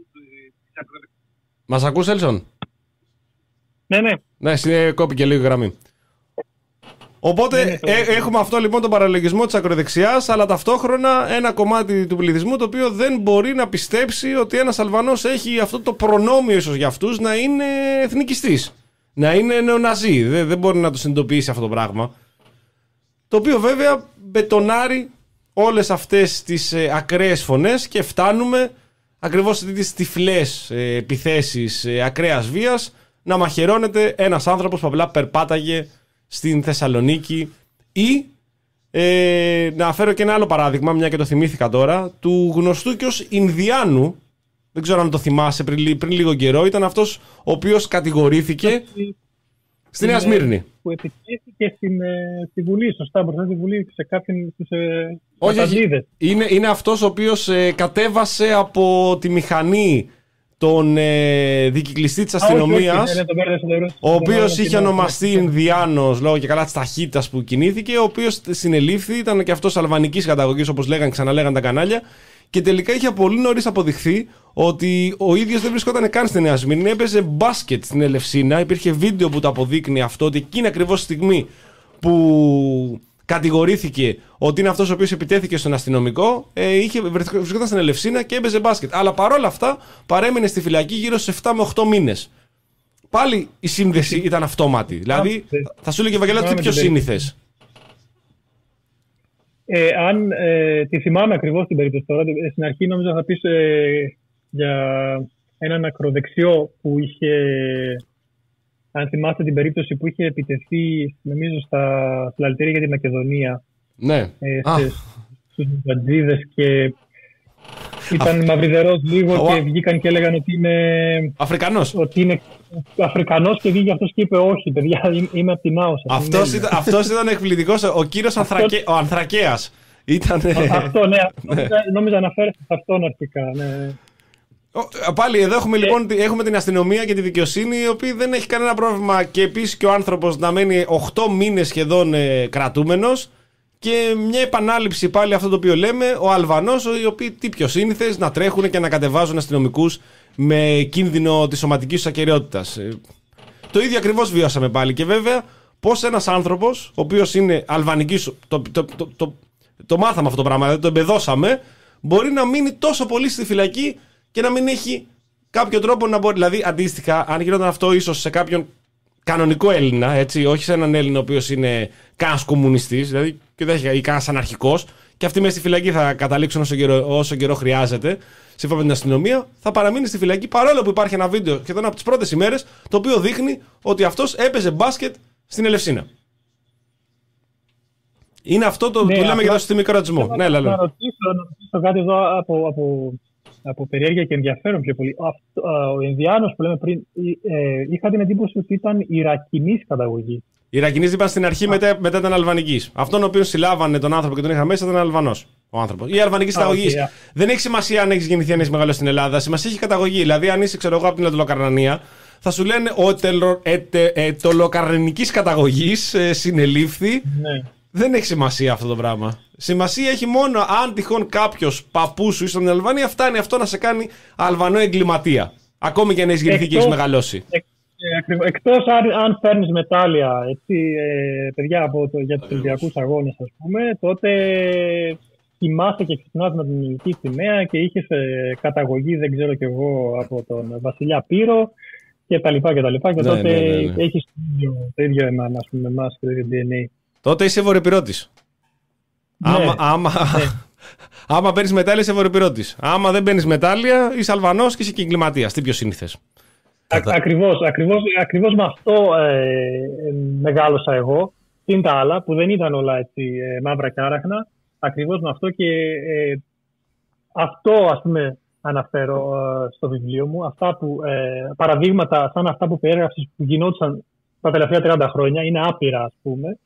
Μας ακούς, Έλσον? Ναι, ναι. Ναι, κόπηκε λίγο η γραμμή. Οπότε ναι, ναι, το... ε, έχουμε αυτό λοιπόν τον παραλογισμό της ακροδεξιάς, αλλά ταυτόχρονα ένα κομμάτι του πληθυσμού το οποίο δεν μπορεί να πιστέψει ότι ένας Αλβανός έχει αυτό το προνόμιο ίσως για αυτούς να είναι εθνικιστής. Να είναι νεοναζί. Δεν, δεν μπορεί να το συνειδητοποιήσει αυτό το πράγμα. Το οποίο βέβαια μπετονάρει όλες αυτές τις ε, ακραίες φωνές και φτάνουμε ακριβώς σε τις τυφλές ε, επιθέσεις ε, ακραίας βίας να μαχαιρώνεται ένας άνθρωπος που απλά περπάταγε στην Θεσσαλονίκη ή ε, να φέρω και ένα άλλο παράδειγμα, μια και το θυμήθηκα τώρα, του γνωστού και ως Ινδιάνου, δεν ξέρω αν το θυμάσαι πριν, πριν λίγο καιρό, ήταν αυτός ο οποίος κατηγορήθηκε στη Νέα Σμύρνη. Που επιτέθηκε στην, στη Βουλή, σωστά, μπροστά στη Βουλή, σε κάποιον τους ε, όχι, είναι, είναι αυτός ο οποίος ε, κατέβασε από τη μηχανή τον ε, δικυκλιστή της αστυνομίας, ο οποίος είχε ονομαστεί Ινδιάνος λόγω και καλά της ταχύτητας που κινήθηκε, ο οποίος συνελήφθη, ήταν και αυτός αλβανικής καταγωγής όπως λέγαν, ξαναλέγαν τα κανάλια, και τελικά είχε πολύ νωρίς αποδειχθεί ότι ο ίδιος δεν βρισκόταν καν στη Νέα Σμύρνη, έπαιζε μπάσκετ στην Ελευσίνα. Υπήρχε βίντεο που το αποδείκνει αυτό, ότι εκείνη ακριβώς τη στιγμή που κατηγορήθηκε ότι είναι αυτός ο οποίος επιτέθηκε στον αστυνομικό, ε, είχε, βρισκόταν στην Ελευσίνα και έπαιζε μπάσκετ. Αλλά παρόλα αυτά παρέμεινε στη φυλακή γύρω στους επτά με οκτώ μήνες. Πάλι η σύνδεση ήταν αυτόματη. Δηλαδή, θα σου έλεγε Ευαγγελάτη, τι πιο σύνηθες. Ε, αν ε, τη θυμάμαι ακριβώς την περίπτωση τώρα, στην αρχή νόμιζα θα πεις ε, για έναν ακροδεξιό που είχε, αν θυμάστε την περίπτωση που είχε επιτεθεί, νομίζω στα συλλαλητήρια για τη Μακεδονία. Ναι. Ε, στους Μουτζαντζίδες και ήταν μαυριδερός λίγο και βγήκαν και έλεγαν ότι είναι Αφρικανός. Ότι είναι Αφρικανός και βγήκε αυτός και είπε όχι παιδιά, είμαι από την Άουσα. Αυτός ήταν, αυτός ήταν εκπληκτικός, ο κύριος Ανθρακέ, ο Ανθρακέας. Ήταν. Αυτό, ναι. Νόμιζα, νόμιζα αναφέρεσαι σε αυτόν αρχικά. Ναι. Πάλι εδώ έχουμε λοιπόν έχουμε την αστυνομία και τη δικαιοσύνη, η οποία δεν έχει κανένα πρόβλημα, και επίσης και ο άνθρωπος να μένει οκτώ μήνες σχεδόν ε, κρατούμενος. Και μια επανάληψη πάλι αυτό το οποίο λέμε, ο Αλβανός, οι οποίοι τι πιο σύνηθες να τρέχουν και να κατεβάζουν αστυνομικούς με κίνδυνο της σωματικής τους ακεραιότητας. Ε, το ίδιο ακριβώς βιώσαμε πάλι. Και βέβαια, πώς ένας άνθρωπος, ο οποίος είναι αλβανικής, το, το, το, το, το μάθαμε αυτό το πράγμα, δηλαδή το εμπεδώσαμε, μπορεί να μείνει τόσο πολύ στη φυλακή και να μην έχει κάποιο τρόπο να μπορεί. Δηλαδή, αντίστοιχα, αν γινόταν αυτό ίσως σε κάποιον κανονικό Έλληνα, έτσι, όχι σε έναν Έλληνα ο οποίος είναι κανένας κομμουνιστής, δηλαδή και δεν έχει, ή κανένας αναρχικός, και αυτοί μέσα στη φυλακή θα καταλήξουν όσο καιρό, όσο καιρό χρειάζεται, σύμφωνα με την αστυνομία, θα παραμείνει στη φυλακή, παρόλο που υπάρχει ένα βίντεο σχεδόν από τις πρώτες ημέρες, το οποίο δείχνει ότι αυτός έπαιζε μπάσκετ στην Ελευσίνα. Είναι αυτό το ναι, που λέμε για το συστημικό ρατσισμό. Ναι, να, να, ρωτήσω, να ρωτήσω κάτι εδώ από, από, από περιέργεια και ενδιαφέρον πιο πολύ. Αυτό, ο Ινδιάνος που λέμε πριν, ε, είχα την εντύπωση ότι ήταν Ιρακινής καταγωγής. Οι Ιρακινείς είπαν στην αρχή, μετά, μετά ήταν Αλβανικής. Αυτόν ο οποίος συλλάβανε τον άνθρωπο και τον είχαν μέσα ήταν Αλβανός. Ο άνθρωπος. Ή Αλβανικής καταγωγής. Okay, yeah. Δεν έχει σημασία αν έχει γεννηθεί, αν έχει μεγαλώσει στην Ελλάδα. Σημασία έχει καταγωγή. Δηλαδή, αν είσαι, ξέρω εγώ, από την Ετωλοκαρνανία, θα σου λένε ο ετωλοκαρνανικής καταγωγής ε, συνελήφθη. Ναι. Δεν έχει σημασία αυτό το πράγμα. Σημασία έχει μόνο αν τυχόν κάποιος παππούς σου είσαι στην Αλβανία, φτάνει αυτό να σε κάνει Αλβανό εγκληματία. Ακόμη και αν έχει γεννηθεί και έχει μεγαλώσει. Εκ, Εκτός αν, αν φέρνεις μετάλλια, έτσι, ε, παιδιά, από το, για τους Ολυμπιακούς Αγώνες, ας πούμε, τότε κοιμάσαι και ξυπνάς με την ελληνική σημαία και είχες ε, καταγωγή, δεν ξέρω κι εγώ, από τον Βασιλιά Πύρο και τα λοιπά και τα λοιπά. Και ναι, τότε ναι, ναι, ναι. έχεις το ίδιο, το ίδιο εμάς, ας πούμε, εμάς και το ίδιο ντι εν έι. Τότε είσαι βορειοπυρώτης. Ναι, άμα, άμα, ναι. άμα παίρνεις μετάλλια, είσαι βορειοπυρώτης. Άμα δεν παίρνεις μετάλλια, είσαι Αλβανός και είσαι και εγκληματίας. Τι πιο σύνηθες. Α, ακριβώς, ακριβώς, ακριβώς με αυτό ε, μεγάλωσα εγώ. Τι είναι τα άλλα, που δεν ήταν όλα έτσι ε, μαύρα και άραχνα. Ακριβώς με αυτό και ε, αυτό, ας πούμε, αναφέρω ε, στο βιβλίο μου. Αυτά που, ε, παραδείγματα σαν αυτά που περιέγραψες που γινόντουσαν τα τελευταία τριάντα χρόνια. Είναι άπειρα, ας πούμε.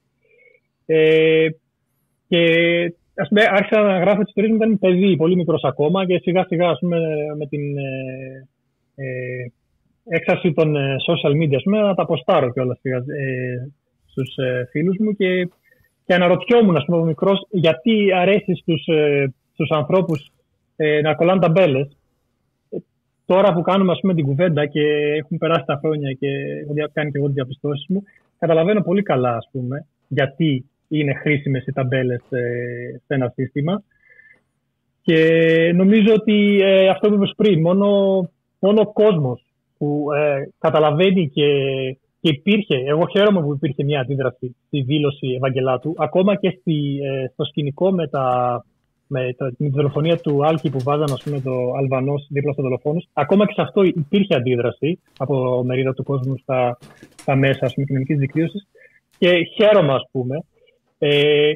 Ε, και ας πούμε, άρχισα να γράφω τις ιστορίες μου όταν ήμουν παιδί, πολύ μικρός ακόμα, και σιγά σιγά, ας πούμε, με την ε, ε, έξαρση των ε, social media, ας πούμε, να τα αποστάρω κιόλας ε, στους ε, φίλους μου και, και αναρωτιόμουν, ας πούμε, από μικρός, γιατί αρέσει στους, ε, στους ανθρώπους ε, να κολλάνε ταμπέλες. Ε, τώρα που κάνουμε, ας πούμε, την κουβέντα και έχουν περάσει τα χρόνια και έχω κάνει και εγώ τις διαπιστώσεις μου, καταλαβαίνω πολύ καλά, ας πούμε, γιατί είναι χρήσιμες οι ταμπέλες ε, σε ένα σύστημα. Και νομίζω ότι ε, αυτό που είπες πριν, μόνο, μόνο ο κόσμος που ε, καταλαβαίνει και, και υπήρχε, εγώ χαίρομαι που υπήρχε μια αντίδραση στη δήλωση Ευαγγελάτου, ακόμα και στη, ε, στο σκηνικό με, τα, με, τα, με τη δολοφονία του Άλκη που βάζανε, ας πούμε, το Αλβανός δίπλα στο δολοφόνος, ακόμα και σε αυτό υπήρχε αντίδραση από μερίδα του κόσμου στα, στα μέσα, ας πούμε, κοινωνικής δικτύωσης, και χαίρομαι, ας πούμε. Ε,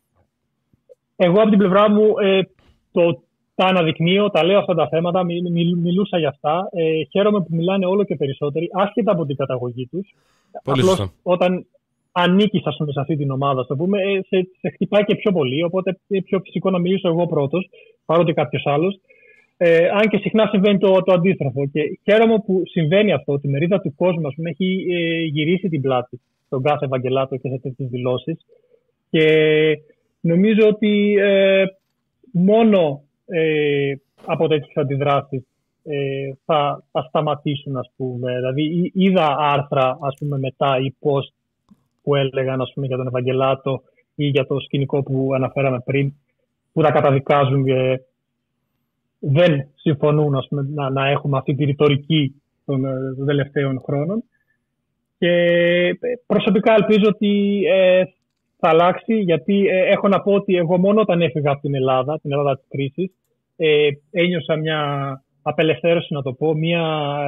εγώ από την πλευρά μου ε, το, τα αναδεικνύω, τα λέω αυτά τα θέματα, μι, μι, μιλούσα για αυτά. Ε, χαίρομαι που μιλάνε όλο και περισσότεροι, άσχετα από την καταγωγή τους. Απλώς όταν ανήκεις, ας πούμε, σε αυτή την ομάδα, το πούμε, ε, σε, σε χτυπάει και πιο πολύ, οπότε είναι πιο φυσικό να μιλήσω εγώ πρώτος, παρότι κάποιος άλλος. Ε, αν και συχνά συμβαίνει το, το αντίστροφο. Και χαίρομαι που συμβαίνει αυτό, ότι η μερίδα του κόσμου, ας πούμε, έχει ε, γυρίσει την πλάτη στον κάθε Ευαγγελάτο και σε τέτοιες δηλώσεις. Και νομίζω ότι ε, μόνο ε, από τέτοιες αντιδράσεις ε, θα, θα σταματήσουν, ας πούμε. Δηλαδή είδα άρθρα, ας πούμε, μετά ή post που έλεγαν, ας πούμε, για τον Ευαγγελάτο ή για το σκηνικό που αναφέραμε πριν, που τα καταδικάζουν και δεν συμφωνούν, ας πούμε, να, να έχουμε αυτή τη ρητορική των, των τελευταίων χρόνων. Και προσωπικά ελπίζω ότι ε, θα αλλάξει, γιατί ε, έχω να πω ότι εγώ μόνο όταν έφυγα από την Ελλάδα, την Ελλάδα της κρίσης, ε, ένιωσα μια απελευθέρωση, να το πω, μια,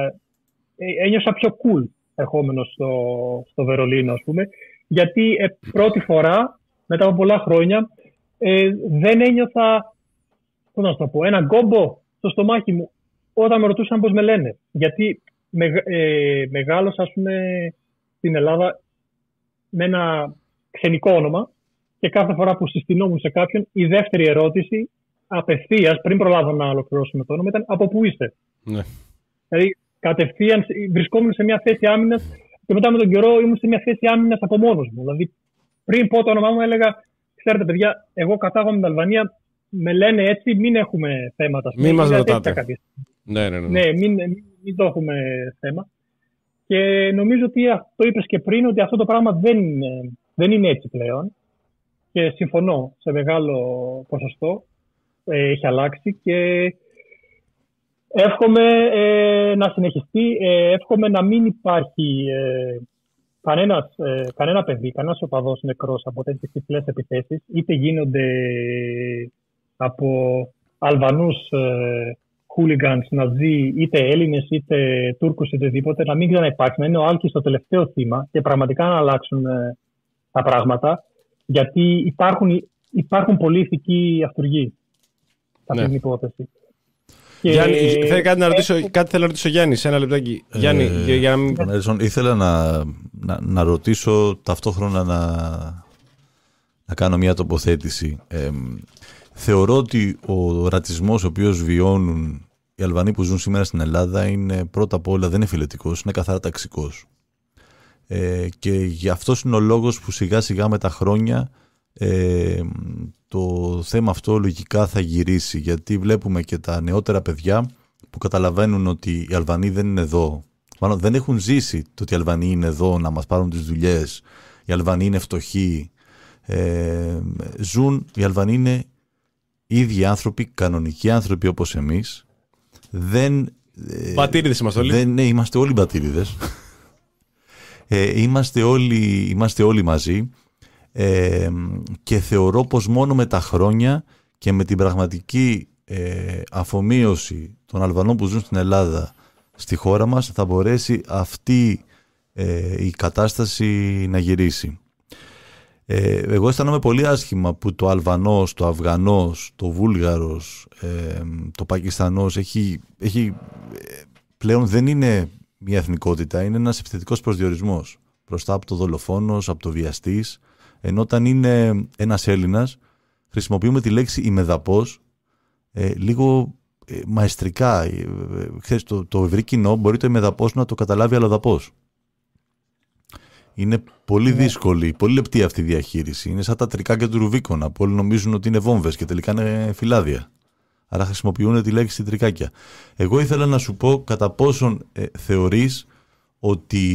ε, ένιωσα πιο cool ερχόμενος στο, στο Βερολίνο, ας πούμε, γιατί ε, πρώτη φορά, μετά από πολλά χρόνια, ε, δεν ένιωθα, πώς να το πω, ένα γκόμπο στο στομάχι μου όταν με ρωτούσαν πώς με λένε. Γιατί με, ε, μεγάλωσα, ας πούμε, στην Ελλάδα με ένα ξενικό όνομα και κάθε φορά που συστηνόμουν σε κάποιον, η δεύτερη ερώτηση απευθείας, πριν προλάβω να ολοκληρώσουμε το όνομα, ήταν από πού είστε. Ναι. Δηλαδή, κατευθείαν βρισκόμουν σε μια θέση άμυνας και μετά με τον καιρό ήμουν σε μια θέση άμυνας από μόνος μου. Δηλαδή, πριν πω το όνομά μου, έλεγα: ξέρετε, παιδιά, εγώ κατάγομαι με την Αλβανία, με λένε έτσι, μην έχουμε θέματα. Μην μας ρωτάτε. Ναι, ναι, ναι. ναι μην, μην, μην το έχουμε θέμα. Και νομίζω ότι το είπες και πριν, ότι αυτό το πράγμα δεν, δεν είναι έτσι πλέον. Και συμφωνώ σε μεγάλο ποσοστό. Ε, έχει αλλάξει και εύχομαι ε, να συνεχιστεί. Ε, εύχομαι να μην υπάρχει ε, κανένας, ε, κανένα παιδί, κανένας οπαδός νεκρός από τέτοιες τυφλές επιθέσεις. Είτε γίνονται από Αλβανούς ε, χούλιγκανς, Ναζί, είτε Έλληνες, είτε Τούρκους, είτε οτιδήποτε. Να μην ξαναυπάρξει, να είναι ο Άλκης το τελευταίο θύμα και πραγματικά να αλλάξουν ε, τα πράγματα. Γιατί υπάρχουν, υπάρχουν πολλοί ηθικοί αυτούργοι σε αυτή την υπόθεση. Γιάννη, και... θέλει κάτι να ρωτήσω, ε... κάτι θέλω να ρωτήσω Γιάννη, σε ένα λεπτάκι. Ε, Γιάννη, για, για να μην... Νέλσον, ήθελα να, να, να ρωτήσω ταυτόχρονα να, να κάνω μια τοποθέτηση. Ε, θεωρώ ότι ο ρατσισμός ο οποίος βιώνουν οι Αλβανοί που ζουν σήμερα στην Ελλάδα είναι πρώτα απ' όλα δεν είναι φιλετικός, είναι καθαρά ταξικός. Ε, και γι' αυτός είναι ο λόγος που σιγά σιγά με τα χρόνια ε, το θέμα αυτό λογικά θα γυρίσει, γιατί βλέπουμε και τα νεότερα παιδιά που καταλαβαίνουν ότι οι Αλβανοί δεν είναι εδώ, μάλλον δεν έχουν ζήσει το ότι οι Αλβανοί είναι εδώ να μας πάρουν τις δουλειές, οι Αλβανοί είναι φτωχοί, ε, ζουν, οι Αλβανοί είναι ίδιοι άνθρωποι, κανονικοί άνθρωποι όπως εμείς, δεν, πατήριδες είμαστε όλοι. Δεν, ναι, είμαστε όλοι πατήριδες. Ε, είμαστε, όλοι, είμαστε όλοι μαζί ε, και θεωρώ πως μόνο με τα χρόνια και με την πραγματική ε, αφομοίωση των Αλβανών που ζουν στην Ελλάδα στη χώρα μας θα μπορέσει αυτή ε, η κατάσταση να γυρίσει. Ε, εγώ αισθάνομαι πολύ άσχημα που το Αλβανός, το Αφγανός, το Βούλγαρος, ε, το Πακιστανός έχει, έχει, πλέον δεν είναι μια εθνικότητα, είναι ένας επιθετικός προσδιορισμός μπροστά από το δολοφόνος, από το βιαστής, ενώ όταν είναι ένας Έλληνας χρησιμοποιούμε τη λέξη ημεδαπός ε, λίγο ε, μαεστρικά. Ε, ε, ξέρεις, το, το ευρύ κοινό μπορεί το ημεδαπός να το καταλάβει αλλοδαπός. Είναι πολύ yeah. δύσκολη, πολύ λεπτή αυτή η διαχείριση. Είναι σαν τα τρικάκια του Ρουβίκονα που όλοι νομίζουν ότι είναι βόμβες και τελικά είναι φυλάδια. Άρα χρησιμοποιούν τη λέξη τρικάκια. Εγώ ήθελα να σου πω κατά πόσον ε, θεωρείς ότι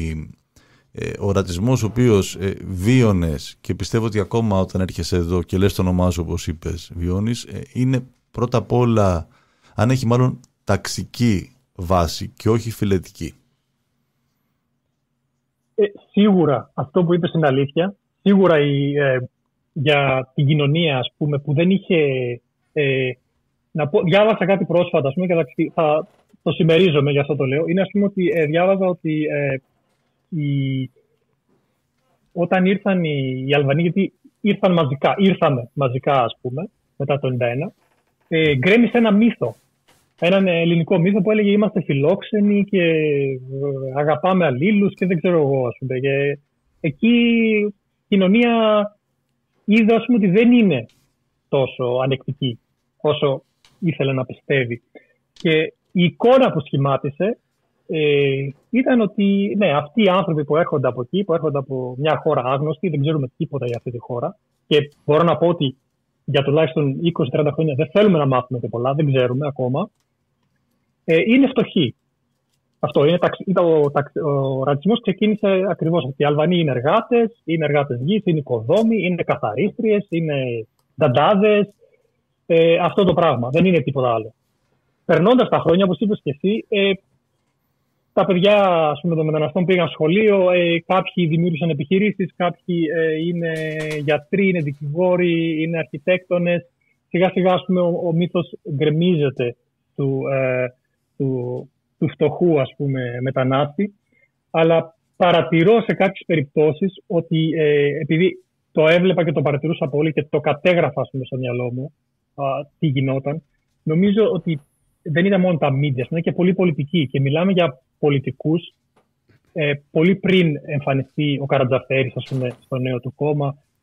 ε, ο ρατσισμός ο οποίος ε, βίωνες και πιστεύω ότι ακόμα όταν έρχεσαι εδώ και λες το όνομά σου όπως είπες βιώνεις, ε, είναι πρώτα απ' όλα, αν έχει μάλλον ταξική βάση και όχι φιλετική. Ε, σίγουρα αυτό που είπες είναι αλήθεια. Σίγουρα η, ε, για την κοινωνία, ας πούμε, που δεν είχε... Ε, να πω, διάβασα κάτι πρόσφατα, ας πούμε, και θα το συμμερίζομαι, γι' αυτό το λέω. Είναι, ας πούμε, ότι ε, διάβαζα ότι ε, η, όταν ήρθαν οι, οι Αλβανοί, γιατί ήρθαν μαζικά, ήρθαμε μαζικά, ας πούμε, μετά το ενενήντα ένα, ε, γκρέμισε ένα μύθο. Έναν ελληνικό μύθο που έλεγε είμαστε φιλόξενοι και αγαπάμε αλλήλους και δεν ξέρω εγώ, ας πούμε. Και εκεί η κοινωνία είδε, ας πούμε, ότι δεν είναι τόσο ανεκτική όσο ήθελε να πιστεύει. Και η εικόνα που σχημάτισε ε, ήταν ότι ναι, αυτοί οι άνθρωποι που έρχονται από εκεί, που έρχονται από μια χώρα άγνωστη, δεν ξέρουμε τίποτα για αυτή τη χώρα. Και μπορώ να πω ότι για τουλάχιστον είκοσι με τριάντα χρόνια δεν θέλουμε να μάθουμε και πολλά, δεν ξέρουμε ακόμα. Ε, είναι φτωχοί. Αυτό είναι ο, ο, ο ρατσισμός ξεκίνησε ακριβώς ότι οι Αλβανοί είναι εργάτες, είναι εργάτες γης, είναι οικοδόμοι, είναι καθαρίστριες, είναι δαντάδες. Ε, αυτό το πράγμα. Δεν είναι τίποτα άλλο. Περνώντας τα χρόνια, όπως είπες και εσύ, ε, τα παιδιά, ας πούμε, των μεταναστών πήγαν σχολείο, ε, κάποιοι δημιούργησαν επιχειρήσεις, κάποιοι ε, είναι γιατροί, είναι δικηγόροι, είναι αρχιτέκτονες. Σιγά σιγά, ας πούμε, ο, ο μύθος γκρεμίζεται του, ε, του, του φτωχού, ας πούμε, μετανάστη. Αλλά παρατηρώ σε κάποιες περιπτώσεις ότι ε, επειδή το έβλεπα και το παρατηρούσα πολύ και το κατέγραφα, ας πούμε, στο μυαλό μου, α, τι γινόταν, νομίζω ότι δεν είναι μόνο τα media, είναι και πολύ πολιτικοί. Και μιλάμε για πολιτικούς ε, πολύ πριν εμφανιστεί ο Καρατζαφέρης, ας πούμε, στο νέο του κόμμα,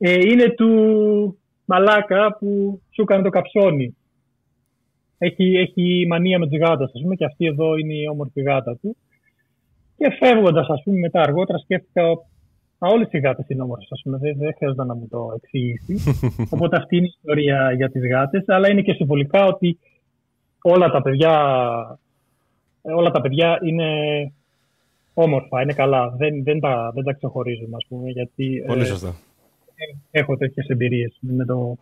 ε, είναι του μαλάκα που σου έκανε το καψόνι. Έχει, έχει μανία με τις γάτες, ας πούμε, και αυτή εδώ είναι η όμορφη γάτα του. Και φεύγοντας, ας πούμε, μετά αργότερα σκέφτηκα, α, όλες οι γάτες είναι όμορφες, ας πούμε, δεν, δεν χρειάζεται να μου το εξηγήσει. Οπότε αυτή είναι η ιστορία για τις γάτες, αλλά είναι και συμβολικά ότι όλα τα παιδιά, όλα τα παιδιά είναι όμορφα, είναι καλά. Δεν, δεν, τα, δεν τα ξεχωρίζουμε, ας πούμε, γιατί Πολύ σωστά. Ε, έχω τέτοιες εμπειρίες. Με το...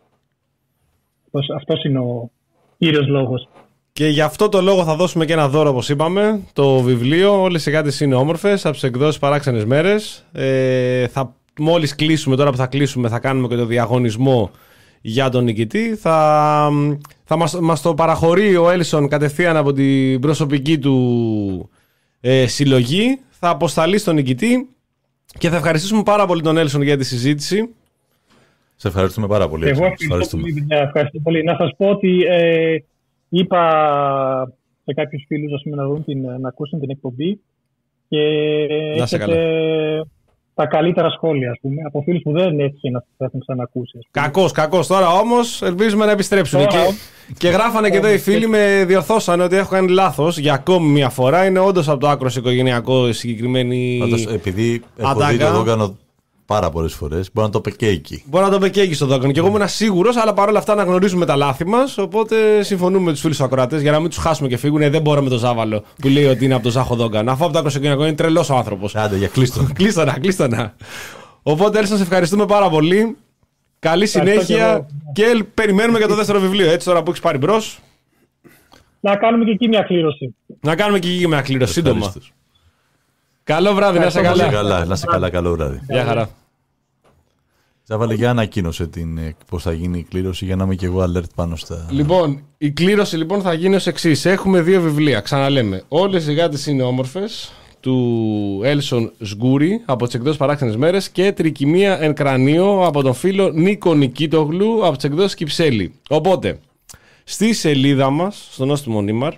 Αυτός είναι ο κύριος λόγος. Και γι' αυτό το λόγο θα δώσουμε και ένα δώρο, όπως είπαμε. Το βιβλίο «Όλες οι γάτες είναι όμορφες» από τις εκδόσεις Παράξενες Μέρες. Ε, θα, μόλις κλείσουμε, τώρα που θα κλείσουμε, θα κάνουμε και το διαγωνισμό για τον νικητή. Θα, θα μας, μας το παραχωρεί ο Έλσον κατευθείαν από την προσωπική του ε, συλλογή. Θα αποσταλεί στον νικητή και θα ευχαριστήσουμε πάρα πολύ τον Έλσον για τη συζήτηση. Σε ευχαριστούμε πάρα πολύ. Εγώ ευχαριστώ πολύ, ευχαριστώ πολύ. Να σας πω ότι ε, είπα σε κάποιους φίλους, ας πούμε, να, δουν την, να ακούσουν την εκπομπή και έχετε τα καλύτερα σχόλια, ας πούμε, από φίλους που δεν έτυχε να σας έχουν ξανακούσει. Κακός, κακός. Τώρα όμως ελπίζουμε να επιστρέψουν. Τώρα, και, και γράφανε και εδώ οι φίλοι, με διορθώσανε ότι έχω κάνει λάθος για ακόμη μια φορά. Είναι όντως από το άκρος οικογενειακό συγκεκριμένη. Πάντως, επειδή έχω δει το Δόγκανο πάρα πολλές φορές, μπορεί να το πει και εκεί. Μπορεί να το πει και εκεί στο Δόγκανο. Και εγώ ήμουν σίγουρος, αλλά παρόλα αυτά να γνωρίζουμε τα λάθη μας. Οπότε συμφωνούμε με τους φίλους ακροατές για να μην τους χάσουμε και φύγουν. Ε, δεν μπορώ με τον Ζάβαλο που λέει ότι είναι από το Ζάχο Δόγκανο. Αφού από το άκρος οικογενειακό είναι τρελός ο άνθρωπος. Άντε, για κλείστο. κλείστο να, κλείστο να. Οπότε, Έλσον, σε ευχαριστούμε πάρα πολύ. Καλή συνέχεια και, και περιμένουμε για το δεύτερο βιβλίο. Έτσι, τώρα που έχεις πάρει μπρος. Να κάνουμε και εκεί μια κλήρωση. Να κάνουμε και εκεί μια κλήρωση, σύντομα. Καλό βράδυ, να είσαι καλά. καλά. Να είσαι καλά, καλό βράδυ. Γεια χαρά. Ζάβαλε, για ανακοίνωσε την, πώς θα γίνει η κλήρωση για να είμαι και εγώ alert πάνω στα. Λοιπόν, η κλήρωση λοιπόν θα γίνει ως εξής. Έχουμε δύο βιβλία, ξαναλέμε. Όλες οι γάτες είναι όμορφες, του Έλσον Σγκούρη από τις εκδόσεις Παράξενες Μέρες, και Τρικυμία εν κρανίο από τον φίλο Νίκο Νικίτογλου από τις εκδόσεις Κυψέλη. Οπότε, στη σελίδα μας, στο Νόστιμο Νήμαρ,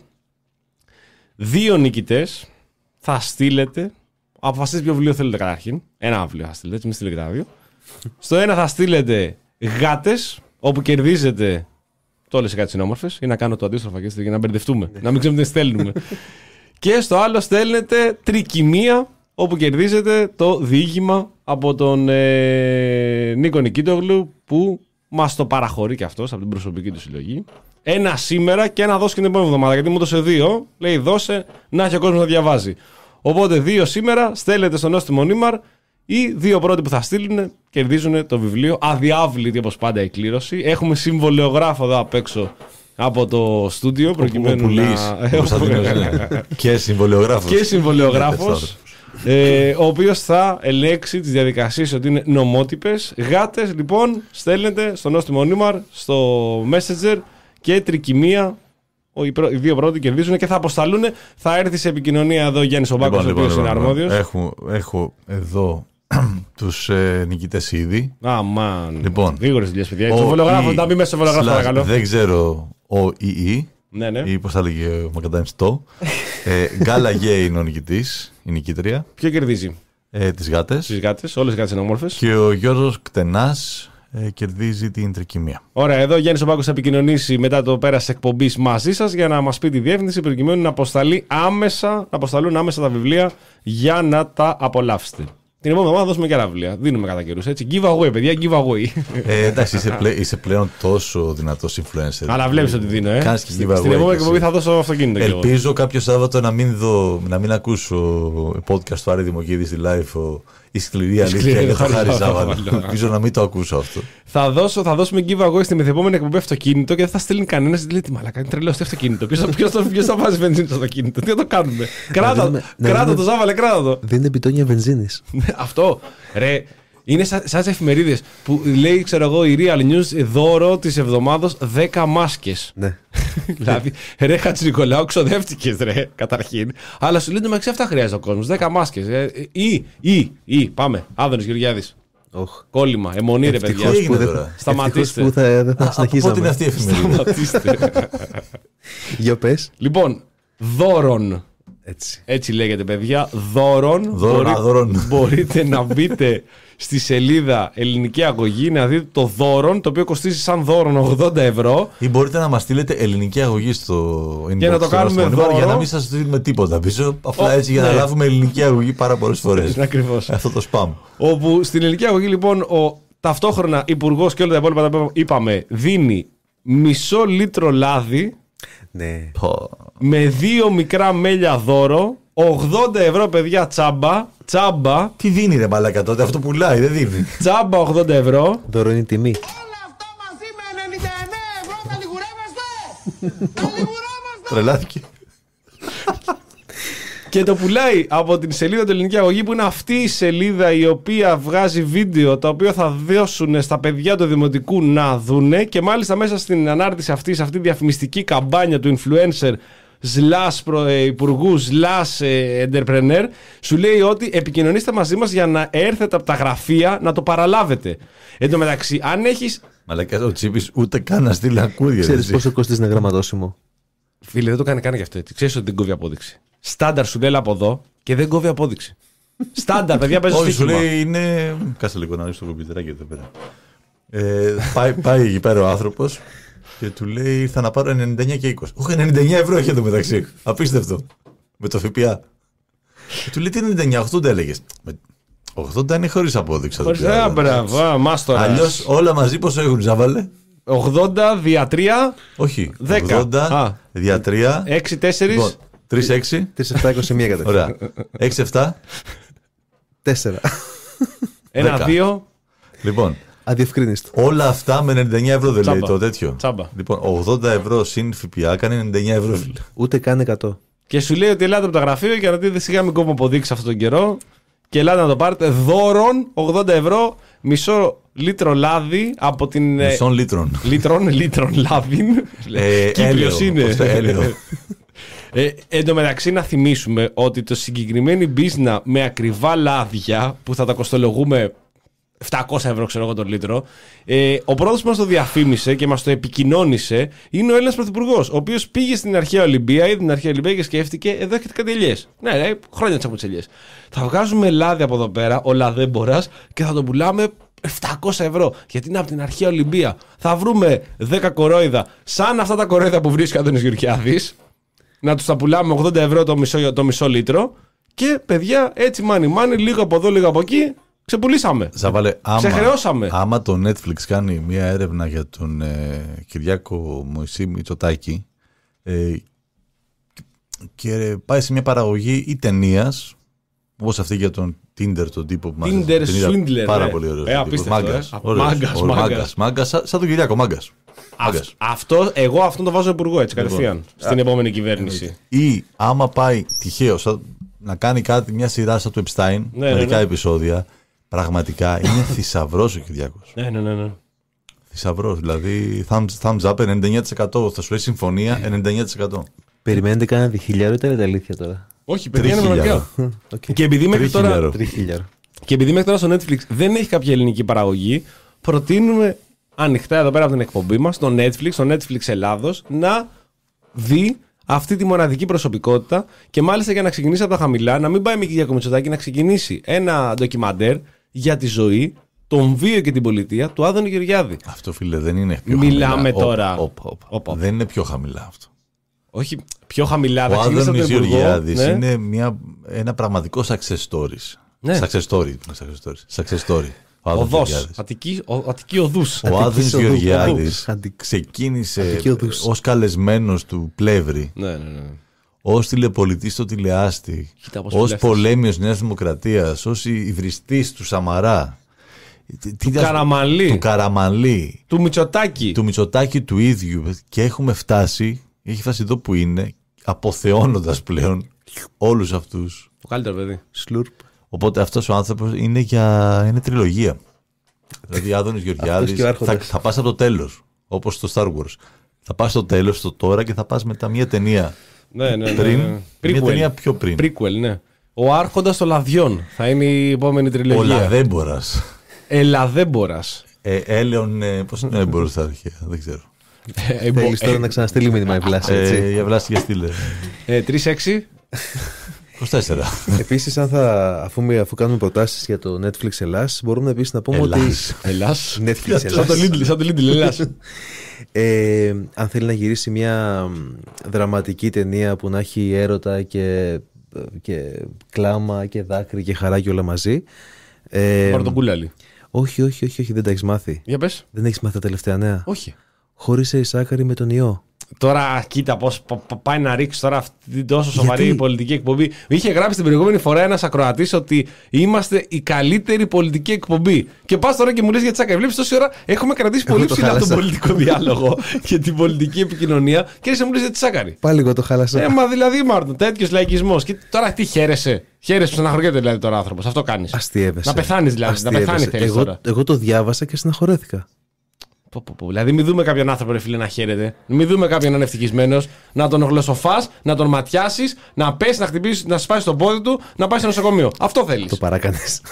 δύο νικητές θα στείλετε. Αποφασίστε ποιο βιβλίο θέλετε καταρχήν. Ένα βιβλίο θα στείλετε, έτσι μην στείλετε κατά δύο. Στο ένα θα στείλετε γάτες, όπου κερδίζετε το όλες οι γάτες είναι όμορφες, ή να κάνω το αντίστροφο και για να μπερδευτούμε, να μην ξέρουμε τι στέλνουμε. Και στο άλλο στέλνετε Τρικυμία, όπου κερδίζετε το διήγημα από τον ε, Νίκο Νικίτογλου, που μας το παραχωρεί και αυτός από την προσωπική του συλλογή. Ένα σήμερα και ένα δώσε και την επόμενη εβδομάδα, γιατί μου έδωσε δύο. Λέει δώσε, να έχει ο κόσμος να διαβάζει. Οπότε δύο σήμερα στέλνετε στο Νόστιμο Νήμαρ. Οι δύο πρώτοι που θα στείλουν κερδίζουν το βιβλίο. Αδιάβλητη όπως πάντα η κλήρωση. Έχουμε συμβολεογράφο εδώ απ' έξω από το στούντιο. Προκειμένου να. Και συμβολεογράφος. Και συμβολεογράφος. ε, ο οποίος θα ελέγξει τις διαδικασίες ότι είναι νομότυπες. Γάτες λοιπόν στέλνετε στο Νόστιμο Νήμαρ, στο Messenger, και Τρικυμία. Οι δύο πρώτοι κερδίζουν και θα αποσταλούν. Θα έρθει σε επικοινωνία εδώ ο Γιάννης Ομπάκος, λοιπόν, ο οποίος λοιπόν, είναι αρμόδιος. Έχω, έχω εδώ τους ε, νικητές ήδη. Α, μαν. Λοιπόν, γρήγορες δουλειές, παιδιά. Το βολογράφο, να μπει μέσα στο βολογράφο, παρακαλώ. Δεν ξέρω ο ΙΙ. Ναι, ναι. Ή πώς θα λέγε ο Μακαντάμις το. ε, Γκάλα Γκέ είναι ο νικητής, η νικήτρια. Ποιο κερδίζει? Ε, τις γάτες. Τις γάτες, όλες οι γάτες είναι όμορφες. Και ο Γιώργος Κτενάς ε, κερδίζει την Τρικυμία. Ωραία, εδώ ο Γιάννης Ομπάκος θα επικοινωνήσει μετά το πέρας εκπομπής μαζί σας για να μας πει τη διεύθυνση, προκειμένου να αποσταλεί άμεσα, να αποσταλούν άμεσα τα βιβλία για να τα απολαύσετε. Την επόμενη εβδομάδα δώσουμε και άλλα βιβλία. Δίνουμε κατά καιρούς, έτσι. Giveaway, παιδιά, giveaway. Ε, εντάξει, είσαι, πλέ, είσαι πλέον τόσο δυνατός influencer. Αλλά βλέπεις ότι δίνω, ε. Κάνεις και giveaway. Στην επόμενη εκπομπή θα δώσω αυτοκίνητο. Ελπίζω κάποιο Σάββατο να μην, δω, να μην ακούσω podcast του Άρη Δημοκίδη στη live. Η σκληρή αλήθεια για το Χάρη Ζάβαλο. Ελπίζω να μην το ακούσω αυτό. Θα, δώσω, θα δώσουμε giveaway στην επόμενη εκπομπή αυτοκίνητο και δεν θα στείλει κανένα. Δεν λέει τι μαλάκα, είναι τρελό τι αυτοκίνητο. Ποιο θα βάζει βενζίνη στο αυτοκίνητο, τι θα το κάνουμε. Κράτα, κράτα το, Ζάβαλε, κράτα το. Δεν είναι μπιτόνια βενζίνης. Αυτό. Ρε, είναι σαν τι εφημερίδες που λέει, ξέρω εγώ, η Real News δώρο τη εβδομάδος δέκα μάσκες. Ναι. Δηλαδή, ρε Χατζηνικολάου, ξοδεύτηκες, ρε, καταρχήν. Αλλά σου λέει μεταξύ αυτά χρειάζεται ο κόσμος. δέκα μάσκες. Ε, ή, ή, ή, πάμε. Άδωνης Γεωργιάδης. Oh. Κόλλημα, αιμονή, ρε παιδιά. Σταματήστε. Που θα, δεν θα συνεχίσαμε. Πότε είναι αυτή η εφημερίδα. Σταματήστε. Για πες. Λοιπόν, δώρον. Έτσι. Έτσι λέγεται, παιδιά. Δώρον. Δώρον, Μπορεί- αδώρον. Μπορείτε να μπείτε στη σελίδα Ελληνική Αγωγή να δείτε το δώρον, το οποίο κοστίζει σαν δώρον ογδόντα ευρώ. Ή μπορείτε να μας στείλετε ελληνική αγωγή στο inbox. Και να το στο κάνουμε μήνυμα, δώρο. Για να μην σας στείλουμε τίποτα πίσω. Απλά Ο, έτσι για να ναι. λάβουμε ελληνική αγωγή πάρα πολλές φορές. Ακριβώς. Αυτό το spam. Όπου στην Ελληνική Αγωγή, λοιπόν, ο ταυτόχρονα υπουργός και όλα τα υπόλοιπα τα οποία είπαμε, δίνει μισό λίτρο λάδι Ναι. Πω. με δύο μικρά μέλια δώρο. ογδόντα ευρώ, παιδιά, τσάμπα. Τσάμπα. Τι δίνει ρε μαλάκα τότε, αυτό πουλάει, δεν δίνει. Τσάμπα ογδόντα ευρώ. Δώρο είναι η τιμή. Όλα αυτά μαζί με ενενήντα εννέα ευρώ τα λιγουρεύεστε! Τα λιγουρεύεστε! Τρελάθηκε. Και το πουλάει από την σελίδα του Ελληνική Αγωγή, που είναι αυτή η σελίδα η οποία βγάζει βίντεο τα οποία θα δώσουν στα παιδιά του Δημοτικού να δούνε, και μάλιστα μέσα στην ανάρτηση αυτή, σε αυτή τη διαφημιστική καμπάνια του influencer slash υπουργού slash entrepreneur, σου λέει ότι επικοινωνήστε μαζί μας για να έρθετε από τα γραφεία να το παραλάβετε. Εν τω μεταξύ, αν έχεις... Μαλάκα ο Τσίπης ούτε καν να στείλει ακούγεται. Ξέρεις πόσο κοστίζει ένα γραμματόσημο? Φίλε, δεν το κάνει καν γι' αυτό έτσι. Ξέρεις ότι δεν κόβει απόδειξη. Στάνταρ σου λέει από εδώ και δεν κόβει απόδειξη. Στάνταρ, παιδιά, παίζει Όχι, σου στοίχημα. λέει είναι. Κάτσε λίγο να δει το κομπιουτεράκι εδώ πέρα. Ε, πάει, πάει εκεί πέρα ο άνθρωπος και του λέει ήρθα να πάρω ενενήντα εννέα και είκοσι. Όχι, ενενήντα εννέα ευρώ έχει εδώ μεταξύ. Απίστευτο. Με το ΦΠΑ. Και του λέει τι ενενήντα εννέα, ογδόντα έλεγες. Με- ογδόντα είναι χωρίς απόδειξη. Χωρίς, α, μπράβο, μάστορας. Αλλιώς όλα μαζί πόσο έχουν, Ζάβαλε? ογδόντα δια τρία, Όχι. δέκα. ογδόντα Α. δια τρία. έξι τέσσερα. Λοιπόν, τρία έξι. τρία επτά είκοσι μία κατευθείαν. Ωραία. έξι επτά. τέσσερα. ένα δέκα. δύο. Λοιπόν, Αδιευκρίνηστο. όλα αυτά με ενενήντα εννέα ευρώ δεν λέει Τσάμπα. το τέτοιο. Τσάμπα. Λοιπόν, ογδόντα ευρώ συν ΦΠΑ κάνει ενενήντα εννέα ευρώ. φίλε. Ούτε καν εκατό. Και σου λέει ότι ελάτε από τα γραφεία για να δείτε σιγά μην κόβω αποδείξει αυτόν τον καιρό. Και ελάτε να το πάρετε δώρον ογδόντα ευρώ, μισό λίτρο λάδι από την. ε, Μισών λίτρων. Λίτρων, λίτρων λάδι. Ε, Κύπριος έλαιο, είναι. πώς το έλαιο. Ε, εν τω μεταξύ να θυμίσουμε ότι το συγκεκριμένη μπίζνα με ακριβά λάδια που θα τα κοστολογούμε επτακόσια ευρώ, ξέρω εγώ, τον λίτρο, ε, ο πρώτος που μας το διαφήμισε και μας το επικοινώνησε είναι ο Έλληνας Πρωθυπουργός, ο οποίος πήγε στην αρχαία Ολυμπία, είδε την αρχαία Ολυμπία και σκέφτηκε: εδώ έχετε κάτι ελιές. Ναι, ναι, χρόνια τις έχουμε τις ελιές. Θα βγάζουμε λάδι από εδώ πέρα, ο λαδέμπορας, και θα το πουλάμε επτακόσια ευρώ. Γιατί είναι από την αρχαία Ολυμπία. Θα βρούμε δέκα κορόιδα, σαν αυτά τα κορόιδα που βρίσκει ο Άδωνης Γεωργιάδης, να τους τα πουλάμε ογδόντα ευρώ το μισό, το μισό λίτρο. Και παιδιά, έτσι μάνι μάνι, λίγο από εδώ, λίγο από εκεί, ξεπουλήσαμε. Ζαβάλε, άμα, Ξεχρεώσαμε. άμα το Netflix κάνει μια έρευνα για τον ε, Κυριάκο Μωυσή Μητσοτάκη ε, και πάει σε μια παραγωγή ή ταινίας, όπως αυτή για τον Tinder, τον τύπο που μας Tinder την είδα, Swindler, πάρα ναι. πολύ ωραίος Ε, τύπος. απίστευτο, Μάγκας, ε. ωραίος. Μάγκας, Ωραίος, μάγκας. μάγκας, μάγκας, σαν, σαν τον Κυριάκο, μάγκας. Μάγκας. Αυτό, εγώ αυτόν το βάζω υπουργό έτσι κατευθείαν Λοιπόν. στην επόμενη κυβέρνηση. Ή άμα πάει τυχαίο σαν, να κάνει κάτι, μια σειρά σαν του Epstein, Ναι, μερικά ναι, ναι. επεισόδια, πραγματικά είναι θησαυρός ο Κυριάκος. Ναι, ναι, ναι. ναι. Θησαυρός, δηλαδή thumbs, thumbs up ενενήντα εννέα τοις εκατό, θα σου λέει συμφωνία ενενήντα εννέα τοις εκατό. Περιμένετε κανένα διχίλιαρο, ήταν τα αλήθεια τώρα. Όχι, παιδιά, είναι Τριχίλιαρο. πραγματικά. Και επειδή μέχρι τώρα, Τριχίλιαρο. Τριχίλιαρο. και επειδή μέχρι τώρα στο Netflix δεν έχει κάποια ελληνική παραγωγή, προτείνουμε ανοιχτά εδώ πέρα από την εκπομπή μας, στο Netflix, στο Netflix Ελλάδος, να δει αυτή τη μοναδική προσωπικότητα, και μάλιστα για να ξεκινήσει από τα χαμηλά, να μην πάει με Κυριάκο Μητσοτάκη, να ξεκινήσει ένα ντοκιμαντέρ για τη ζωή, τον βίο και την πολιτεία του Άδωνη Γεωργιάδη. Αυτό φίλε δεν είναι πιο Μιλάμε χαμηλά. τώρα. Οπ, οπ, οπ. Οπ, οπ. Δεν είναι πιο χαμηλά αυτό. Όχι πιο χαμηλά, Ο θα ξεκινήσει από Άδωνης τον Υπουργό. Γεωργιάδης Ναι. είναι μια, ένα πραγματικό success stories. Ναι. Success story. Success story. Success story. Ο Άδωνης Οδός, Γεωργιάδης. Αττική, ο, Αττική οδούς. Ο Άδωνης οδού, Γεωργιάδης Αντι- ξεκίνησε Αττική οδούς. ως καλεσμένος του Πλεύρη, Ναι, ναι, ναι. ως τηλεπολιτής στο Τηλεάστη, Κοίτα πώς ως φιλεύθερος. πολέμιος Νέας Δημοκρατίας, ως υβριστής του Σαμαρά, Τι- τι- Του Καραμανλή. του Καραμανλή, Του Μητσοτάκη. του Μητσοτάκη του ίδιου, και έχουμε φτάσει, έχει φτάσει εδώ που είναι, αποθεώνοντας πλέον όλους αυτούς. Το καλύτερο παιδί. Σλουρπ. Οπότε αυτός ο άνθρωπος είναι για είναι τριλογία. Δηλαδή Άδωνης Γεωργιάδης και ο θα, Άρχοντας. θα πας από το τέλος, όπως στο Star Wars. Θα πας στο τέλος, στο τώρα, και θα πας μετά μια ταινία Ναι, ναι, ναι. πριν, ναι. μια Prequel. ταινία πιο πριν. Prequel, ναι. Ο Άρχοντας των Λαδιών θα είναι η επόμενη Ο τριλογία. Λαδέμπορας. Ελαδέμπορας. Ε, Έλεον, ε, πώς είναι ο έμπορος στα αρχαία, δεν ξέρω. Ε, Θέλεις τώρα να ξαναστείλει μήνυμα η Βλάση, Ε, έτσι. για βλάστη και στείλε. τρία έξι. είκοσι τέσσερα. Επίσης, αν θα, αφού, αφού κάνουμε προτάσεις για το Netflix Ελλάς, μπορούμε επίσης να πούμε Ελλάς. ότι. Ελλάς. Netflix Σαν Ελλάς. το Lidl, σαν το Lidl, Ελλάς. Ε, αν θέλει να γυρίσει μια δραματική ταινία που να έχει έρωτα και, και κλάμα και δάκρυ και χαρά και όλα μαζί. Ε, Πάρω τον κούλαλι. όχι, όχι, όχι, όχι, δεν τα έχεις μάθει. Για πες. Δεν έχεις μάθει τα τελευταία νέα. Όχι. Χώρισε η Σάκαρη με τον ιό. Τώρα κοίτα πώς πα- πα- πάει να ρίξει τώρα αυτή την τόσο σοβαρή Γιατί? πολιτική εκπομπή. Είχε γράψει την προηγούμενη φορά ένας ακροατής ότι είμαστε η καλύτερη πολιτική εκπομπή. Και πας τώρα και μου λες για τη Σάκαρη. Βλέπεις τόση ώρα έχουμε κρατήσει Εγώ πολύ το ψηλά τον χάλασα. πολιτικό διάλογο και την πολιτική επικοινωνία και έρχεσαι μου λες για τη Σάκαρη. Πάλι εγώ το χάλασα. Ε, μα δηλαδή Μάρτιν, τέτοιο λαϊκισμό. Και τώρα τι χαίρεσαι. Χαίρεσαι που στεναχωριέται δηλαδή τώρα άνθρωπο. Αυτό κάνει. Αστείευεσαι. Να πεθάνει δηλαδή. Να Αστείευεσαι. πεθάνει θέλει εγώ, τώρα. εγώ το διάβασα και στεναχωρέθηκα. Πω, πω, πω. Δηλαδή, μην δούμε κάποιον άνθρωπο, ρε φίλε, να χαίρεται. Μην δούμε κάποιον να είναι ευτυχισμένο, να τον γλωσσοφά, να τον ματιάσει, να πέσει, να χτυπήσει, να σπάσει το πόδι του, να πάει στο νοσοκομείο. Αυτό θέλει. Το παράκανες.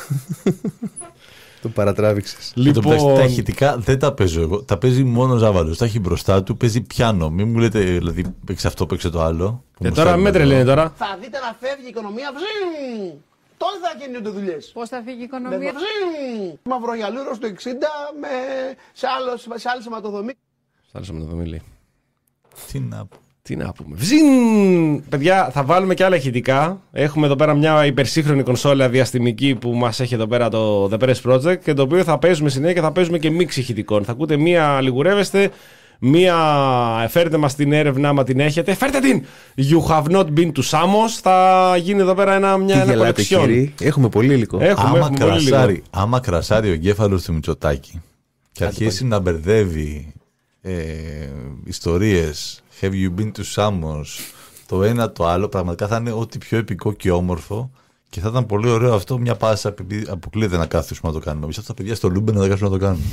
Το παρατράβηξες. Λοιπόν, Τα ηχητικά δεν τα παίζω εγώ. Τα παίζει μόνο ο Ζάβαλος. Τα έχει μπροστά του, παίζει πιάνο. Μην μου λέτε, δηλαδή, παίξε αυτό, παίξε το άλλο. που και μου τώρα στέλνουν με εδώ. τρελαίνει τώρα. Θα δείτε να φεύγει η οικονομία. Βζζζ. Τότε θα κινούνται δουλειές. Πώς θα φύγει η Με οικονομία. βζζζ. Μαυρογιαλούρος του εξήντα με... σε, άλλο, σε άλλη σηματοδομή. Σ' άρεσε με το δομήλι. Τι να πω. Τι να πούμε. Βζιν! Παιδιά, θα βάλουμε και άλλα ηχητικά. Έχουμε εδώ πέρα μια υπερσύγχρονη κονσόλα διαστημική που μας έχει εδώ πέρα το The Press Project και το οποίο θα παίζουμε συνέχεια και θα παίζουμε και μίξ ηχητικών. Θα ακούτε μία λιγουρεύεστε, μία φέρτε μας την έρευνα άμα την έχετε. Φέρτε την! You have not been to Samos. Θα γίνει εδώ πέρα ένα, μια, Τι ένα γελάτε, κολεξιόν. κύριοι. Έχουμε πολύ υλικό. Έχουμε, άμα, έχουμε πολύ λίγο. κρασάρει, άμα κρασάρει ο εγκέφαλος του Μητσοτάκη και αρχίσει να μπερδεύει ε, ιστορίες, have you been to Samos, το ένα το άλλο, πραγματικά θα είναι ό,τι πιο επικό και όμορφο και θα ήταν πολύ ωραίο αυτό μια πάσα, επειδή αποκλείεται να κάθισουμε να το κάνουμε. Εμείς αυτά τα παιδιά στο Λούμπεν να τα κάτσουμε να το κάνουμε.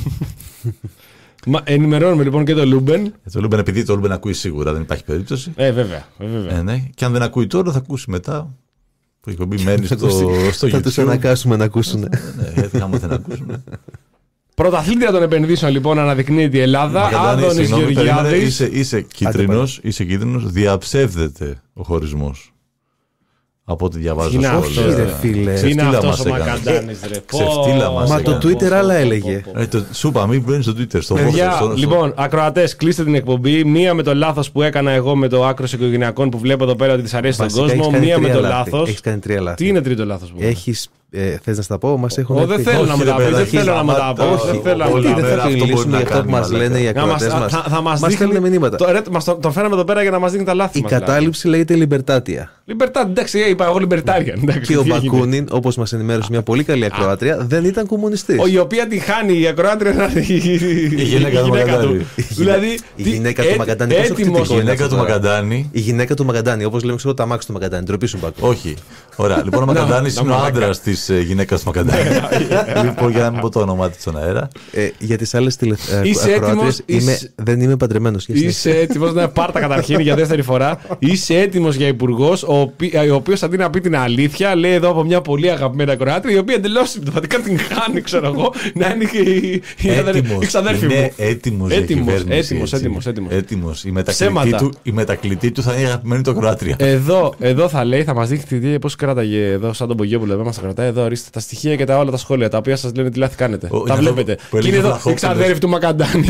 Μα, ενημερώνουμε λοιπόν και το Λούμπεν. Ε, το Λούμπεν, επειδή το Λούμπεν ακούει σίγουρα, δεν υπάρχει περίπτωση. Ε, βέβαια. Ε, βέβαια. Ε, ναι. Και αν δεν ακούει τώρα, θα ακούσει μετά. Που η εκπομπή μένει στο, στο Θα YouTube. τους αναγκάσουμε να ακούσουν. Ναι, γιατί άμα δεν ακούσουν. Πρωταθλήτρια των επενδύσεων λοιπόν αναδεικνύεται η Ελλάδα. Μακαντάνη, Άδωνης συγγνώμη, περίμενε, Γεωργιάδης. Είσαι, είσαι κίτρινος, είσαι κίτρινος, διαψεύδεται ο χωρισμός. Από ό,τι διαβάζω Τι είναι στο αυτό, σχόλιο. ρε φίλε. Είναι Ξεφτύλα αυτός μας ο έκανε. Μακαντάνης, ρε. Ξεφτύλα μας Μα το έκανε. Twitter άλλα έλεγε. Ε, το- Σου είπα, μην μπαίνεις στο Twitter. Στο Παιδιά, στο- στο- λοιπόν, ακροατές, κλείστε την εκπομπή. Μία με το λάθος που έκανα εγώ με το άκρος οικογενειακών που βλέπω εδώ πέρα ότι της αρέσει στον Βασικά, κόσμο. έχεις κάνει Μία με τρία το λάθη. λάθος. Έχεις κάνει τρία λάθη. Τι είναι τρίτο λάθος που Έχεις, ε, θες να στα πω, μας έχουν Ω, δεν έρθει- θέλω να Όχι, μου ρε τα πεις, δεν παιδάκι, θέλω να μου τα σταμάτα. πεις, δεν Όχι, θέλω να μου όλα τα Τι, πεις. δεν μέρα θα αυτό μπορεί μιλήσουμε να για αυτό που κάνει, μας μαλάκα. λένε οι Να μας, ακροατές μας. θα, θα μας, Μας δείχνει, στέλνουν μηνύματα. Το, ρε, μας τον, τον φέραμε εδώ πέρα για να μας δείχνει τα λάθη Η μας. δηλαδή. κατάληψη λέγεται Libertatia. Λιμπερτά, εντάξει, είπα εγώ Λιμπερτάριαν. Και ο Μπακούνιν, όπως μας ενημέρωσε μια πολύ καλή ακροάτρια, δεν ήταν κομμουνιστής. Η οποία τη χάνει η ακροάτρια να είναι η γυναίκα του Μακαντάνη. Δηλαδή, Η γυναίκα του Μακαντάνη, πόσο έτοιμος. κτητικό Η είναι γυναίκα αυτό του τώρα. Μακαντάνη. Η γυναίκα του Μακαντάνη, όπως λέμε ξέρω τα μάξι του Μακαντάνη. Ντροπή σου, Μπακού. Όχι. Ωραία. Λοιπόν, ο Μακαντάνη να είναι ο μαλάκα. άντρα τη γυναίκα του Μακαντάνη. Λοιπόν, για να μην πω το όνομά τη στον αέρα. Ε, για τις άλλες τηλε... ε, Είσαι ακροάτριες, έτοιμος, είμαι... είσαι- δεν είμαι παντρεμένος. Για συνέχεια. Είσαι έτοιμο να πάρτα καταρχήν για δεύτερη φορά. Είσαι έτοιμο για υπουργό, ο, οποί- ο οποίο αντί να πει την αλήθεια, λέει εδώ από μια πολύ αγαπημένη ακροάτρια, η οποία εντελώ συμπτωματικά την χάνει, ξέρω εγώ, να είναι και η, η, αδερ- Έτοιμος. η ξαδέρφη Είναι μου. έτοιμος για Έτοιμος, κυβέρνηση, έτοιμος, έτσι. έτοιμος, έτοιμος. Έτοιμος. Η μετακλητή Ψέματα. του, η μετακλητή του θα είναι η αγαπημένη του ακροάτρια. Εδώ, εδώ θα λέει, θα μα δείχνει τη δία πώ κράταγε εδώ, σαν τον Πογιόπουλο. Εδώ μα τα κρατάει. Εδώ ορίστε τα στοιχεία και τα όλα τα σχόλια τα οποία σα λένε τι λάθη κάνετε. Ο- τα είναι βλέπετε. αυτό που Και είναι έλεγε εδώ η Βλαχόπουλος. ξαδέρφη του Μακαντάνη,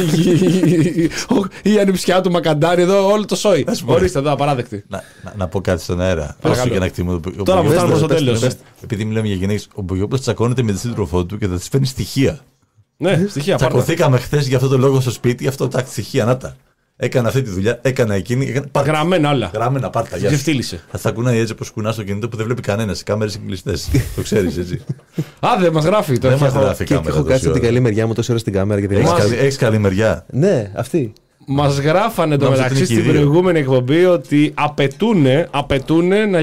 η- ο- η ανιψιά του Μακαντάνη, εδώ όλο το σόι. Ας πούμε. Ορίστε εδώ, απαράδεκτη. Να, να, να πω κάτι στον αέρα. Παρακαλώ. Όσο και να εκτιμώ. ο Τώρα που Μπογιόπουλος- φτάνουμε στο πες- τέλος. πες- Επειδή μιλάμε για γυναίκες, ο Μπογιόπουλος τσακώνεται με τη σύντροφό του και θα τη φέρνει στοιχεία. Ναι, στοιχεία πάρτα. Τσακωθήκαμε χθε για αυτό το λόγο στο σπίτι, αυτό τα στοιχεία, να τα. Έκανα αυτή τη δουλειά, έκανα εκείνη. Έκανα... Πάρτα. Γραμμένα όλα. Γραμμένα, πάρτα. γεια σου. Ξεφτύλισε. Θα τα κουνάει έτσι όπω κουνά στο κινητό που δεν βλέπει κανένα. Οι κάμερε είναι κλειστέ. Το ξέρει έτσι. Α, δεν μα γράφει. Το Δεν μα έχω- γράφει η Και κάμερα. έχω κάτσει από την καλή μεριά μου τόση ώρα στην κάμερα και δεν Έχει έχει καλή, έχεις καλή μεριά. Ναι, αυτή. Μα γράφανε το Νόμιζα μεταξύ ότι είναι στην κυρία. προηγούμενη εκπομπή ότι απαιτούνε, απαιτούνε να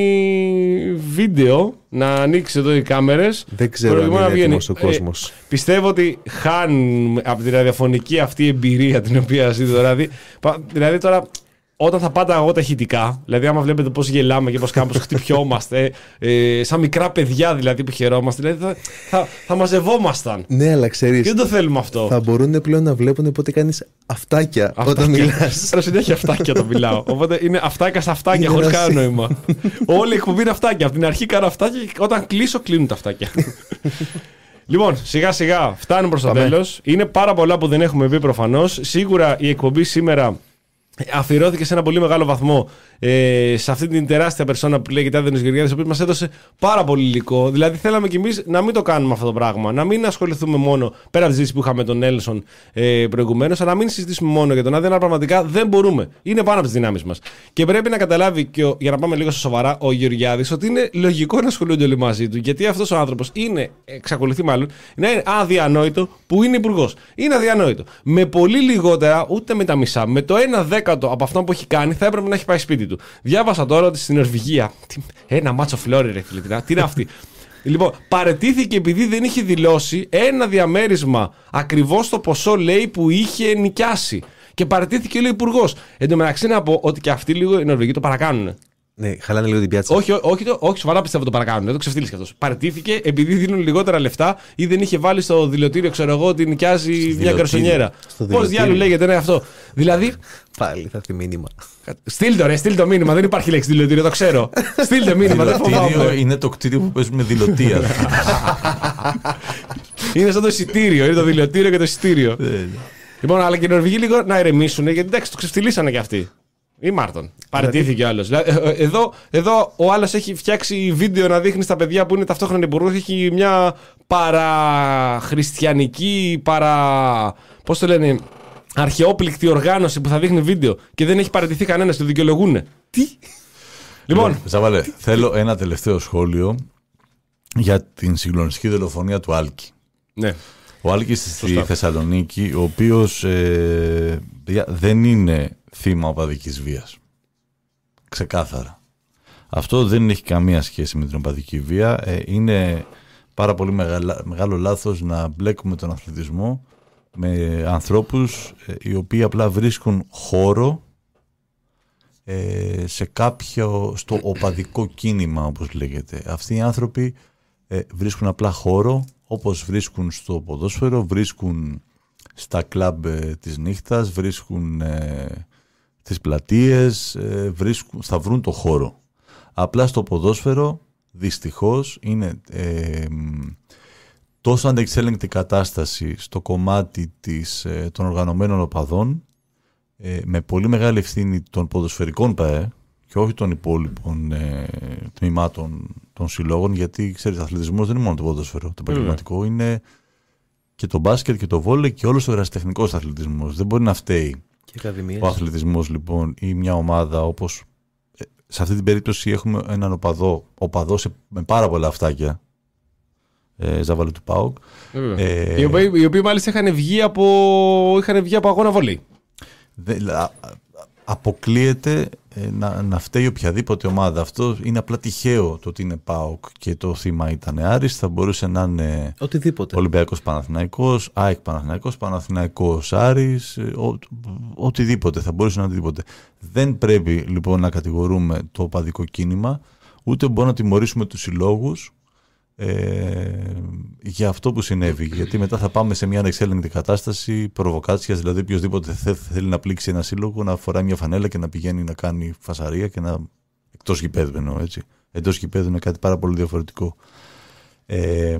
γίνει βίντεο, να ανοίξει εδώ οι κάμερες. Δεν ξέρω αν προηγούμενα είναι βγαίνει. έτοιμος ο Ε, κόσμος. πιστεύω ότι χάνουν από τη ραδιοφωνική αυτή εμπειρία την οποία ζείτε τώρα. Δηλαδή, πα- δηλαδή τώρα όταν θα πάτα εγώ τα ηχητικά, δηλαδή άμα βλέπετε πώς γελάμε και πώς κάνουμε, πώς χτυπιόμαστε, ε, σαν μικρά παιδιά δηλαδή που χαιρόμαστε, δηλαδή θα, θα, θα μαζευόμασταν. Ναι, αλλά ξέρεις. Και δεν το θέλουμε αυτό. Θα μπορούν πλέον να βλέπουν πότε κάνεις αυτάκια, αυτάκια. Όταν μιλάς. Τώρα συνέχεια αυτάκια το μιλάω. Οπότε είναι αυτάκια στα αυτάκια, χωρίς κανένα νόημα. Όλη η εκπομπή είναι αυτάκια. Από την αρχή κάνω αυτάκια και όταν κλείσω, κλείνουν τα αυτάκια. Λοιπόν, σιγά σιγά φτάνουμε προς το τέλος. Είναι πάρα πολλά που δεν έχουμε πει προφανώς. Σίγουρα η εκπομπή σήμερα αφιερώθηκε σε ένα πολύ μεγάλο βαθμό ε, σε αυτή την τεράστια περσόνα που λέγεται Άδωνης Γεωργιάδης, ο οποίος μας έδωσε πάρα πολύ υλικό. Δηλαδή, θέλαμε κι εμείς να μην το κάνουμε αυτό το πράγμα. Να μην ασχοληθούμε μόνο πέρα από τη συζήτηση που είχαμε με τον Έλσον ε, προηγουμένως, αλλά να μην συζητήσουμε μόνο για τον Άδη, αλλά πραγματικά δεν μπορούμε. Είναι πάνω από τις δυνάμεις μας. Και πρέπει να καταλάβει, και ο, για να πάμε λίγο στα σοβαρά, ο Γεωργιάδης, ότι είναι λογικό να ασχολούνται όλοι μαζί του. Γιατί αυτός ο άνθρωπος είναι, εξακολουθεί μάλλον, να είναι αδιανόητο που είναι υπουργός. Είναι αδιανόητο. Με πολύ λιγότερα, ούτε με τα μισά, με το ένα δέκατο από αυτό που έχει κάνει, θα έπρεπε να έχει πάει σπίτι του. Διάβασα τώρα ότι στην Νορβηγία. Ένα μάτσο φλόρι, ρε φίλε. Τι είναι αυτή. Λοιπόν, παραιτήθηκε επειδή δεν είχε δηλώσει ένα διαμέρισμα ακριβώς το ποσό, λέει, που είχε νοικιάσει. Και παραιτήθηκε, λέει, ο υπουργός. Εν τω μεταξύ, να πω ότι και αυτοί λίγο οι Νορβηγοί το παρακάνουν. Ναι, χαλάνε λίγο την πιάτσα. Όχι, όχι, όχι, όχι σοβαρά πιστεύω το παρακάνουν. Το ξεφτύλισε κι αυτό. Παραιτήθηκε επειδή δίνουν λιγότερα λεφτά ή δεν είχε βάλει στο δηλωτήριο, ξέρω εγώ, ότι νοικιάζει μια γκαρσονιέρα. Πώς διάλογο λέγεται, ναι, αυτό. Δηλαδή. Πάλι θα έρθει μήνυμα. Στείλ το, ρε, στείλ το μήνυμα. Δεν υπάρχει λέξη δηλωτήριο, το ξέρω. Στείλ το μήνυμα, δεν φοβάμαι. Είναι το κτίριο που παίζουμε δηλωτία. Είναι σαν το εισιτήριο. Είναι το δηλωτήριο και το εισιτήριο. Λοιπόν, αλλά και οι Νορβηγοί λίγο να ηρεμήσουν, γιατί εντάξει, το ξεφτυλίσανε κι αυτοί. Ή Μάρτον. Παραιτήθηκε ο άλλος. Εδώ, εδώ ο άλλος έχει φτιάξει βίντεο να δείχνει στα παιδιά που είναι ταυτόχρονα υπουργός. Έχει μια παραχριστιανική, παρα. Πώς το λένε, αρχαιόπληκτη οργάνωση που θα δείχνει βίντεο και δεν έχει παραιτηθεί κανένας, το δικαιολογούνε. Τι. Λοιπόν. Ζαβαλέ, θέλω ένα τελευταίο σχόλιο για την συγκλονιστική δολοφονία του Άλκη. Ναι. Ο Άλκης στη Θεσσαλονίκη, ο οποίος ε, δεν είναι θύμα οπαδικής βίας. Ξεκάθαρα. Αυτό δεν έχει καμία σχέση με την οπαδική βία. Ε, είναι πάρα πολύ μεγάλο, μεγάλο λάθος να μπλέκουμε τον αθλητισμό με ανθρώπους ε, οι οποίοι απλά βρίσκουν χώρο ε, σε κάποιο, στο οπαδικό κίνημα, όπως λέγεται. Αυτοί οι άνθρωποι ε, βρίσκουν απλά χώρο, όπως βρίσκουν στο ποδόσφαιρο, βρίσκουν στα κλαμπ ε, της νύχτας, βρίσκουν ε, τις πλατείες, ε, βρίσκουν, θα βρουν το χώρο. Απλά στο ποδόσφαιρο, δυστυχώς, είναι ε, τόσο ανεξέλεγκτη κατάσταση στο κομμάτι της, ε, των οργανωμένων οπαδών, ε, με πολύ μεγάλη ευθύνη των ποδοσφαιρικών ΠΑΕ και όχι των υπόλοιπων ε, τμήματων των συλλόγων, γιατί ξέρεις, αθλητισμός δεν είναι μόνο το ποδόσφαιρο. Το επαγγελματικό mm. είναι και το μπάσκετ και το βόλεϊ και όλος ο ερασιτεχνικός αθλητισμός. Δεν μπορεί να φταίει ο αθλητισμός, λοιπόν, ή μια ομάδα όπως ε, σε αυτή την περίπτωση έχουμε έναν οπαδό, οπαδό σε, με πάρα πολλά αυτάκια. Ε, Ζάβαλε του ΠΑΟΚ. Mm. Ε, οι, οποίοι, οι οποίοι μάλιστα είχαν βγει από, είχαν βγει από αγώνα βολή. Αποκλείεται ε, να, να φταίει οποιαδήποτε ομάδα. Αυτό είναι απλά τυχαίο το ότι είναι ΠΑΟΚ και το θύμα ήταν Άρης. Θα μπορούσε να είναι οτιδήποτε. Ολυμπιακός Παναθηναϊκός, ΑΕΚ Παναθηναϊκός, Παναθηναϊκός Άρης, ο, οτιδήποτε. Θα μπορούσε να είναι οτιδήποτε. Δεν πρέπει λοιπόν να κατηγορούμε το οπαδικό κίνημα, ούτε μπορούμε να τιμωρήσουμε τους συλλόγους Ε, για αυτό που συνέβη, γιατί μετά θα πάμε σε μια ανεξέλεγκτη κατάσταση προβοκάτσιας, δηλαδή οποιοδήποτε θέλει να πλήξει ένα σύλλογο να φοράει μια φανέλα και να πηγαίνει να κάνει φασαρία και να εκτός γηπέδου εννοώ, έτσι. Εντός γηπέδου είναι κάτι πάρα πολύ διαφορετικό. ε,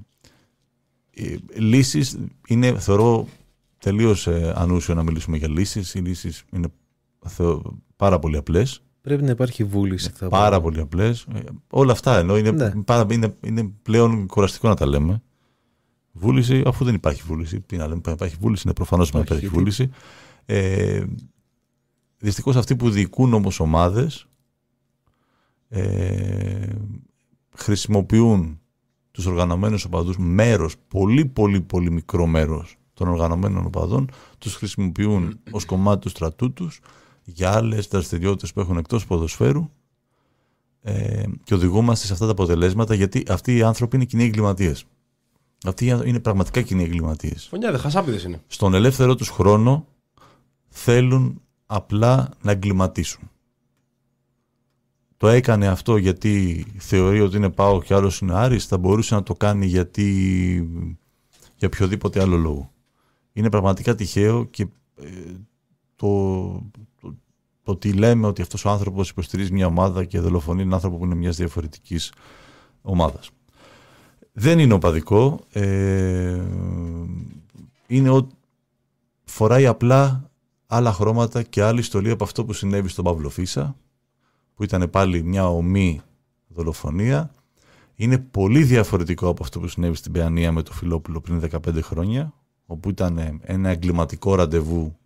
λύσεις είναι, θεωρώ τελείως ε, ανούσιο να μιλήσουμε για λύσεις. Οι λύσεις είναι θεωρώ, πάρα πολύ απλές. Πρέπει να υπάρχει βούληση. Θα πάρα πω. πολύ απλές. Όλα αυτά ενώ είναι, ναι. πάρα, είναι, είναι πλέον κουραστικό να τα λέμε. Βούληση, αφού δεν υπάρχει βούληση. Τι να λέμε, υπάρχει βούληση, είναι προφανώς να υπάρχει βούληση. Ε, δυστυχώς αυτοί που διοικούν όμως ομάδες ε, χρησιμοποιούν τους οργανωμένους οπαδούς, μέρος, πολύ πολύ πολύ μικρό μέρος των οργανωμένων οπαδών, τους χρησιμοποιούν ως κομμάτι του στρατού τους για άλλες δραστηριότητες που έχουν εκτός ποδοσφαίρου ε, και οδηγούμαστε σε αυτά τα αποτελέσματα, γιατί αυτοί οι άνθρωποι είναι κοινοί εγκληματίες. Αυτοί είναι πραγματικά κοινοί εγκληματίες. Φωνιάδε, χασάπιδες είναι. Στον ελεύθερο τους χρόνο θέλουν απλά να εγκληματίσουν. Το έκανε αυτό γιατί θεωρεί ότι είναι ΠΑΟΚ και άλλος είναι Άρης, θα μπορούσε να το κάνει γιατί για οποιοδήποτε άλλο λόγο. Είναι πραγματικά τυχαίο και ε, το, το, το ότι λέμε ότι αυτός ο άνθρωπος υποστηρίζει μια ομάδα και δολοφονεί έναν άνθρωπο που είναι μιας διαφορετικής ομάδας. Δεν είναι οπαδικό, ε, είναι ο, φοράει απλά άλλα χρώματα και άλλη στολή από αυτό που συνέβη στον Παύλο Φίσα, που ήταν πάλι μια ομή δολοφονία. Είναι πολύ διαφορετικό από αυτό που συνέβη στην Παιανία με το Φιλόπουλο πριν δεκαπέντε χρόνια, όπου ήταν ένα εγκληματικό ραντεβού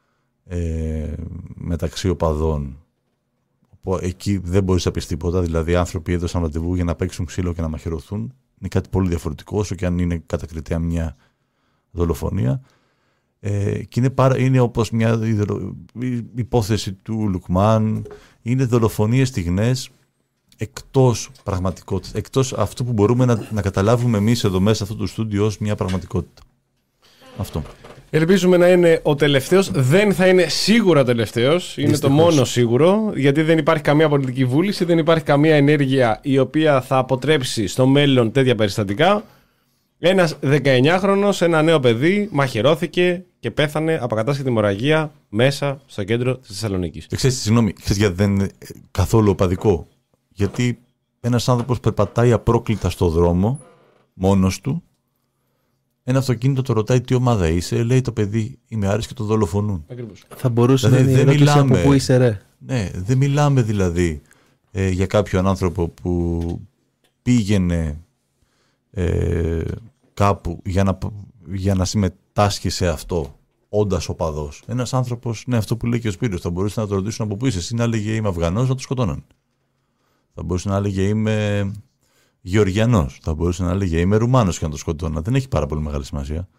ε, μεταξύ οπαδών. Εκεί δεν μπορείς να πεις τίποτα, δηλαδή οι άνθρωποι έδωσαν ραντεβού για να παίξουν ξύλο και να μαχαιρωθούν. Είναι κάτι πολύ διαφορετικό, όσο και αν είναι κατακριτέα μια δολοφονία. Ε, και είναι, πάρα, είναι όπως μια υπόθεση του Λουκμάν. Είναι δολοφονίες στιγνές εκτός πραγματικότητας, εκτός αυτού που μπορούμε να, να καταλάβουμε εμείς εδώ μέσα αυτό το στούντιο ως μια πραγματικότητα. Αυτό. Ελπίζουμε να είναι ο τελευταίος. Δεν θα είναι σίγουρα τελευταίος. Είναι Δυστυχώς. το μόνο σίγουρο. Γιατί δεν υπάρχει καμία πολιτική βούληση, δεν υπάρχει καμία ενέργεια η οποία θα αποτρέψει στο μέλλον τέτοια περιστατικά. Ένας δεκαεννιάχρονος, ένα νέο παιδί, μαχαιρώθηκε και πέθανε από κατάσχετη αιμορραγία μέσα στο κέντρο της Θεσσαλονίκης. Ξέρεις, συγγνώμη, ξέρεις γιατί δεν είναι καθόλου οπαδικό? Γιατί ένας άνθρωπος περπατάει απρόκλητα στο δρόμο, μόνος του. Ένα αυτοκίνητο το ρωτάει τι ομάδα είσαι, λέει το παιδί είμαι Άρης και το δολοφονούν. Ακριβώς. Θα μπορούσε Δηλαδή, να είναι η δεν ερώτηση μιλάμε. από πού είσαι ρε. Ναι, δεν μιλάμε δηλαδή ε, για κάποιον άνθρωπο που πήγαινε ε, κάπου για να, για να συμμετάσχει σε αυτό, όντας οπαδός. Ένας άνθρωπος, ναι, αυτό που λέει και ο Σπύρος, θα μπορούσε να το ρωτήσουν από πού είσαι. Εσύ να έλεγε είμαι Αφγανός, να το σκοτώναν. Θα μπορούσε να έλεγε είμαι Γεωργιανός. Θα μπορούσε να έλεγε είμαι Ρουμάνος και να το σκοτώναν. Δεν έχει πάρα πολύ μεγάλη σημασία.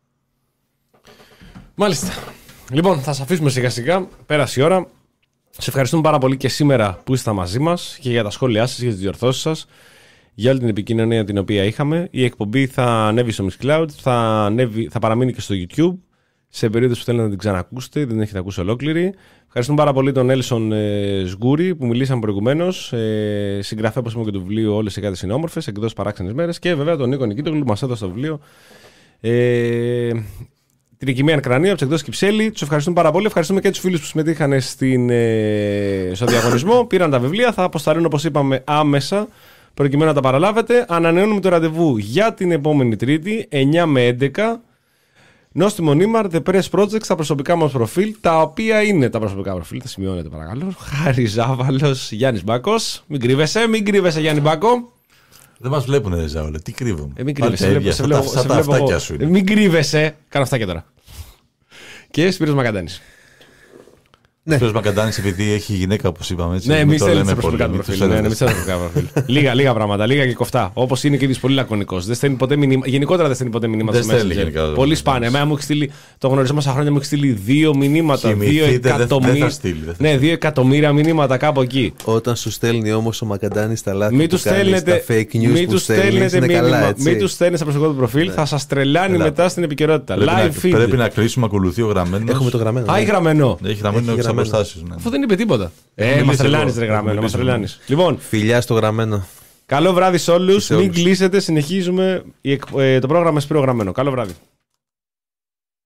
Μάλιστα. Λοιπόν, θα σας αφήσουμε σιγά σιγά. Πέρασε η ώρα. Σε ευχαριστούμε πάρα πολύ και σήμερα που είστε μαζί μας και για τα σχόλιά σας, για τις διορθώσεις σας, για όλη την επικοινωνία την οποία είχαμε. Η εκπομπή θα ανέβει στο MixCloud, θα, ανέβει, θα παραμείνει και στο YouTube. Σε περίοδος που θέλετε να την ξανακούσετε, δεν την έχετε ακούσει ολόκληρη. Ευχαριστούμε πάρα πολύ τον Έλσον ε, Σγούρη που μιλήσαμε προηγουμένως. Ε, συγγραφέα, όπως είπαμε, και του βιβλίου Όλες οι Γάτες είναι όμορφες, εκδόσεις Παράξενες Μέρες. Και βέβαια τον Νίκο Νικήτογλου που μας έδωσε το βιβλίο. Ε, την Οικημία Κρανίου από τις εκδόσεις Κυψέλη. Τους ευχαριστούμε πάρα πολύ. Ευχαριστούμε και τους φίλους που συμμετείχαν στην, ε, στο διαγωνισμό. Πήραν τα βιβλία. Θα αποσταρούν, όπως είπαμε, άμεσα προκειμένου να τα παραλάβετε. Ανανεώνουμε το ραντεβού για την επόμενη Τρίτη, εννιά με έντεκα. Νόστιμο Νίμαρ, The Press Project στα προσωπικά μας προφίλ, τα οποία είναι τα προσωπικά προφίλ, θα σημειώνετε παρακαλώ. Χάρη Ζάβαλος, Γιάννης Μπάκος. Μην κρύβεσαι, μην κρύβεσαι Γιάννη Μπάκο. Δεν μας βλέπουνε, ρε Ζάβαλε, τι κρύβομαι. Ε, μην κρύβεσαι, Πάτε, βλέπω, σε αυτά βλέπω, τα- σε αυτά τα βλέπω αυτάκια εγώ. σου Ε, είναι. Μην κρύβεσαι, κάνω αυτά και τώρα. Και Σπύρος Μακαντάνης. Ναι. Ο Μακαντάνης, επειδή έχει γυναίκα, όπως είπαμε. Έτσι, Ναι, μην εμείς το θέλουμε λέμε τα προσωπικά πολύ, του μην προφίλ. τους Ναι, ναι, εμείς θέλουμε τα προσωπικά προφίλ. Λίγα, λίγα πράγματα, λίγα και κοφτά. Όπως είναι και ίδιος πολύ λακωνικός. Δεν στέλνει ποτέ μηνύμα. Γενικότερα δεν στέλνει ποτέ μηνύματα Δεν στο στέλνει Messenger. γενικά, Πολύ δεν σπάνια. στέλνει. Εμένα μου έχει στείλει, το γνωρίζω μέσα χρόνια, μου έχει στείλει δύο μηνύματα. Κοιμηθείτε, Δύο δεν- δεν θα εκατομμύρια. στείλει, δεν θα Ναι, δύο εκατομμύρια μηνύματα κάπου εκεί. Όταν σου στέλνει όμως ο Μακαντάνης τα λάθη Μην που του κάνει, στέλνετε, τα fake news μην που τους στέλνει, στέλνετε είναι μήνυμα, καλά, έτσι. μην του στέλνετε στα προσωπικό του προφίλ, θα σας τρελάνει Έλα. μετά στην επικαιρότητα. Πρέπει, Live να, feed. πρέπει να κλείσουμε, ακολουθεί ο γραμμένος. Έχουμε το γραμμένο. Α, ναι. έχει γραμμένο. Έχει γραμμένο Έχει εξ γραμμένο. αποστάσεως, ναι. Αυτό δεν είπε τίποτα. Ε, μιλήσει μας τρελάνεις εγώ. ρε γραμμένο, Έχω μας μιλήσει τρελάνεις. Λοιπόν, Φιλιά στο γραμμένο. καλό βράδυ σε όλους. σε Μην όλους. κλείσετε, συνεχίζουμε η εκ- ε, το πρόγραμμα Σπύρο Γραμμένο. Καλό βράδυ.